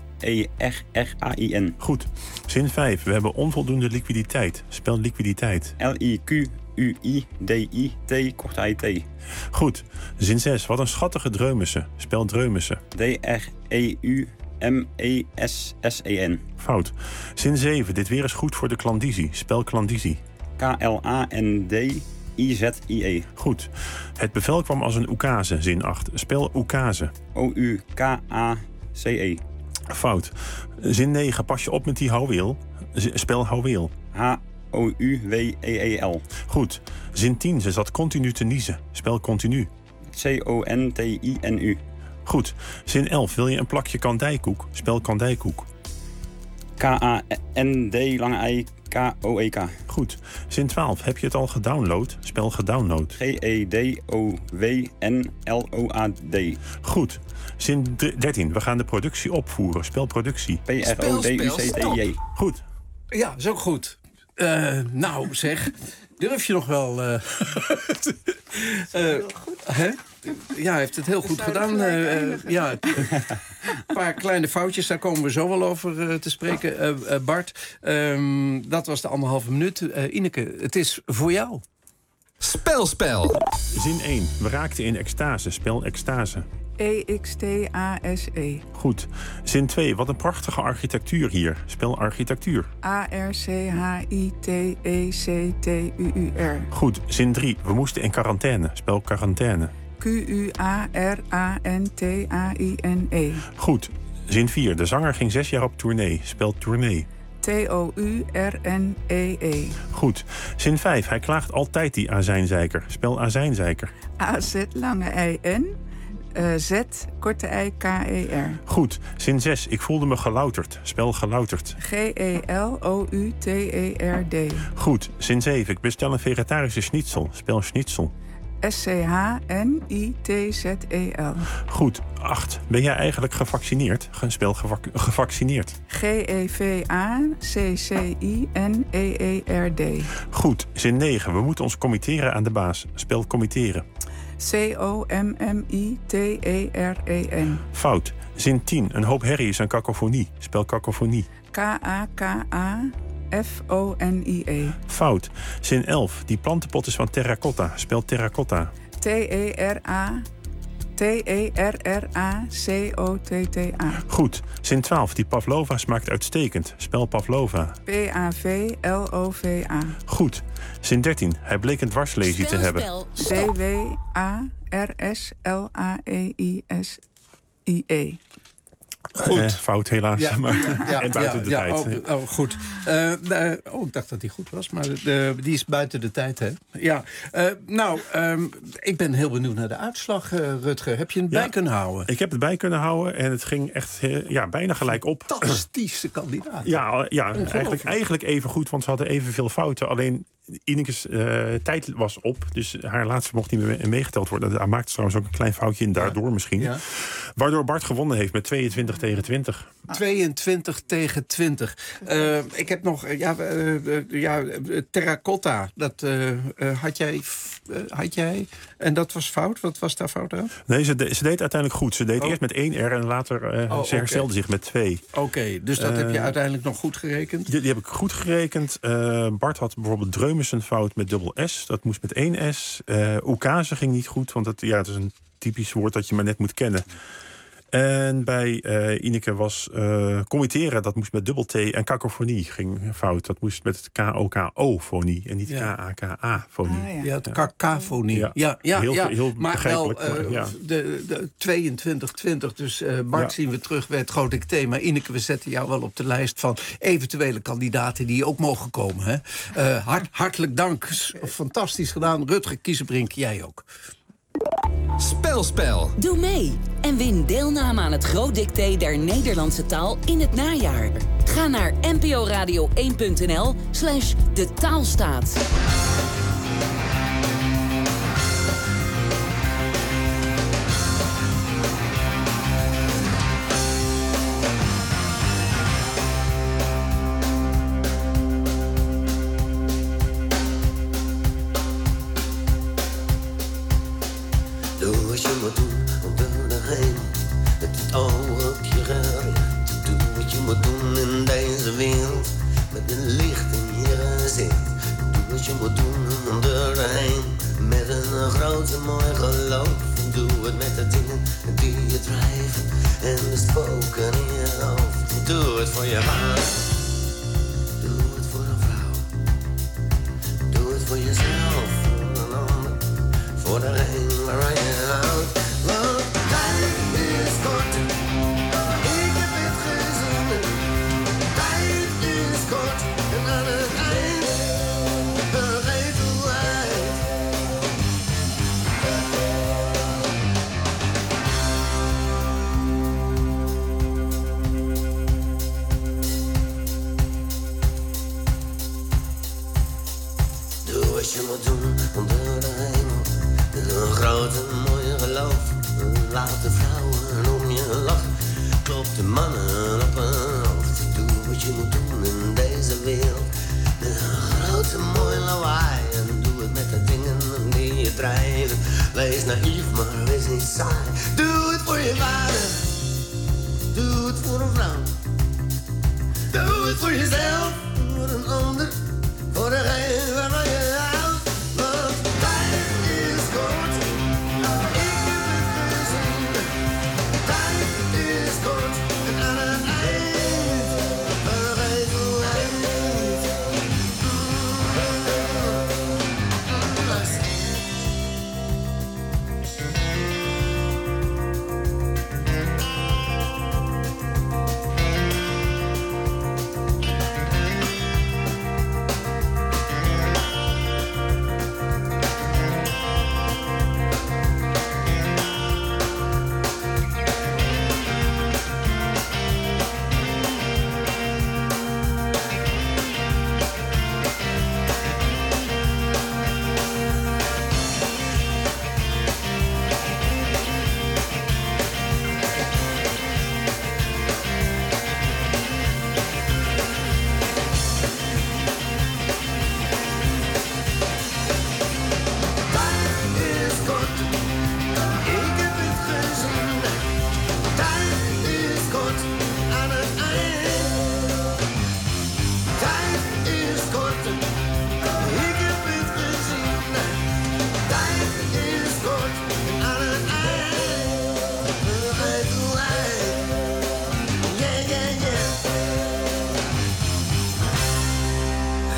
E R R A I N.
Goed. Zin vijf. We hebben onvoldoende liquiditeit. Spel liquiditeit.
L I Q U I D I T, korte I T.
Goed. Zin zes. Wat een schattige dreumissen. Spel dreumissen.
D R E U M E S S E N.
Fout. Zin zeven. Dit weer is goed voor de klandizie. Spel klandizie.
K L A N D I Z I E.
Goed. Het bevel kwam als een oekase. Zin acht. Spel oekase.
O U K A C E.
Fout. Zin negen. Pas je op met die houweel. Spel houweel.
H O U W E E L.
Goed. Zin tien. Ze zat continu te niezen. Spel continu.
C O N T I N U.
Goed. Zin elf. Wil je een plakje kandijkoek? Spel kandijkoek.
K A N D, lange I, K O E K.
Goed. Zin twaalf. Heb je het al gedownload? Spel gedownload.
G E D O W N L O A D.
Goed. Zin dertien. We gaan de productie opvoeren. Spel productie.
P R O D U C T I J.
Goed.
Ja, is ook goed. Uh, nou, zeg. Durf je nog wel... Uh, uh, hè? Ja, hij heeft het heel goed gedaan. Uh, uh, ja, een paar kleine foutjes, daar komen we zo wel over uh, te spreken. Uh, uh, Bart, um, dat was de anderhalve minuut. Uh, Ineke, het is voor jou.
Spelspel.
Zin één. We raakten in extase. Spel extase.
E X T A S E.
Goed. Zin twee. Wat een prachtige architectuur hier. Spel architectuur.
A R C H I T E C T U U R.
Goed. Zin drie. We moesten in quarantaine. Spel quarantaine.
Q U A R A N T A I N E.
Goed. Zin vier. De zanger ging zes jaar op tournee. Spel tournee.
T O U R N E E.
Goed. Zin vijf. Hij klaagt altijd die azijnzeiker. Spel azijnzeiker.
A Z lange I N. Uh, Z korte I K E R.
Goed. Zin zes. Ik voelde me gelouterd. Spel gelouterd.
G E L O U T E R D.
Goed. Zin zeven. Ik bestel een vegetarische schnitzel. Spel schnitzel.
S C H N I T Z E L.
Goed. acht. Ben jij eigenlijk gevaccineerd? Spel gevac- gevaccineerd.
G E V A C C I N E E R D.
Goed. Zin negen. We moeten ons committeren aan de baas. Spel committeren.
C O M M I T E R E N.
Fout. Zin tien. Een hoop herrie is een kakofonie. Spel kakofonie.
K A K A F O N I E.
Fout. Zin elf. Die plantenpot is van terracotta. Spel terracotta.
T E R A T E R R A C O T T A.
Goed. Zin twaalf. Die pavlova smaakt uitstekend. Spel pavlova.
P A V L O V A.
Goed. Zin dertien. Hij bleek een dwarslesie te hebben.
D W A R S L A E I S I E.
Goed. Eh, fout helaas,
ja,
maar
ja, ja,
en buiten
ja,
de
ja,
tijd.
Oh, oh goed. Uh, uh, oh, ik dacht dat die goed was, maar uh, die is buiten de tijd, hè? Ja. Uh, nou, um, ik ben heel benieuwd naar de uitslag, uh, Rutger. Heb je het ja, bij kunnen houden?
Ik heb het bij kunnen houden en het ging echt uh, ja, bijna gelijk op.
Fantastische kandidaat.
Ja, ja eigenlijk, eigenlijk even goed, want ze hadden evenveel fouten. Alleen Inekes uh, tijd was op, dus haar laatste mocht niet meer meegeteld worden. Hij maakte trouwens ook een klein foutje in daardoor misschien. Ja. Waardoor Bart gewonnen heeft met tweeëntwintig tegen twintig.
tweeëntwintig tegen twintig. Uh, ik heb nog, uh, ja, uh, uh, ja, terracotta. Dat uh, uh, had jij, uh, had jij. En dat was fout. Wat was daar fout aan?
Nee, ze, de, ze deed uiteindelijk goed. Ze deed oh. eerst met één R en later uh, oh, ze herstelde okay. zich met twee.
Oké, okay, dus dat uh, heb je uiteindelijk nog goed gerekend?
Die, die heb ik goed gerekend. Uh, Bart had bijvoorbeeld Dreumissen fout met dubbel S. Dat moest met één S. Uh, Oekase ging niet goed, want het, ja, het is een typisch woord dat je maar net moet kennen. En bij uh, Ineke was uh, committeren, dat moest met dubbel T. En kakofonie ging fout. Dat moest met K O K O-fonie en niet ja. K A K A-fonie.
Ah, ja. ja, het kakafonie. Ja, ja, ja,
heel,
ja.
heel
maar wel uh,
maar, ja.
de, de tweeëntwintig twintig. Dus uh, Bart ja. zien we terug bij het grote thema. Ineke, we zetten jou wel op de lijst van eventuele kandidaten die ook mogen komen. Hè? Uh, hart, hartelijk dank. Fantastisch gedaan. Rutger Kiezenbrink, jij ook.
Spelspel.
Doe mee en win deelname aan het Groot Dicté der Nederlandse taal in het najaar. Ga naar nporadio één punt n l slash de taalstaat.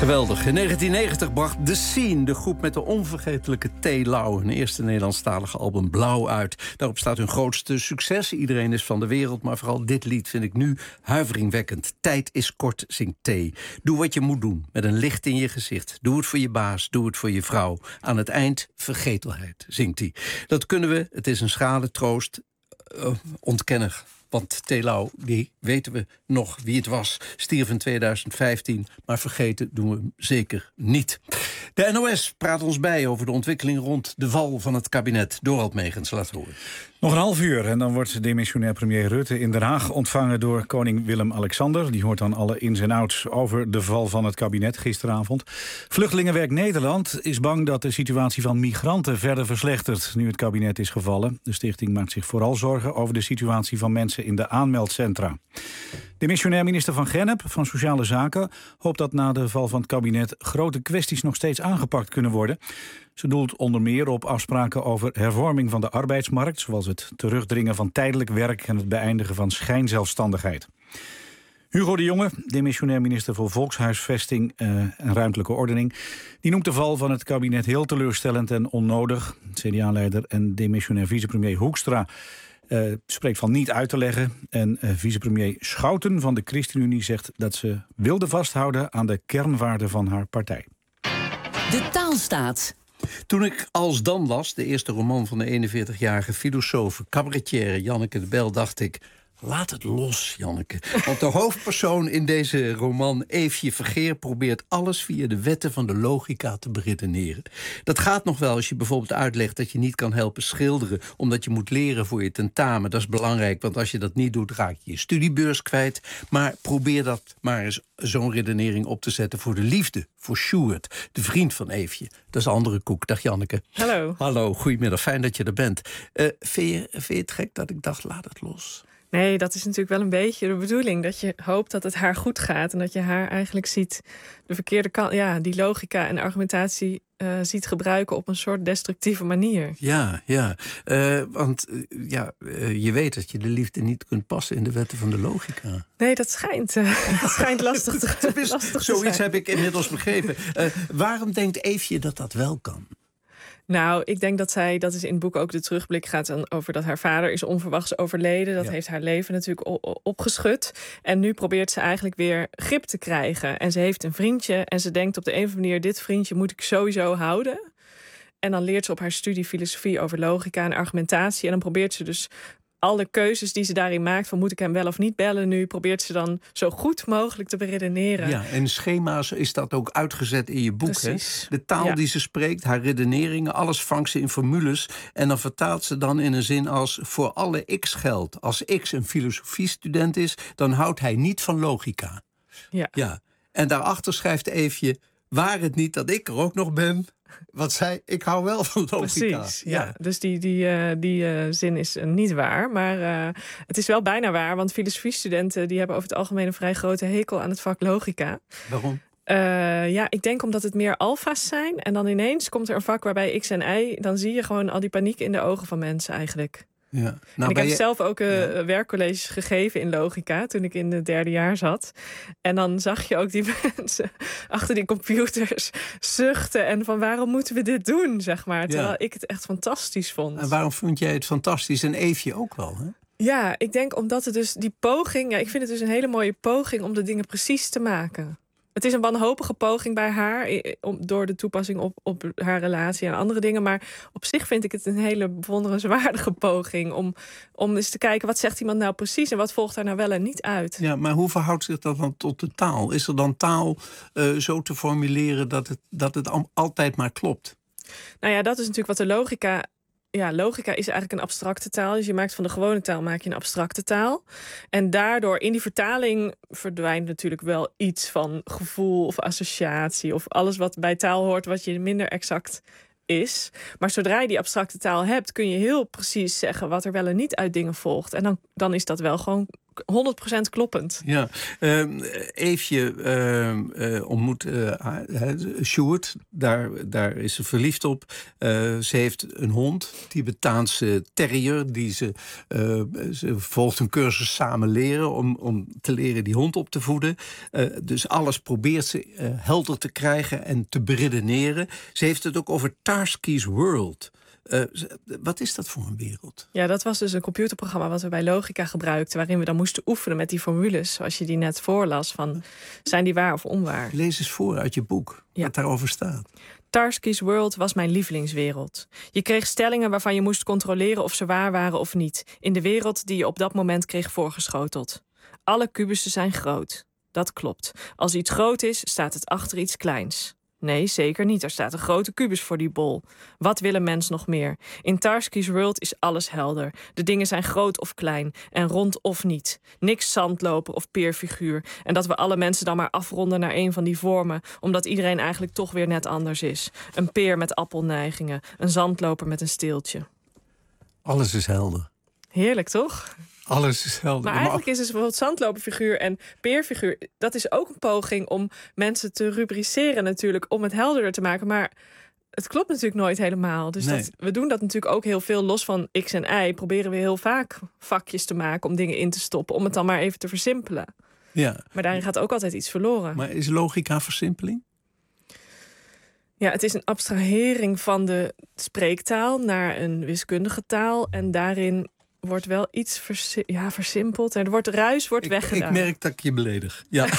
Geweldig. In negentien negentig bracht The Scene, de groep met de onvergetelijke T. Lau, hun eerste Nederlandstalige album Blauw uit. Daarop staat hun grootste succes. Iedereen is van de wereld, maar vooral dit lied vind ik nu huiveringwekkend. Tijd is kort, zingt T. Doe wat je moet doen, met een licht in je gezicht. Doe het voor je baas, doe het voor je vrouw. Aan het eind vergetelheid, zingt hij. Dat kunnen we, het is een schrale troost, uh, ontkennen. Want T. Lau, die weten we nog wie het was. Stierf in tweeduizend vijftien, maar vergeten doen we hem zeker niet. De N O S praat ons bij over de ontwikkeling rond de val van het kabinet. Dorald Megens, laat horen.
Nog een half uur en dan wordt demissionair premier Rutte in Den Haag ontvangen door koning Willem-Alexander. Die hoort dan alle ins en outs over de val van het kabinet gisteravond. Vluchtelingenwerk Nederland is bang dat de situatie van migranten verder verslechtert nu het kabinet is gevallen. De stichting maakt zich vooral zorgen over de situatie van mensen in de aanmeldcentra. Demissionair minister Van Gennep van Sociale Zaken hoopt dat na de val van het kabinet grote kwesties nog steeds aangepakt kunnen worden. Ze doelt onder meer op afspraken over hervorming van de arbeidsmarkt, zoals het terugdringen van tijdelijk werk en het beëindigen van schijnzelfstandigheid. Hugo de Jonge, demissionair minister voor Volkshuisvesting uh, en Ruimtelijke Ordening, die noemt de val van het kabinet heel teleurstellend en onnodig. C D A-leider en demissionair vicepremier Hoekstra Uh, spreekt van niet uit te leggen. En uh, vicepremier Schouten van de ChristenUnie zegt dat ze wilde vasthouden aan de kernwaarden van haar partij.
De Taalstaat.
Toen ik Als Dan las, de eerste roman van de eenenveertigjarige filosoof, cabaretière Janneke de Bijl, dacht ik, laat het los, Janneke. Want de hoofdpersoon in deze roman, Eefje Vergeer, probeert alles via de wetten van de logica te beredeneren. Dat gaat nog wel als je bijvoorbeeld uitlegt dat je niet kan helpen schilderen omdat je moet leren voor je tentamen. Dat is belangrijk, want als je dat niet doet, raak je je studiebeurs kwijt. Maar probeer dat maar eens, zo'n redenering op te zetten voor de liefde, voor Sjoerd, de vriend van Eefje. Dat is andere koek. Dag Janneke.
Hallo.
Hallo, goedemiddag. Fijn dat je er bent. Uh, vind je, vind je het gek dat ik dacht, laat het los?
Nee, dat is natuurlijk wel een beetje de bedoeling. Dat je hoopt dat het haar goed gaat. En dat je haar eigenlijk ziet de verkeerde kant. Ja, die logica en argumentatie uh, ziet gebruiken op een soort destructieve manier.
Ja, ja. Uh, want uh, ja, uh, je weet dat je de liefde niet kunt passen in de wetten van de logica.
Nee, dat schijnt, uh, dat schijnt lastig te,
is,
lastig te
Zoiets
zijn.
heb ik inmiddels begrepen. Uh, waarom denkt Eefje dat dat wel kan?
Nou, ik denk dat zij, dat is in het boek ook de terugblik gaat dan over dat haar vader is onverwachts overleden. Dat ja. heeft haar leven natuurlijk opgeschud. En nu probeert ze eigenlijk weer grip te krijgen. En ze heeft een vriendje en ze denkt op de een of andere manier, dit vriendje moet ik sowieso houden. En dan leert ze op haar studie filosofie over logica en argumentatie. En dan probeert ze dus alle keuzes die ze daarin maakt, van moet ik hem wel of niet bellen nu, probeert ze dan zo goed mogelijk te beredeneren.
Ja, en schema's is dat ook uitgezet in je boek. Hè? De taal ja. die ze spreekt, haar redeneringen, alles vangt ze in formules. En dan vertaalt ze dan in een zin als voor alle X geldt. Als X een filosofiestudent is, dan houdt hij niet van logica.
Ja.
ja. En daarachter schrijft Eefje, waar het niet dat ik er ook nog ben, wat zei, ik hou wel van logica.
Precies, ja. ja. Dus die, die, uh, die uh, zin is uh, niet waar. Maar uh, het is wel bijna waar. Want filosofiestudenten die hebben over het algemeen een vrij grote hekel aan het vak logica.
Waarom?
Uh, ja, ik denk omdat het meer alfa's zijn. En dan ineens komt er een vak waarbij X en Y. Dan zie je gewoon al die paniek in de ogen van mensen eigenlijk.
Ja. Nou,
en ik heb
je...
zelf ook uh, ja. werkcolleges gegeven in logica toen ik in het derde jaar zat. En dan zag je ook die mensen achter die computers zuchten en van waarom moeten we dit doen, zeg maar. Terwijl ja. ik het echt fantastisch vond.
En waarom vond jij het fantastisch? En Eefje ook wel, hè?
Ja, ik denk omdat het dus die poging, ja, ik vind het dus een hele mooie poging om de dingen precies te maken. Het is een wanhopige poging bij haar door de toepassing op, op haar relatie en andere dingen. Maar op zich vind ik het een hele bewonderenswaardige poging om, om eens te kijken wat zegt iemand nou precies en wat volgt daar nou wel en niet uit.
Ja, maar hoe verhoudt zich dat dan tot de taal? Is er dan taal uh, zo te formuleren dat het, dat het altijd maar klopt?
Nou ja, dat is natuurlijk wat de logica... Ja, logica is eigenlijk een abstracte taal. Dus je maakt van de gewone taal maak je een abstracte taal. En daardoor in die vertaling verdwijnt natuurlijk wel iets van gevoel of associatie of alles wat bij taal hoort wat je minder exact is. Maar zodra je die abstracte taal hebt, kun je heel precies zeggen wat er wel en niet uit dingen volgt. En dan, dan is dat wel gewoon honderd procent kloppend.
Ja, uh, Eefje uh, uh, ontmoet uh, uh, Sjoerd. Daar, daar is ze verliefd op. Uh, ze heeft een hond, Tibetaanse terrier. Die ze, uh, ze volgt een cursus samen leren om, om te leren die hond op te voeden. Uh, dus alles probeert ze uh, helder te krijgen en te beredeneren. Ze heeft het ook over Tarski's World. Uh, wat is dat voor een wereld?
Ja, dat was dus een computerprogramma wat we bij Logica gebruikten, waarin we dan moesten oefenen met die formules, zoals je die net voorlas, van zijn die waar of onwaar?
Lees eens voor uit je boek, ja. wat daarover staat.
Tarski's World was mijn lievelingswereld. Je kreeg stellingen waarvan je moest controleren of ze waar waren of niet, in de wereld die je op dat moment kreeg voorgeschoteld. Alle kubussen zijn groot. Dat klopt. Als iets groot is, staat het achter iets kleins. Nee, zeker niet. Er staat een grote kubus voor die bol. Wat wil een mens nog meer? In Tarski's World is alles helder. De dingen zijn groot of klein en rond of niet. Niks zandloper of peerfiguur. En dat we alle mensen dan maar afronden naar een van die vormen, omdat iedereen eigenlijk toch weer net anders is. Een peer met appelneigingen, een zandloper met een steeltje.
Alles is helder.
Heerlijk, toch?
Alles is helder.
Maar eigenlijk is dus bijvoorbeeld zandloperfiguur en peerfiguur, dat is ook een poging om mensen te rubriceren natuurlijk, om het helderder te maken. Maar het klopt natuurlijk nooit helemaal. Dus
nee.
dat, we doen dat natuurlijk ook heel veel los van X en Y. Proberen we heel vaak vakjes te maken om dingen in te stoppen, om het dan maar even te versimpelen.
Ja.
Maar daarin gaat ook altijd iets verloren.
Maar is logica versimpeling?
Ja, het is een abstrahering van de spreektaal naar een wiskundige taal. En daarin wordt wel iets versi- ja, versimpeld. Er wordt ruis wordt
ik,
weggedaan.
Ik merk dat ik je beledig. Ja.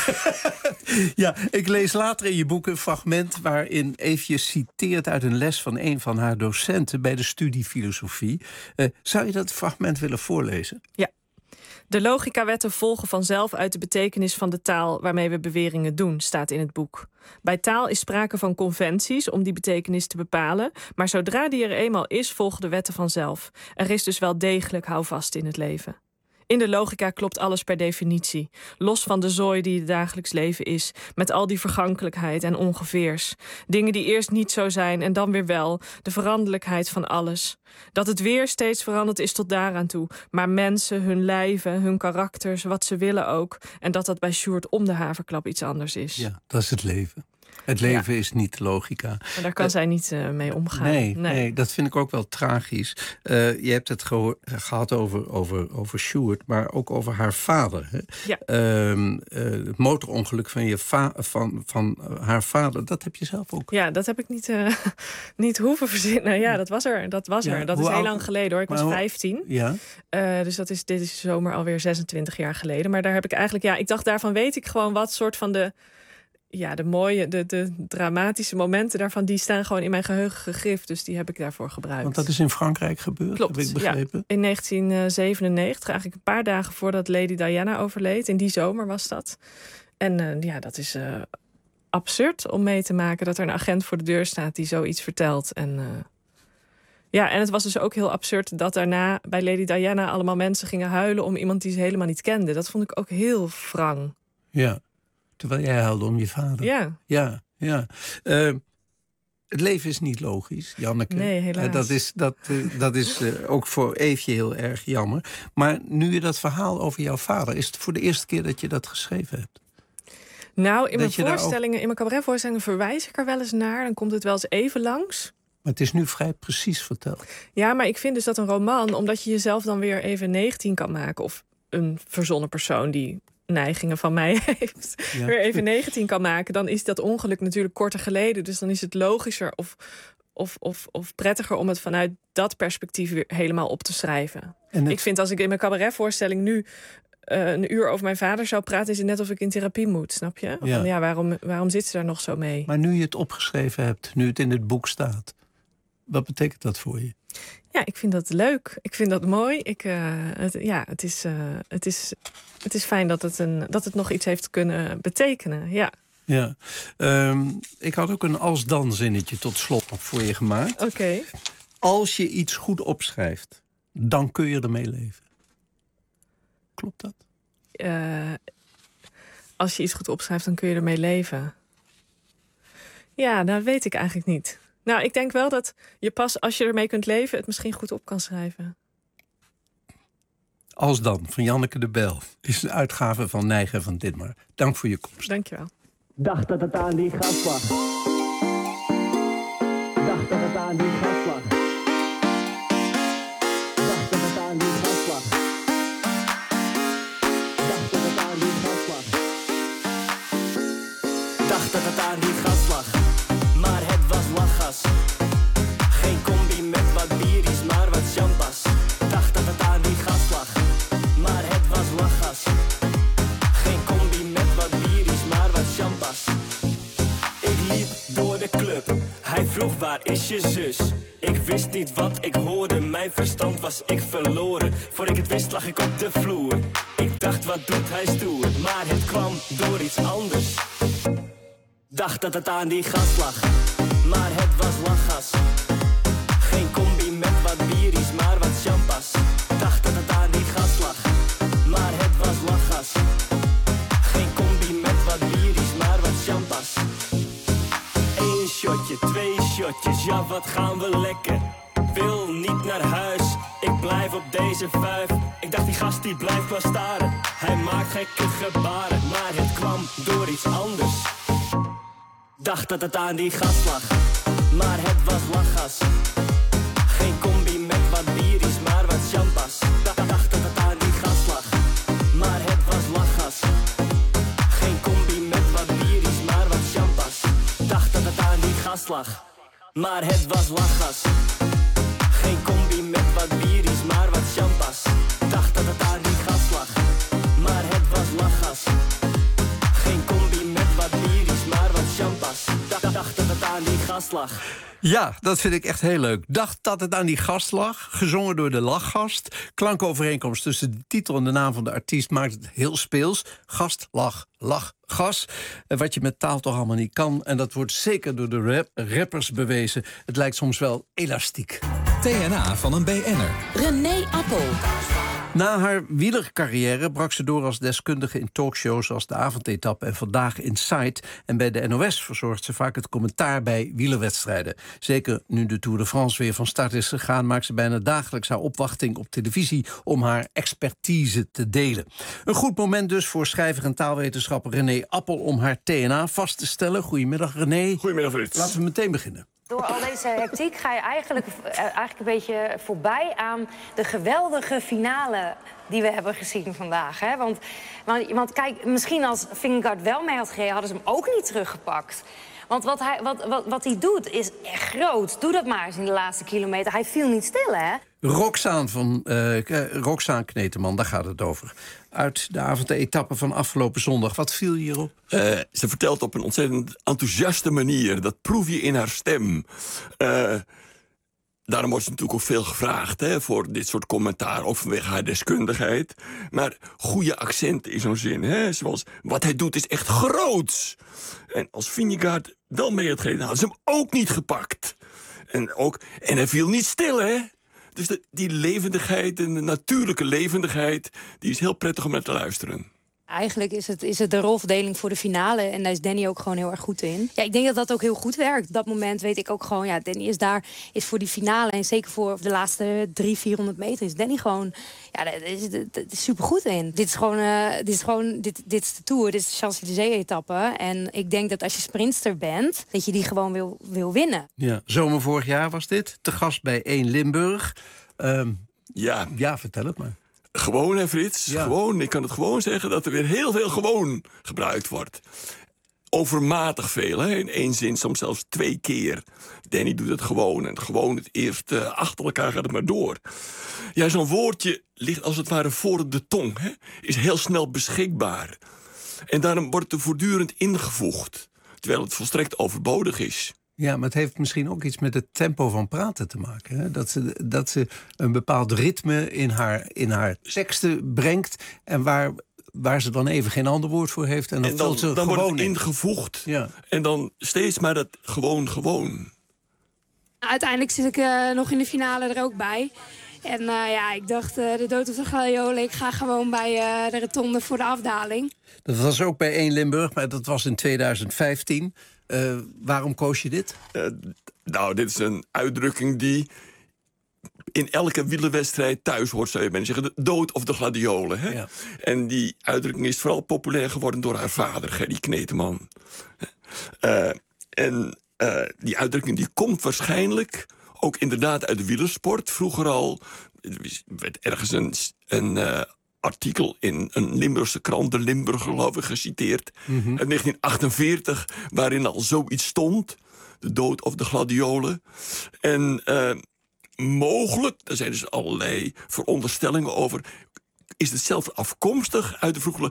ja, ik lees later in je boek een fragment waarin Eefje citeert uit een les van een van haar docenten bij de studie filosofie. Uh, zou je dat fragment willen voorlezen?
Ja. De logicawetten volgen vanzelf uit de betekenis van de taal waarmee we beweringen doen, staat in het boek. Bij taal is sprake van conventies om die betekenis te bepalen, maar zodra die er eenmaal is, volgen de wetten vanzelf. Er is dus wel degelijk houvast in het leven. In de logica klopt alles per definitie, los van de zooi die het dagelijks leven is, met al die vergankelijkheid en ongeveers. Dingen die eerst niet zo zijn en dan weer wel, de veranderlijkheid van alles. Dat het weer steeds veranderd is tot daaraan toe, maar mensen, hun lijven, hun karakters, wat ze willen ook, en dat dat bij Sjoerd om de haverklap iets anders is.
Ja, dat is het leven. Het leven ja. is niet logica.
Maar daar kan uh, zij niet uh, mee omgaan.
Nee,
nee.
nee, dat vind ik ook wel tragisch. Uh, je hebt het gehoor, gehad over, over, over Sjoerd, maar ook over haar vader. Hè?
Ja.
Uh, uh, het motorongeluk van, je va- van, van haar vader, dat heb je zelf ook.
Ja, dat heb ik niet, uh, niet hoeven verzinnen. Ja, dat was er. Dat, was er.
Ja,
dat is heel
oud?
lang geleden hoor. Ik was
maar,
vijftien.
Ja.
Uh, dus dat is, dit is zomer alweer zesentwintig jaar geleden. Maar daar heb ik eigenlijk, ja, ik dacht daarvan weet ik gewoon wat soort van de... Ja, de mooie, de, de dramatische momenten daarvan, die staan gewoon in mijn geheugen gegrift. Dus die heb ik daarvoor gebruikt.
Want dat is in Frankrijk gebeurd,
Klopt,
heb ik begrepen.
Ja, in negentien zevenennegentig, eigenlijk een paar dagen voordat Lady Diana overleed. In die zomer was dat. En uh, ja, dat is uh, absurd om mee te maken dat er een agent voor de deur staat die zoiets vertelt. En uh, ja, en het was dus ook heel absurd dat daarna bij Lady Diana allemaal mensen gingen huilen om iemand die ze helemaal niet kenden. Dat vond ik ook heel wrang.
Ja. Terwijl jij huilde om je vader.
Ja.
Ja, ja. Uh, het leven is niet logisch, Janneke.
Nee, helaas.
Uh, dat is, dat, uh, dat is uh, ook voor Eefje heel erg jammer. Maar nu je dat verhaal over jouw vader... is het voor de eerste keer dat je dat geschreven hebt?
Nou, in
dat
mijn voorstellingen, ook... in mijn cabaretvoorstellingen verwijs ik er wel eens naar. Dan komt het wel eens even langs.
Maar het is nu vrij precies verteld.
Ja, maar ik vind dus dat een roman... omdat je jezelf dan weer even negentien kan maken... of een verzonnen persoon die... neigingen van mij heeft, ja. weer even negentien kan maken... dan is dat ongeluk natuurlijk korter geleden. Dus dan is het logischer of, of, of, of prettiger om het vanuit dat perspectief weer helemaal op te schrijven. En het... Ik vind als ik in mijn cabaretvoorstelling nu uh, een uur over mijn vader zou praten... is het net of ik in therapie moet, snap je?
Ja.
Van, ja, waarom, waarom zit ze daar nog zo mee?
Maar nu je het opgeschreven hebt, nu het in het boek staat... wat betekent dat voor je?
Ja, ik vind dat leuk. Ik vind dat mooi. Ik, uh, het, ja, het is, uh, het, is, het is fijn dat het, een, dat het nog iets heeft kunnen betekenen. Ja.
Ja. Um, ik had ook een als-dan zinnetje tot slot nog voor je gemaakt.
Oké. Okay.
Als je iets goed opschrijft, dan kun je ermee leven. Klopt dat?
Uh, als je iets goed opschrijft, dan kun je ermee leven. Ja, dat weet ik eigenlijk niet. Nou, ik denk wel dat je pas als je ermee kunt leven... het misschien goed op kan schrijven.
Als dan, van Janneke de Bijl. Dit is een uitgave van Nijgen van Ditmar. Dank voor je komst.
Dank je wel.
Dacht dat het aan die gas lag. Dacht dat het aan die gas lag. Dacht dat het aan die gas lag. Dacht dat het aan die gas lag. Dacht dat het aan die gas lag. Maar het was lachgas. Geen combi met wat bieries, maar wat champas. Dacht dat het aan die gas lag. Maar het was lachgas. Geen combi met wat bieries, maar wat champas. Ik liep door de club. Hij vroeg waar is je zus? Ik wist niet wat ik hoorde. Mijn verstand was ik verloren. Voor ik het wist lag ik op de vloer. Ik dacht wat doet hij stoer. Maar het kwam door iets anders. Dacht dat het aan die gas lag. Maar het was lachgas. Geen combi met wat bieries, maar wat champas. Dacht dat het aan die gas lag. Maar het was lachgas. Geen combi met wat bieries, maar wat champas. Eén shotje, twee shotjes, ja wat gaan we lekker. Wil niet naar huis, ik blijf op deze vijf. Ik dacht die gast die blijft maar staren. Hij maakt gekke gebaren, maar het kwam door iets anders. Dacht dat het aan die gas lag, maar het was lachgas. Geen combi met wat bieries, maar wat champas. Dacht dat het aan die gas lag, maar het was lachgas. Geen combi met wat bieries, maar wat champas. Dacht dat het aan die gas lag, maar het was lachgas. Geen combi met wat bieries, maar wat champas. Dacht dat het aan die gas lag, maar het was lachgas. Geen combi met wat bieries, maar wat champas. Dacht dat het aan die gas lag.
Ja, dat vind ik echt heel leuk. Dacht dat het aan die gast lag, gezongen door de lachgast. Klankovereenkomst tussen de titel en de naam van de artiest maakt het heel speels. Gast, lach, lach, gas. Wat je met taal toch allemaal niet kan. En dat wordt zeker door de rap rappers bewezen. Het lijkt soms wel elastiek.
T N A van een B N'er.
René Appel.
Na haar wielercarrière brak ze door als deskundige in talkshows als de Avondetappe en Vandaag in Sight. En bij de N O S verzorgt ze vaak het commentaar bij wielerwedstrijden. Zeker nu de Tour de France weer van start is gegaan, maakt ze bijna dagelijks haar opwachting op televisie om haar expertise te delen. Een goed moment dus voor schrijver en taalwetenschapper René Appel om haar T N A vast te stellen. Goedemiddag René.
Goedemiddag Frits.
Laten we meteen beginnen.
Door al deze hectiek ga je eigenlijk, eigenlijk een beetje voorbij aan de geweldige finale die we hebben gezien vandaag. Hè? Want, want, want kijk, misschien als Vingegaard wel mee had gereden, hadden ze hem ook niet teruggepakt. Want wat hij, wat, wat, wat hij doet is echt groot. Doe dat maar eens in de laatste kilometer. Hij viel niet stil, hè?
Roxaan van uh, Roxaan Kneteman, daar gaat het over. Uit de avondetappe van afgelopen zondag. Wat viel je hierop?
Uh, ze vertelt op een ontzettend enthousiaste manier. Dat proef je in haar stem. Uh, daarom wordt ze natuurlijk ook veel gevraagd, hè, voor dit soort commentaar. Ook vanwege haar deskundigheid. Maar goede accenten in zo'n zin. Hè, zoals, wat hij doet is echt groots. En als Vingegaard wel mee had gereden, hadden ze hem ook niet gepakt. En, ook, en hij viel niet stil, hè? Dus de, die levendigheid en de natuurlijke levendigheid, die is heel prettig om naar te luisteren.
Eigenlijk is het, is het de rolverdeling voor de finale. En daar is Danny ook gewoon heel erg goed in. Ja, ik denk dat dat ook heel goed werkt. Op dat moment weet ik ook gewoon, ja, Danny is daar, is voor die finale. En zeker voor de laatste drie, vierhonderd meter is Danny gewoon, ja, dat is, dat is supergoed in. Dit is gewoon, uh, dit is gewoon, dit, dit is de Tour, dit is de Champs-Élysées-etappe. En ik denk dat als je sprinter bent, dat je die gewoon wil, wil winnen.
Ja, zomer vorig jaar was dit. Te gast bij één Limburg. Um,
ja.
ja, vertel het maar.
Gewoon, hè, Frits? Ja. Gewoon, ik kan het gewoon zeggen dat er weer heel veel gewoon gebruikt wordt. Overmatig veel, hè? In één zin, soms zelfs twee keer. Danny doet het gewoon en gewoon het eerst uh, achter elkaar gaat het maar door. Ja, zo'n woordje ligt als het ware voor de tong, hè? Is heel snel beschikbaar. En daarom wordt het er voortdurend ingevoegd, terwijl het volstrekt overbodig is.
Ja, maar het heeft misschien ook iets met het tempo van praten te maken. Hè? Dat, ze, dat ze een bepaald ritme in haar, in haar teksten brengt en waar, waar ze dan even geen ander woord voor heeft. En dan,
en dan,
ze
dan
gewoon
wordt het ingevoegd. Ja. En dan steeds maar dat gewoon gewoon.
Uiteindelijk zit ik uh, nog in de finale er ook bij. En uh, ja, ik dacht, uh, de dood of de gladiolen, ik ga gewoon bij uh, de rotonde voor de afdaling.
Dat was ook bij één Limburg, maar dat was in tweeduizend vijftien. Uh, waarom koos je dit?
Uh, nou, dit is een uitdrukking die in elke wielerwedstrijd thuis hoort, zou je bijna zeggen, de dood of de gladiolen. Hè? Ja. En die uitdrukking is vooral populair geworden door haar vader, Gerry Kneteman. Uh, en uh, die uitdrukking die komt waarschijnlijk ook inderdaad uit de wielersport. Vroeger al er werd ergens een, een uh, artikel in een Limburgse krant, de Limburger geloof ik, geciteerd. Mm-hmm. Uit negentien achtenveertig, waarin al zoiets stond. De dood of de gladiolen. En uh, mogelijk, er zijn dus allerlei veronderstellingen over, is het zelfs afkomstig uit de vroegere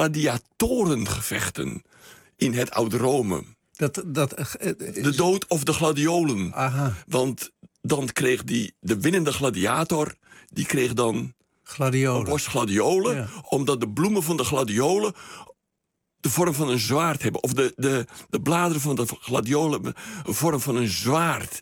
gladiatorengevechten in het oude Rome.
Dat, dat, uh,
de dood of de gladiolen.
Aha.
Want dan kreeg die, de winnende gladiator, die kreeg dan
gladiolen.
een borst gladiolen, ja. Omdat de bloemen van de gladiolen de vorm van een zwaard hebben. Of de, de, de bladeren van de gladiolen hebben een vorm van een zwaard.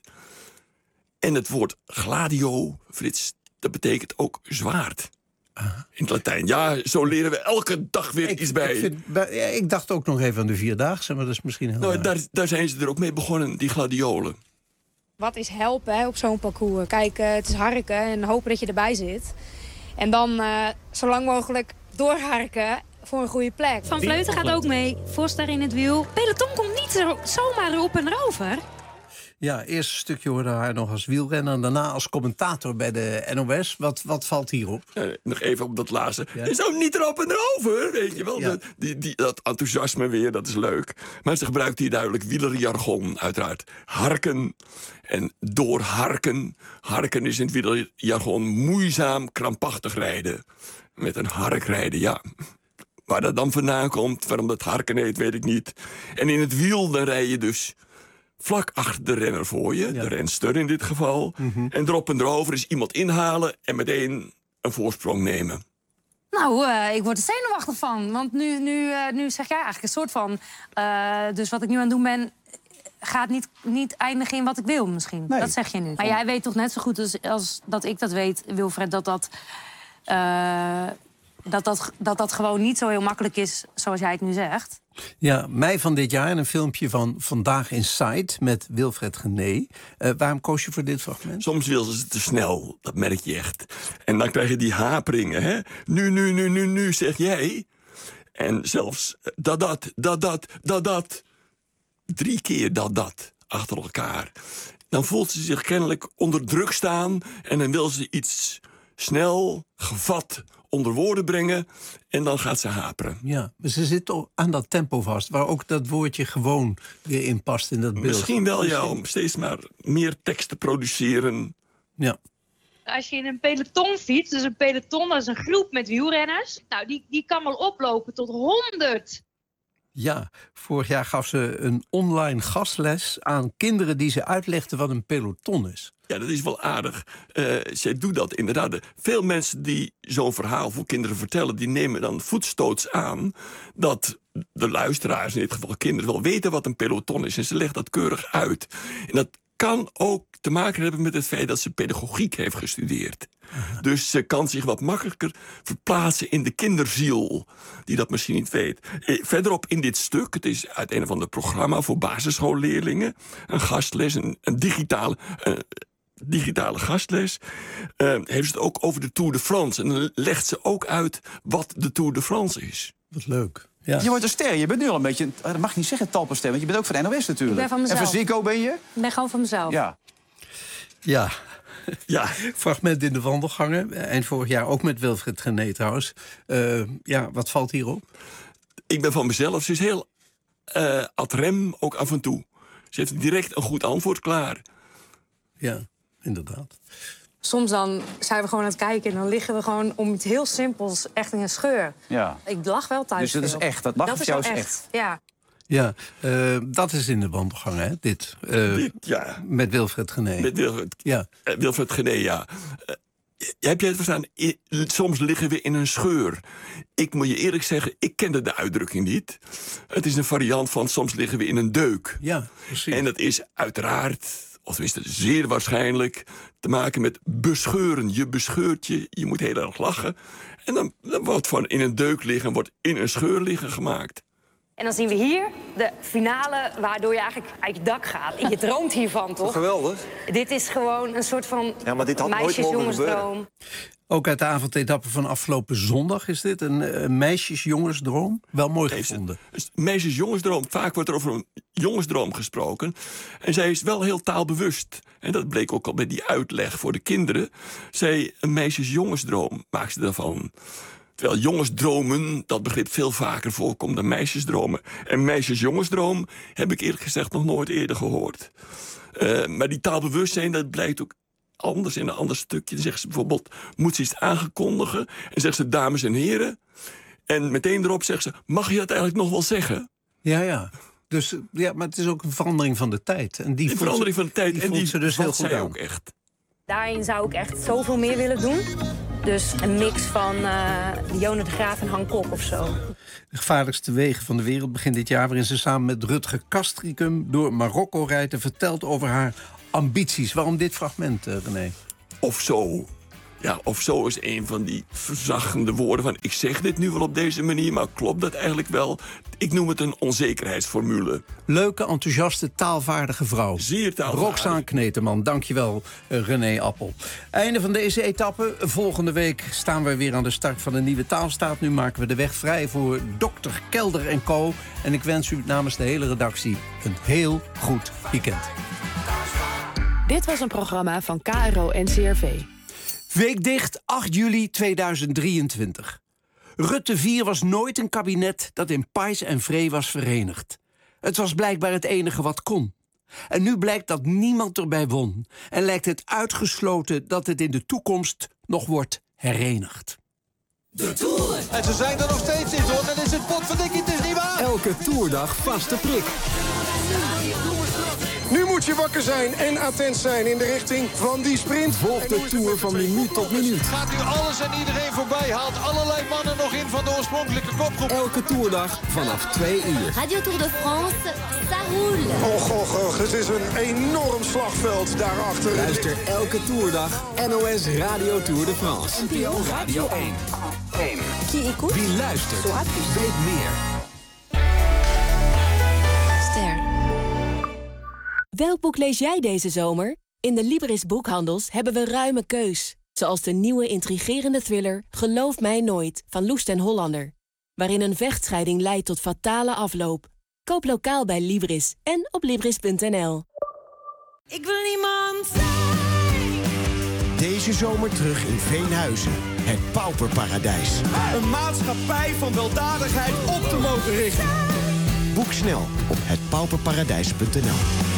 En het woord gladio, Frits, dat betekent ook zwaard. Aha. In het Latijn. Ja, zo leren we elke dag weer ik, iets bij.
Ik, vind, ik dacht ook nog even aan de Vierdaagse, maar dat is misschien heel
nou, daar, daar zijn ze er ook mee begonnen, die gladiolen.
Wat is helpen hè, op zo'n parcours? Kijk, uh, het is harken en hopen dat je erbij zit. En dan uh, zo lang mogelijk doorharken voor een goede plek.
Van Vleuten gaat ook mee. Vos daar in het wiel. Peloton komt niet zo, zomaar erop en erover.
Ja, eerst een stukje hoorde haar nog als wielrenner en daarna als commentator bij de N O S. Wat, wat valt hierop?
Ja, nog even op dat laatste. Ja. Je zou niet erop en erover, weet je wel. Ja. Die, die, dat enthousiasme weer, dat is leuk. Maar ze gebruikt hier duidelijk wielerjargon, uiteraard. Harken en doorharken. Harken is in het wielerjargon moeizaam, krampachtig rijden. Met een hark rijden, ja. Waar dat dan vandaan komt, waarom dat harken heet, weet ik niet. En in het wiel, dan rij je dus vlak achter de renner voor je, ja. De renster in dit geval. Mm-hmm. En erop en erover is iemand inhalen en meteen een voorsprong nemen.
Nou, uh, ik word er zenuwachtig van. Want nu, nu, uh, nu zeg jij eigenlijk een soort van Uh, dus wat ik nu aan het doen ben gaat niet, niet eindigen in wat ik wil misschien. Nee. Dat zeg je nu. Maar jij weet toch net zo goed als, als dat ik dat weet, Wilfred, dat dat Uh, Dat dat, dat dat gewoon niet zo heel makkelijk is, zoals jij het nu zegt.
Ja, mei van dit jaar een filmpje van Vandaag in Sight met Wilfred Genee. Uh, waarom koos je voor dit fragment?
Soms wil ze te snel, dat merk je echt. En dan krijg je die haperingen, hè? Nu, nu, nu, nu, nu, zeg jij. En zelfs dat, dat, dat, dat, dat, dat. Drie keer dat, dat, achter elkaar. Dan voelt ze zich kennelijk onder druk staan en dan wil ze iets snel, gevat onder woorden brengen en dan gaat ze haperen.
Ja, maar ze zit aan dat tempo vast, waar ook dat woordje gewoon weer in past in dat beeld.
Misschien wel, ja, om steeds maar meer tekst te produceren.
Ja.
Als je in een peloton fietst, dus een peloton, dat is een groep met wielrenners, nou, die, die kan wel oplopen tot honderd.
Ja, vorig jaar gaf ze een online gastles aan kinderen die ze uitlegden wat een peloton is.
Ja, dat is wel aardig. Uh, zij doet dat inderdaad. Veel mensen die zo'n verhaal voor kinderen vertellen, die nemen dan voetstoots aan dat de luisteraars, in dit geval kinderen, wel weten wat een peloton is. En ze legt dat keurig uit. En dat kan ook te maken hebben met het feit dat ze pedagogiek heeft gestudeerd. Uh-huh. Dus ze kan zich wat makkelijker verplaatsen in de kinderziel, die dat misschien niet weet. Verderop in dit stuk, het is uit een of ander programma voor basisschoolleerlingen, een gastles, een, een digitale, uh, digitale gastles, uh, heeft ze het ook over de Tour de France. En dan legt ze ook uit wat de Tour de France is.
Wat leuk.
Ja. Je wordt een ster. Je bent nu al een beetje, dat mag ik niet zeggen, talpenster, want je bent ook van de N O S natuurlijk.
Ik ben van mezelf.
En van Ziggo ben je?
Ik ben gewoon van mezelf.
Ja.
Ja.
Ja.
Fragment in de wandelgangen. Eind vorig jaar ook met Wilfred Genee trouwens. Uh, ja, wat valt hierop?
Ik ben van mezelf. Ze is heel uh, ad rem, ook af en toe. Ze heeft direct een goed antwoord klaar.
Ja, inderdaad.
Soms dan zijn we gewoon aan het kijken en dan liggen we gewoon om iets heel simpels echt in een scheur.
Ja.
Ik lach wel thuis.
Dus dat
veel.
is echt, dat mag
dat
voor
is
jou
wel
is
echt.
echt.
Ja.
Ja, uh, dat is in de wandelgang, hè, dit. Uh,
dit ja.
Met Wilfred Genee.
Met Wilfred,
ja.
uh, Wilfred Genee, ja. Uh, heb jij het verstaan? I, soms liggen we in een scheur. Ik moet je eerlijk zeggen, ik kende de uitdrukking niet. Het is een variant van soms liggen we in een deuk.
Ja, precies.
En dat is uiteraard, of tenminste zeer waarschijnlijk, te maken met bescheuren. Je bescheurt je, je moet heel erg lachen. En dan, dan wordt van in een deuk liggen, wordt in een scheur liggen gemaakt.
En dan zien we hier de finale waardoor je eigenlijk uit je dak gaat. En je droomt hiervan, toch?
Geweldig.
Dit is gewoon een soort van
ja, maar dit had nooit mogen gebeuren.
Ook uit de avondetappe van afgelopen zondag is dit. Een uh, meisjes-jongensdroom. Wel mooi gevonden.
Meisjes-jongensdroom. Vaak wordt er over een jongensdroom gesproken. En zij is wel heel taalbewust. En dat bleek ook al bij die uitleg voor de kinderen. Zij, een meisjes-jongensdroom maakt ze daarvan. Terwijl jongensdromen, dat begrip veel vaker voorkomt dan meisjesdromen. En meisjes-jongensdroom heb ik eerlijk gezegd nog nooit eerder gehoord. Uh, maar die taalbewustzijn, dat blijkt ook anders in een ander stukje. Dan zeggen ze bijvoorbeeld, moet ze iets aangekondigen? En zegt ze, dames en heren. En meteen erop zegt ze, mag je dat eigenlijk nog wel zeggen?
Ja, ja. Dus, ja, maar het is ook een verandering van de tijd. En die
een verandering
ze,
van de tijd.
Die
en die
ze dus heel goed aan.
ook echt.
Daarin zou ik echt zoveel meer willen doen. Dus een mix van uh, Dionne de Graaf en Han Kok of zo.
De gevaarlijkste wegen van de wereld begint dit jaar... waarin ze samen met Rutger Kastricum door Marokko rijdt... en vertelt over haar ambities. Waarom dit fragment, uh, René?
Of zo. Ja, of zo is een van die verzachtende woorden van... ik zeg dit nu wel op deze manier, maar klopt dat eigenlijk wel? Ik noem het een onzekerheidsformule.
Leuke, enthousiaste, taalvaardige vrouw.
Zeer taalvaardig.
Roxaan Kneteman, dankjewel, uh, René Appel. Einde van deze etappe. Volgende week staan we weer aan de start van een nieuwe taalstaat. Nu maken we de weg vrij voor dokter Kelder en co. En ik wens u namens de hele redactie een heel goed weekend.
Dit was een programma van K R O N C R V.
Weekdicht acht juli tweeduizend drieëntwintig. Rutte vier was nooit een kabinet dat in pais en vree was verenigd. Het was blijkbaar het enige wat kon. En nu blijkt dat niemand erbij won. En lijkt het uitgesloten dat het in de toekomst nog wordt herenigd.
De Tour. En ze zijn er nog steeds in, hoor. Dan is het potverdikkie, het is niet waar.
Elke toerdag vaste prik.
Nu moet je wakker zijn en attent zijn in de richting van die sprint.
Volg de Tour van minuut tot minuut.
Gaat nu alles en iedereen voorbij. Haalt allerlei mannen nog in van de oorspronkelijke kopgroep.
Elke toerdag vanaf twee uur.
Radio Tour de France, ça roule.
Och, och, och. Het is een enorm slagveld daarachter.
Luister elke toerdag N O S Radio Tour de France.
N P O Radio één. Qui écoute?
Wie luistert, weet meer.
Ster. Welk boek lees jij deze zomer? In de Libris boekhandels hebben we ruime keus. Zoals de nieuwe intrigerende thriller Geloof mij nooit van Loes ten Hollander. Waarin een vechtscheiding leidt tot fatale afloop. Koop lokaal bij Libris en op Libris punt n l.
Ik wil niemand zijn.
Deze zomer terug in Veenhuizen. Het pauperparadijs.
Een maatschappij van weldadigheid op te mogen richten.
Boek snel op het pauperparadijs punt n l.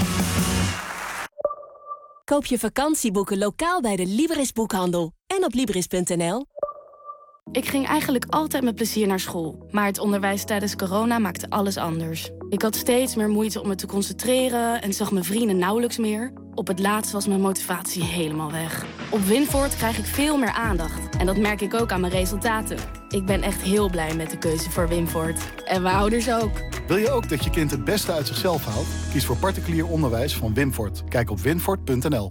Koop je vakantieboeken lokaal bij de Libris boekhandel en op Libris punt n l.
Ik ging eigenlijk altijd met plezier naar school. Maar het onderwijs tijdens corona maakte alles anders. Ik had steeds meer moeite om me te concentreren en zag mijn vrienden nauwelijks meer. Op het laatst was mijn motivatie helemaal weg. Op Winvoort krijg ik veel meer aandacht. En dat merk ik ook aan mijn resultaten. Ik ben echt heel blij met de keuze voor Winvoort. En mijn ouders ook.
Wil je ook dat je kind het beste uit zichzelf haalt? Kies voor particulier onderwijs van Winvoort. Kijk op winvoort punt n l.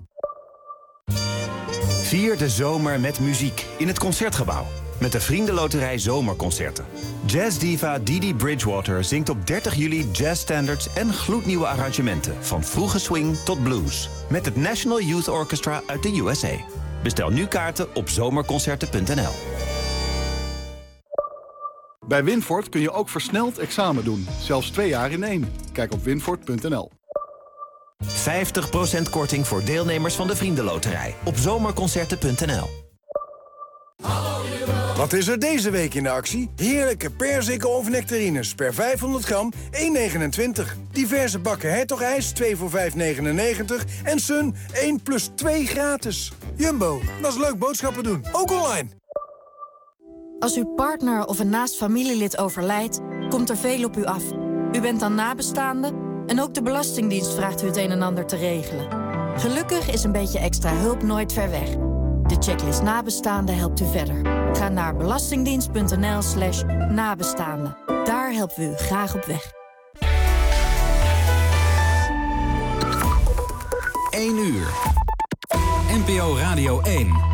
Vier de zomer met muziek in het Concertgebouw. Met de Vriendenloterij Zomerconcerten. Jazzdiva Didi Bridgewater zingt op dertig juli jazzstandards en gloednieuwe arrangementen. Van vroege swing tot blues. Met het National Youth Orchestra uit de U S A. Bestel nu kaarten op zomerconcerten punt n l.
Bij Winvoort kun je ook versneld examen doen. Zelfs twee jaar in één. Kijk op winvoort punt n l.
vijftig procent korting voor deelnemers van de Vriendenloterij. Op zomerconcerten punt n l.
Wat is er deze week in de actie? Heerlijke perziken of nectarines per vijfhonderd gram, één negenentwintig. Diverse bakken hertogijs, twee voor vijf negenennegentig. En Sun, één plus twee gratis. Jumbo, dat is leuk boodschappen doen. Ook online.
Als uw partner of een naast familielid overlijdt, komt er veel op u af. U bent dan nabestaande en ook de Belastingdienst vraagt u het een en ander te regelen. Gelukkig is een beetje extra hulp nooit ver weg. De checklist Nabestaanden helpt u verder. Ga naar belastingdienst punt n l slash nabestaanden. Daar helpen we u graag op weg.
één uur. N P O Radio één.